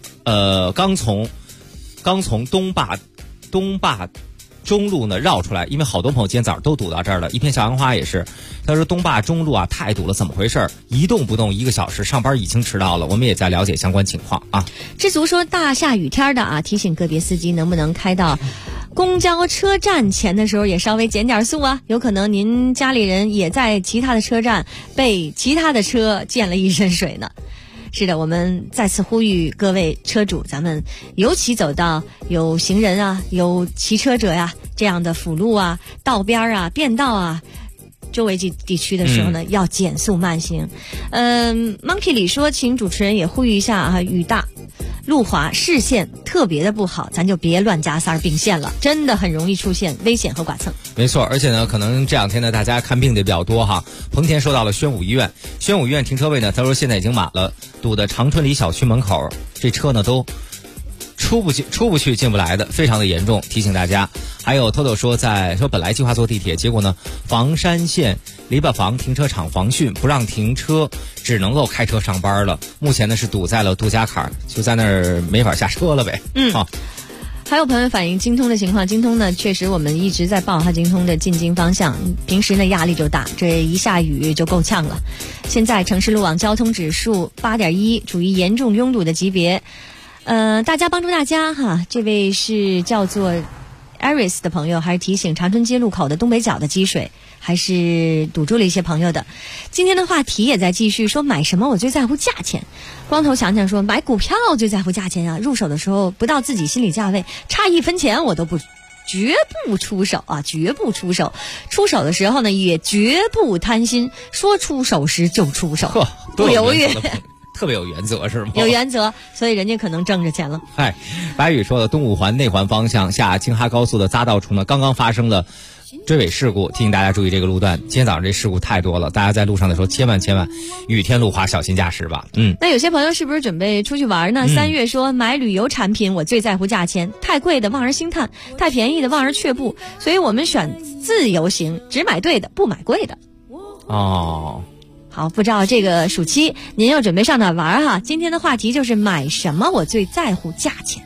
S21: 刚从东坝中路呢绕出来，因为好多朋友今天早上都堵到这儿了。一片小杨花也是，他说东坝中路啊太堵了，怎么回事？一动不动1个小时，上班已经迟到了。我们也在了解相关情况啊。
S3: 知足说大下雨天的啊，提醒个别司机能不能开到公交车站前的时候也稍微减点速啊，有可能您家里人也在其他的车站被其他的车溅了一身水呢。是的，我们再次呼吁各位车主，咱们尤其走到有行人啊、有骑车者呀这样的辅路啊、道边啊、便道啊周围地区的时候呢，要减速慢行。Monkey 里说，请主持人也呼吁一下啊，雨大路滑，视线特别的不好，咱就别乱加塞并线了，真的很容易出现危险和剐蹭。
S21: 没错，而且呢，可能这两天呢，大家看病的比较多哈。彭田说到了宣武医院停车位呢，他说现在已经满了，堵的长春里小区门口，这车呢都出不去进不来的，非常的严重，提醒大家。还有Toto说本来计划坐地铁，结果呢房山县篱笆房停车场防汛不让停车，只能够开车上班了。目前呢是堵在了杜家坎，就在那儿没法下车了呗。
S3: 还有朋友反映京通的情况，京通呢确实我们一直在报它京通的进京方向，平时呢压力就大，这一下雨就够呛了。现在城市路网交通指数8.1，处于严重拥堵的级别。大家帮助大家哈，这位是叫做Aris 的朋友还是提醒长春街路口的东北角的积水还是堵住了一些朋友的。今天的话题也在继续，说买什么我最在乎价钱。光头想想说买股票最在乎价钱啊，入手的时候不到自己心理价位，差1分钱我都绝不出手啊，绝不出手。出手的时候呢也绝不贪心，说出手时就出手，不犹豫。
S21: 特别有原则是吗？
S3: 有原则，所以人家可能挣着钱了。
S21: 白宇说的东五环内环方向下京哈高速的匝道处呢，刚刚发生了追尾事故，提醒大家注意这个路段。今天早上这事故太多了，大家在路上的时候千万雨天路滑小心驾驶吧。
S3: 那有些朋友是不是准备出去玩呢？3月说买旅游产品我最在乎价钱，太贵的望而兴叹，太便宜的望而却步，所以我们选自由行，只买对的不买贵的。好，不知道这个暑期您又准备上哪玩哈？今天的话题就是买什么我最在乎价钱。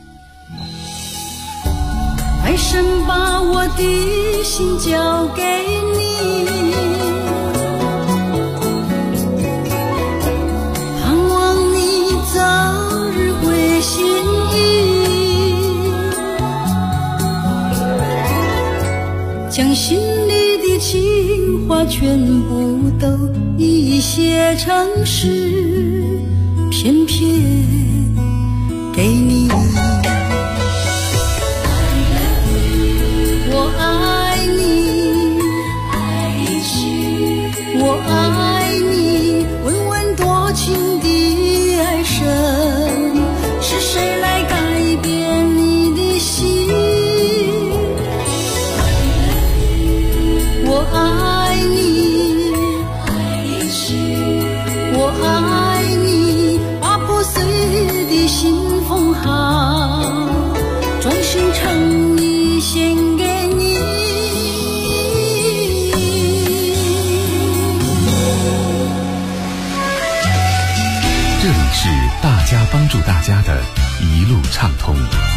S6: 爱神把我的心交给你，盼望你早日会心意，将心里的情话全部都已写成诗，偏偏给你。我爱你，我爱你，问问多情的爱神，是谁来改变你的心？我爱你，我爱你，把破碎的心缝好，转身诚意献给你。
S10: 这里是大家帮助大家的一路畅通。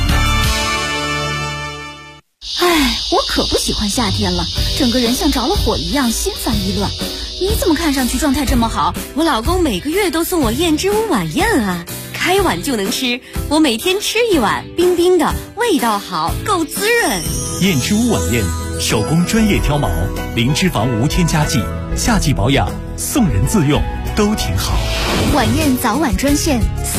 S7: 哎，我可不喜欢夏天了，整个人像着了火一样，心烦意乱。你怎么看上去状态这么好？
S3: 我老公每个月都送我燕之屋晚宴啊，开碗就能吃，我每天吃一碗，冰冰的，味道好，够滋润。
S12: 燕之屋晚宴，手工专业挑毛，零脂肪无添加剂，夏季保养，送人自用都挺好。
S7: 晚宴早晚专线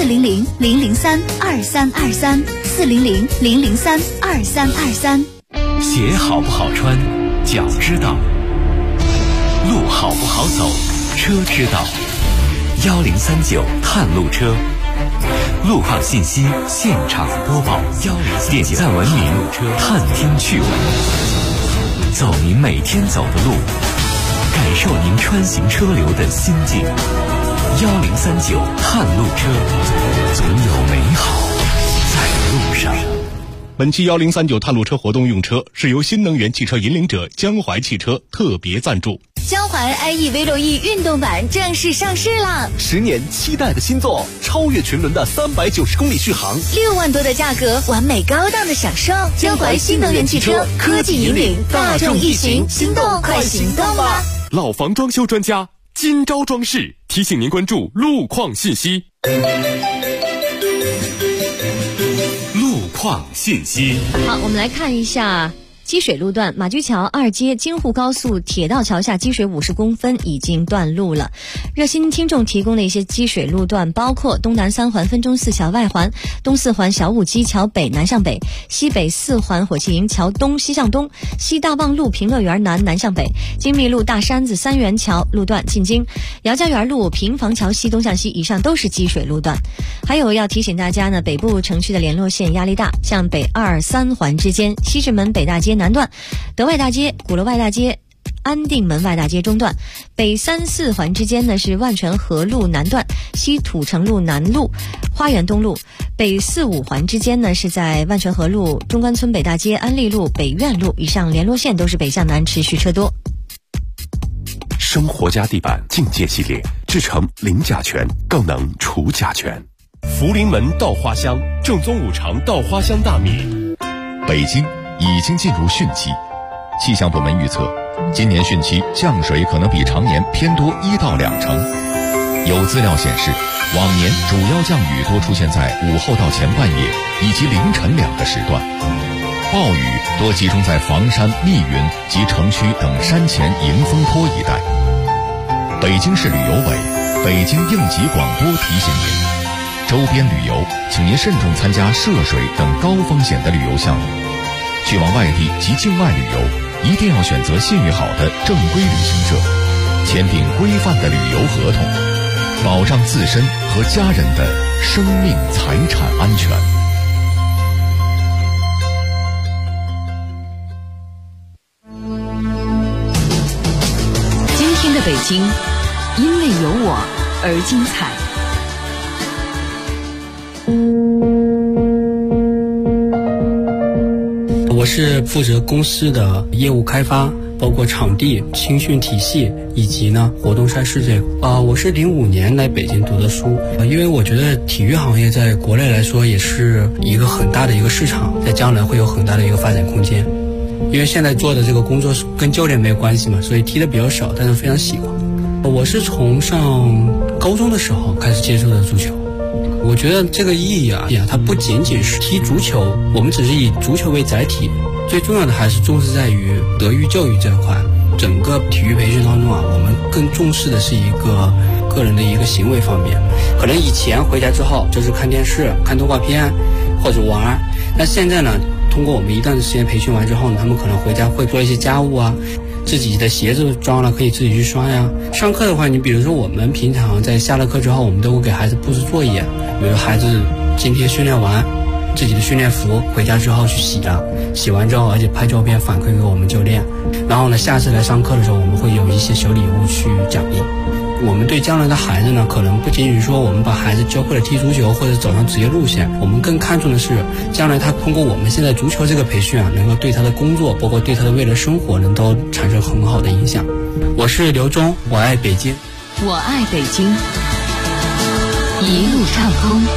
S7: 400-003-2323，400-003-2323。
S15: 鞋好不好穿，脚知道；路好不好走，车知道。1039探路车，路况信息现场播报。点赞文明，探听趣闻，走您每天走的路，感受您穿行车流的心境。1039探路车，总有美好在路上。
S26: 本期1039探路车活动用车是由新能源汽车引领者江淮汽车特别赞助。
S19: 江淮 IE V6E 运动版正式上市了
S13: ，10年期待的新作，超越群伦的390公里续航
S19: ，6万多的价格，完美高档的享受。江淮新能源汽车，科技引领大众一行，心动快行动吧！
S1: 老房装修专家今朝装饰提醒您关注路况信息。路况信息。
S3: 好，我们来看一下积水路段，马驹桥2街京沪高速铁道桥下积水50公分，已经断路了。热心听众提供的一些积水路段包括东南3环分钟寺桥外环、东4环小武基桥北南向北、西北4环火器营桥东西向东、西大望路平乐园南向北、精密路大山子3元桥路段进京、姚家园路平房桥西东向西，以上都是积水路段。还有要提醒大家呢，北部城区的联络线压力大，像北2、3环之间、西直门北大街南段、德外大街、鼓楼外大街、安定门外大街中段，北3、4环之间呢是万泉河路南段、西土城路南路、花园东路，北4、5环之间呢是在万泉河路、中关村北大街、安利路、北苑路，以上联络线都是北向南持续车多。
S1: 生活家地板境界系列，制成零甲醛，更能除甲醛。福临门稻花香，正宗五常稻花香大米。
S22: 北京已经进入汛期，气象部门预测，今年汛期降水可能比常年偏多1到2成。有资料显示，往年主要降雨多出现在午后到前半夜以及凌晨2个时段，暴雨多集中在房山、密云及城区等山前迎风坡一带。北京市旅游委、北京应急广播提醒您，周边旅游请您慎重参加涉水等高风险的旅游项目。去往外地及境外旅游，一定要选择信誉好的正规旅行社，签订规范的旅游合同，保障自身和家人的生命财产安全。
S2: 今天的北京，因为有我而精彩。
S16: 我是负责公司的业务开发，包括场地、青训体系以及活动赛事这个。我是05年来北京读的书，因为我觉得体育行业在国内来说也是一个很大的一个市场，在将来会有很大的一个发展空间。因为现在做的这个工作跟教练没有关系嘛，所以踢的比较少，但是非常喜欢。我是从上高中的时候开始接触的足球。我觉得这个意义它不仅仅是踢足球，我们只是以足球为载体，最重要的还是重视在于德育教育这块。 整个体育培训当中啊，我们更重视的是一个个人的一个行为方面。可能以前回家之后就是看电视、看动画片或者玩，那现在呢，通过我们一段时间培训完之后呢，他们可能回家会做一些家务啊，自己的鞋子装了可以自己去刷呀。上课的话，你比如说我们平常在下了课之后，我们都会给孩子布置作业，比如孩子今天训练完自己的训练服回家之后去洗了，洗完之后而且拍照片反馈给我们教练，然后呢下次来上课的时候，我们会有一些小礼物去奖励。我们对将来的孩子呢，可能不仅仅说我们把孩子教会了踢足球或者走上职业路线，我们更看重的是将来他通过我们现在足球这个培训啊，能够对他的工作包括对他的未来生活能够产生很好的影响。我是刘忠，我爱北京，
S2: 我爱北京，一路畅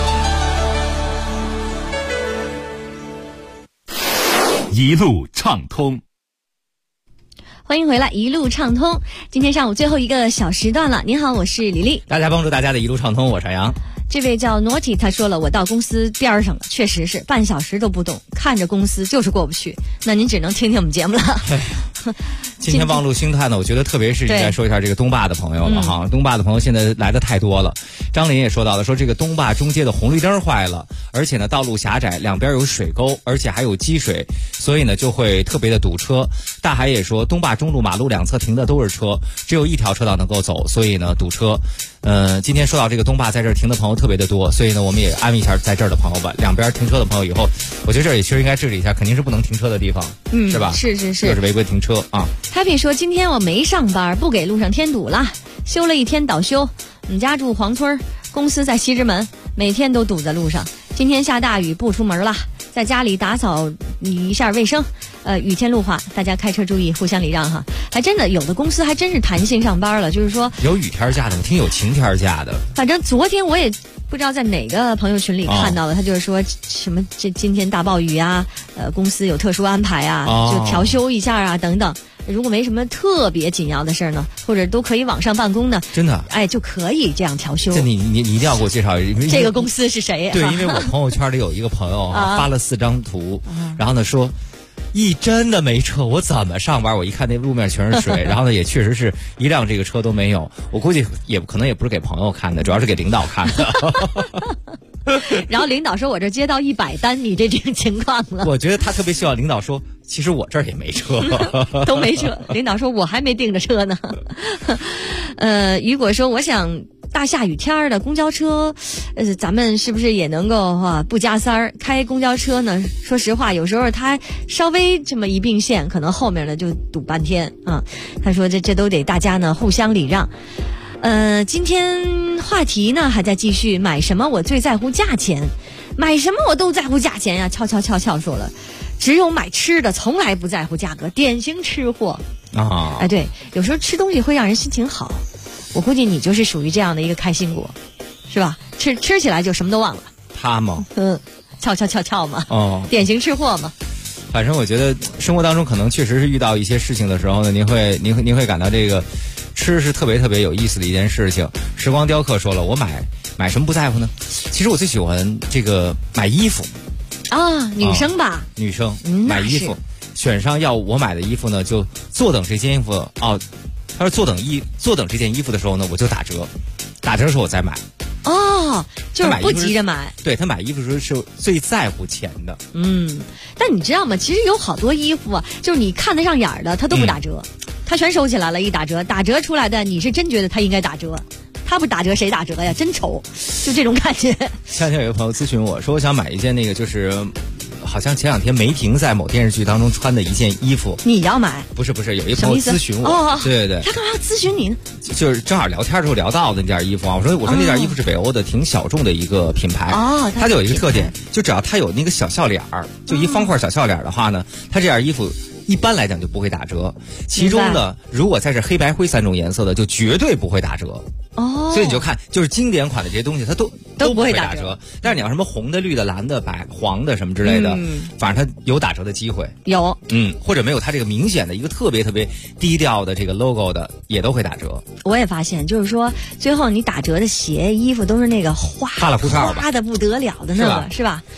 S2: 通，
S1: 一路畅通。
S3: 欢迎回来，一路畅通。今天上午最后一个小时段了。您好，我是李丽。
S21: 大家帮助大家的一路畅通，我是杨。
S3: 这位叫 Naughty， 他说了，我到公司边上了，确实是半小时都不动，看着公司就是过不去。那您只能听听我们节目了。
S21: 今天望路星探呢，我觉得特别是应该说一下这个东坝的朋友了哈。东坝的朋友现在来的太多了。张林也说到了，说这个东坝中街的红绿灯坏了，而且呢道路狭窄，两边有水沟，而且还有积水，所以呢就会特别的堵车。大海也说，东坝中路马路两侧停的都是车，只有一条车道能够走，所以呢堵车。今天说到这个东坝在这儿停的朋友特别的多，所以呢我们也安慰一下在这儿的朋友吧。两边停车的朋友以后，我觉得这里其实应该治理一下，肯定是不能停车的地方，是吧？
S3: 是，
S21: 这是违规停车啊。
S3: Happy 说，今天我没上班，不给路上添堵了，休了一天倒休。我们家住黄村，公司在西直门，每天都堵在路上。今天下大雨不出门了，在家里打扫一下卫生。雨天路滑，大家开车注意，互相礼让哈。还真的有的公司还真是弹性上班了，就是说
S21: 有雨天假的，我听有晴天假的。
S3: 反正昨天我也不知道在哪个朋友群里看到的，他就是说什么这今天大暴雨啊，公司有特殊安排啊，就调休一下啊等等。如果没什么特别紧要的事儿呢，或者都可以网上办公呢，
S21: 真的，
S3: 就可以这样调休。
S21: 这你一定要给我介绍
S3: 这个公司是谁？
S21: 对，因为我朋友圈里有一个朋友发了4张图，然后呢说，真的没车，我怎么上班？我一看那路面全是水，然后呢也确实是一辆这个车都没有。我估计可能也不是给朋友看的，主要是给领导看的。
S3: 然后领导说，我这接到100单，你这种情况了。
S21: 我觉得他特别希望领导说，其实我这儿也没车，
S3: 都没车。领导说，我还没订着车呢。雨果说，我想大下雨天的公交车，咱们是不是也能够不加塞儿？开公交车呢，说实话，有时候他稍微这么一并线，可能后面呢就堵半天啊。他说这都得大家呢互相礼让。今天话题呢还在继续，买什么我最在乎价钱，买什么我都在乎价钱呀。俏说了，只有买吃的从来不在乎价格，典型吃货啊。对，有时候吃东西会让人心情好，我估计你就是属于这样的一个开心果，是吧？吃起来就什么都忘了。
S21: 他吗？
S3: 俏嘛。典型吃货嘛。
S21: 反正我觉得生活当中可能确实是遇到一些事情的时候呢，您会感到这个吃是特别特别有意思的一件事情。时光雕刻说了，我买什么不在乎呢？其实我最喜欢这个买衣服
S3: 啊，女生吧，
S21: 女生买衣服，选上要我买的衣服呢，就坐等这件衣服他说坐等这件衣服的时候呢，我就打折的时候我再买。
S3: 就是不急着买。
S21: 对，他买衣服的时候是最在乎钱的。
S3: 但你知道吗？其实有好多衣服啊，就是你看得上眼的，他都不打折，他全收起来了。一打折出来的，你是真觉得他应该打折，他不打折谁打折呀？真丑，就这种感觉。
S21: 前天有一个朋友咨询我说，我想买一件那个就是好像前2天梅婷在某电视剧当中穿的一件衣服。
S3: 你要买？
S21: 不是，有一个朋友咨询我。对，
S3: 他干嘛要咨询你呢？
S21: 就是正好聊天的时候聊到的那件衣服啊。我说那件衣服是北欧的挺小众的一个品牌。它就有一个特点，就只要它有那个小笑脸儿，就一方块小笑脸的话呢，它这件衣服一般来讲就不会打折。其中呢，如果再是黑白灰3种颜色的，就绝对不会打折。所以你就看，就是经典款的这些东西，它都不会打折。但是你要什么红的、绿的、蓝的、白、黄的什么之类的，反正它有打折的机会。
S3: 有，
S21: 或者没有它这个明显的一个特别特别低调的这个 logo 的，也都会打折。
S3: 我也发现，就是说最后你打折的鞋、衣服都是那个花里胡哨的不得了的那个，是吧？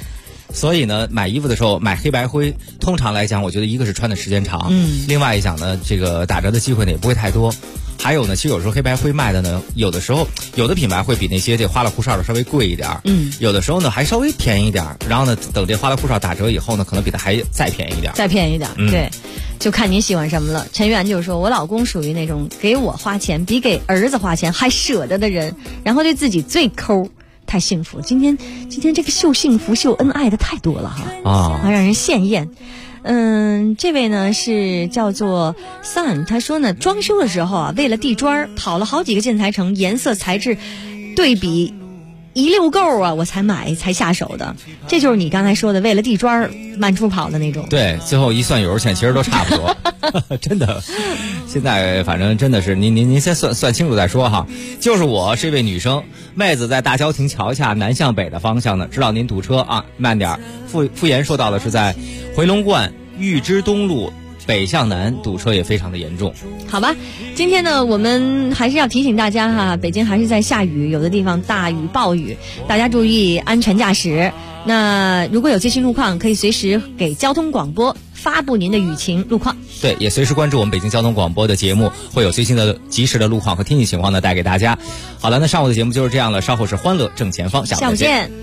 S21: 所以呢，买衣服的时候买黑白灰，通常来讲，我觉得一个是穿的时间长，另外一讲呢，这个打折的机会呢也不会太多。还有呢，其实有时候黑白灰卖的呢，有的时候有的品牌会比那些这花里胡哨的稍微贵一点，有的时候呢还稍微便宜一点，然后呢等这花里胡哨打折以后呢，可能比它还再便宜一点，
S3: 对，就看你喜欢什么了。陈源就是说，我老公属于那种给我花钱比给儿子花钱还舍得的人，然后对自己最抠，太幸福。今天这个秀幸福秀恩爱的太多了哈，让人羡艳。这位呢是叫做 Sun， 他说呢，装修的时候啊，为了地砖跑了好几个建材城，颜色材质对比一溜够啊，我才下手的。这就是你刚才说的为了地砖满处跑的那种。
S21: 对，最后一算油钱其实都差不多。真的，现在反正真的是您先算清楚再说哈。就是我是一位女生，妹子在大郊亭桥下南向北的方向呢，知道您堵车啊，慢点。傅言说到的是在回龙观玉芝东路北向南堵车也非常的严重。
S3: 好吧，今天呢我们还是要提醒大家哈，北京还是在下雨，有的地方大雨暴雨，大家注意安全驾驶。那如果有最新路况，可以随时给交通广播发布您的雨情路况。
S21: 对，也随时关注我们北京交通广播的节目，会有最新的及时的路况和天气情况呢带给大家。好了，那上午的节目就是这样了，稍后是欢乐正前方，下午见。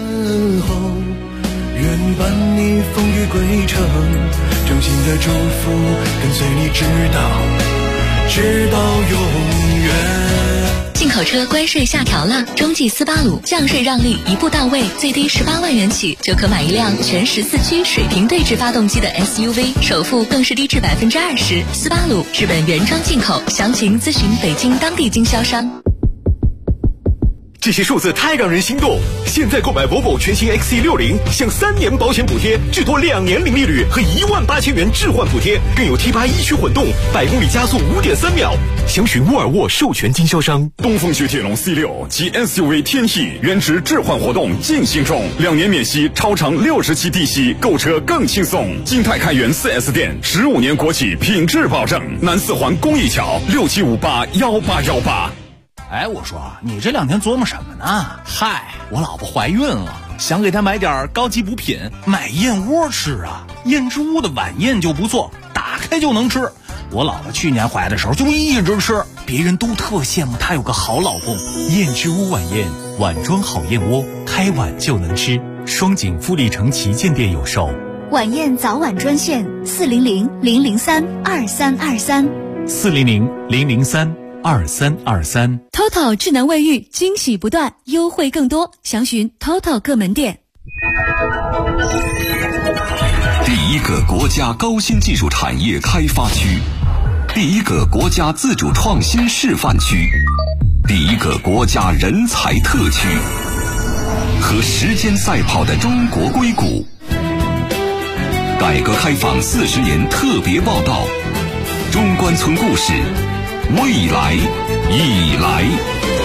S4: 愿伴你风雨归程，真心的祝福跟随你直到永远。
S5: 进口车关税下调了，中继斯巴鲁降税让利一步到位，最低18万元起就可买一辆全14驱水平对置发动机的 SUV， 首付更是低至20%。斯巴鲁日本原装进口，详情咨询北京当地经销商。
S11: 这些数字太让人心动！现在购买 Volvo 全新 XC60，享3年保险补贴，至多2年零利率和18000元置换补贴，更有 T8 一驱混动，100公里加速5.3秒。详询沃尔沃授权经销商。
S14: 东风雪铁龙 C6 及 SUV 天翼原值置换活动进行中，2年免息，超长60期低息，购车更轻松。金泰开元 4S 店，15年国企品质保证。南四环公益桥67581818。
S17: 哎，我说你这2天琢磨什么呢？嗨，我老婆怀孕了，想给她买点高级补品，买燕窝吃啊。燕之屋的晚宴就不错，打开就能吃。我老婆去年怀的时候就一直吃，别人都特羡慕她有个好老公。
S23: 燕之屋晚宴，碗装好燕窝，开碗就能吃。双井富力城旗舰店有售。
S24: 晚宴早晚专线
S23: 400-003-2323，400-003-2323。
S24: TOTO 智能卫浴，惊喜不断，优惠更多，详询 TOTO 各门店。
S25: 第一个国家高新技术产业开发区，第一个国家自主创新示范区，第一个国家人才特区，和时间赛跑的中国硅谷。改革开放40年特别报道，中关村故事，未来已来。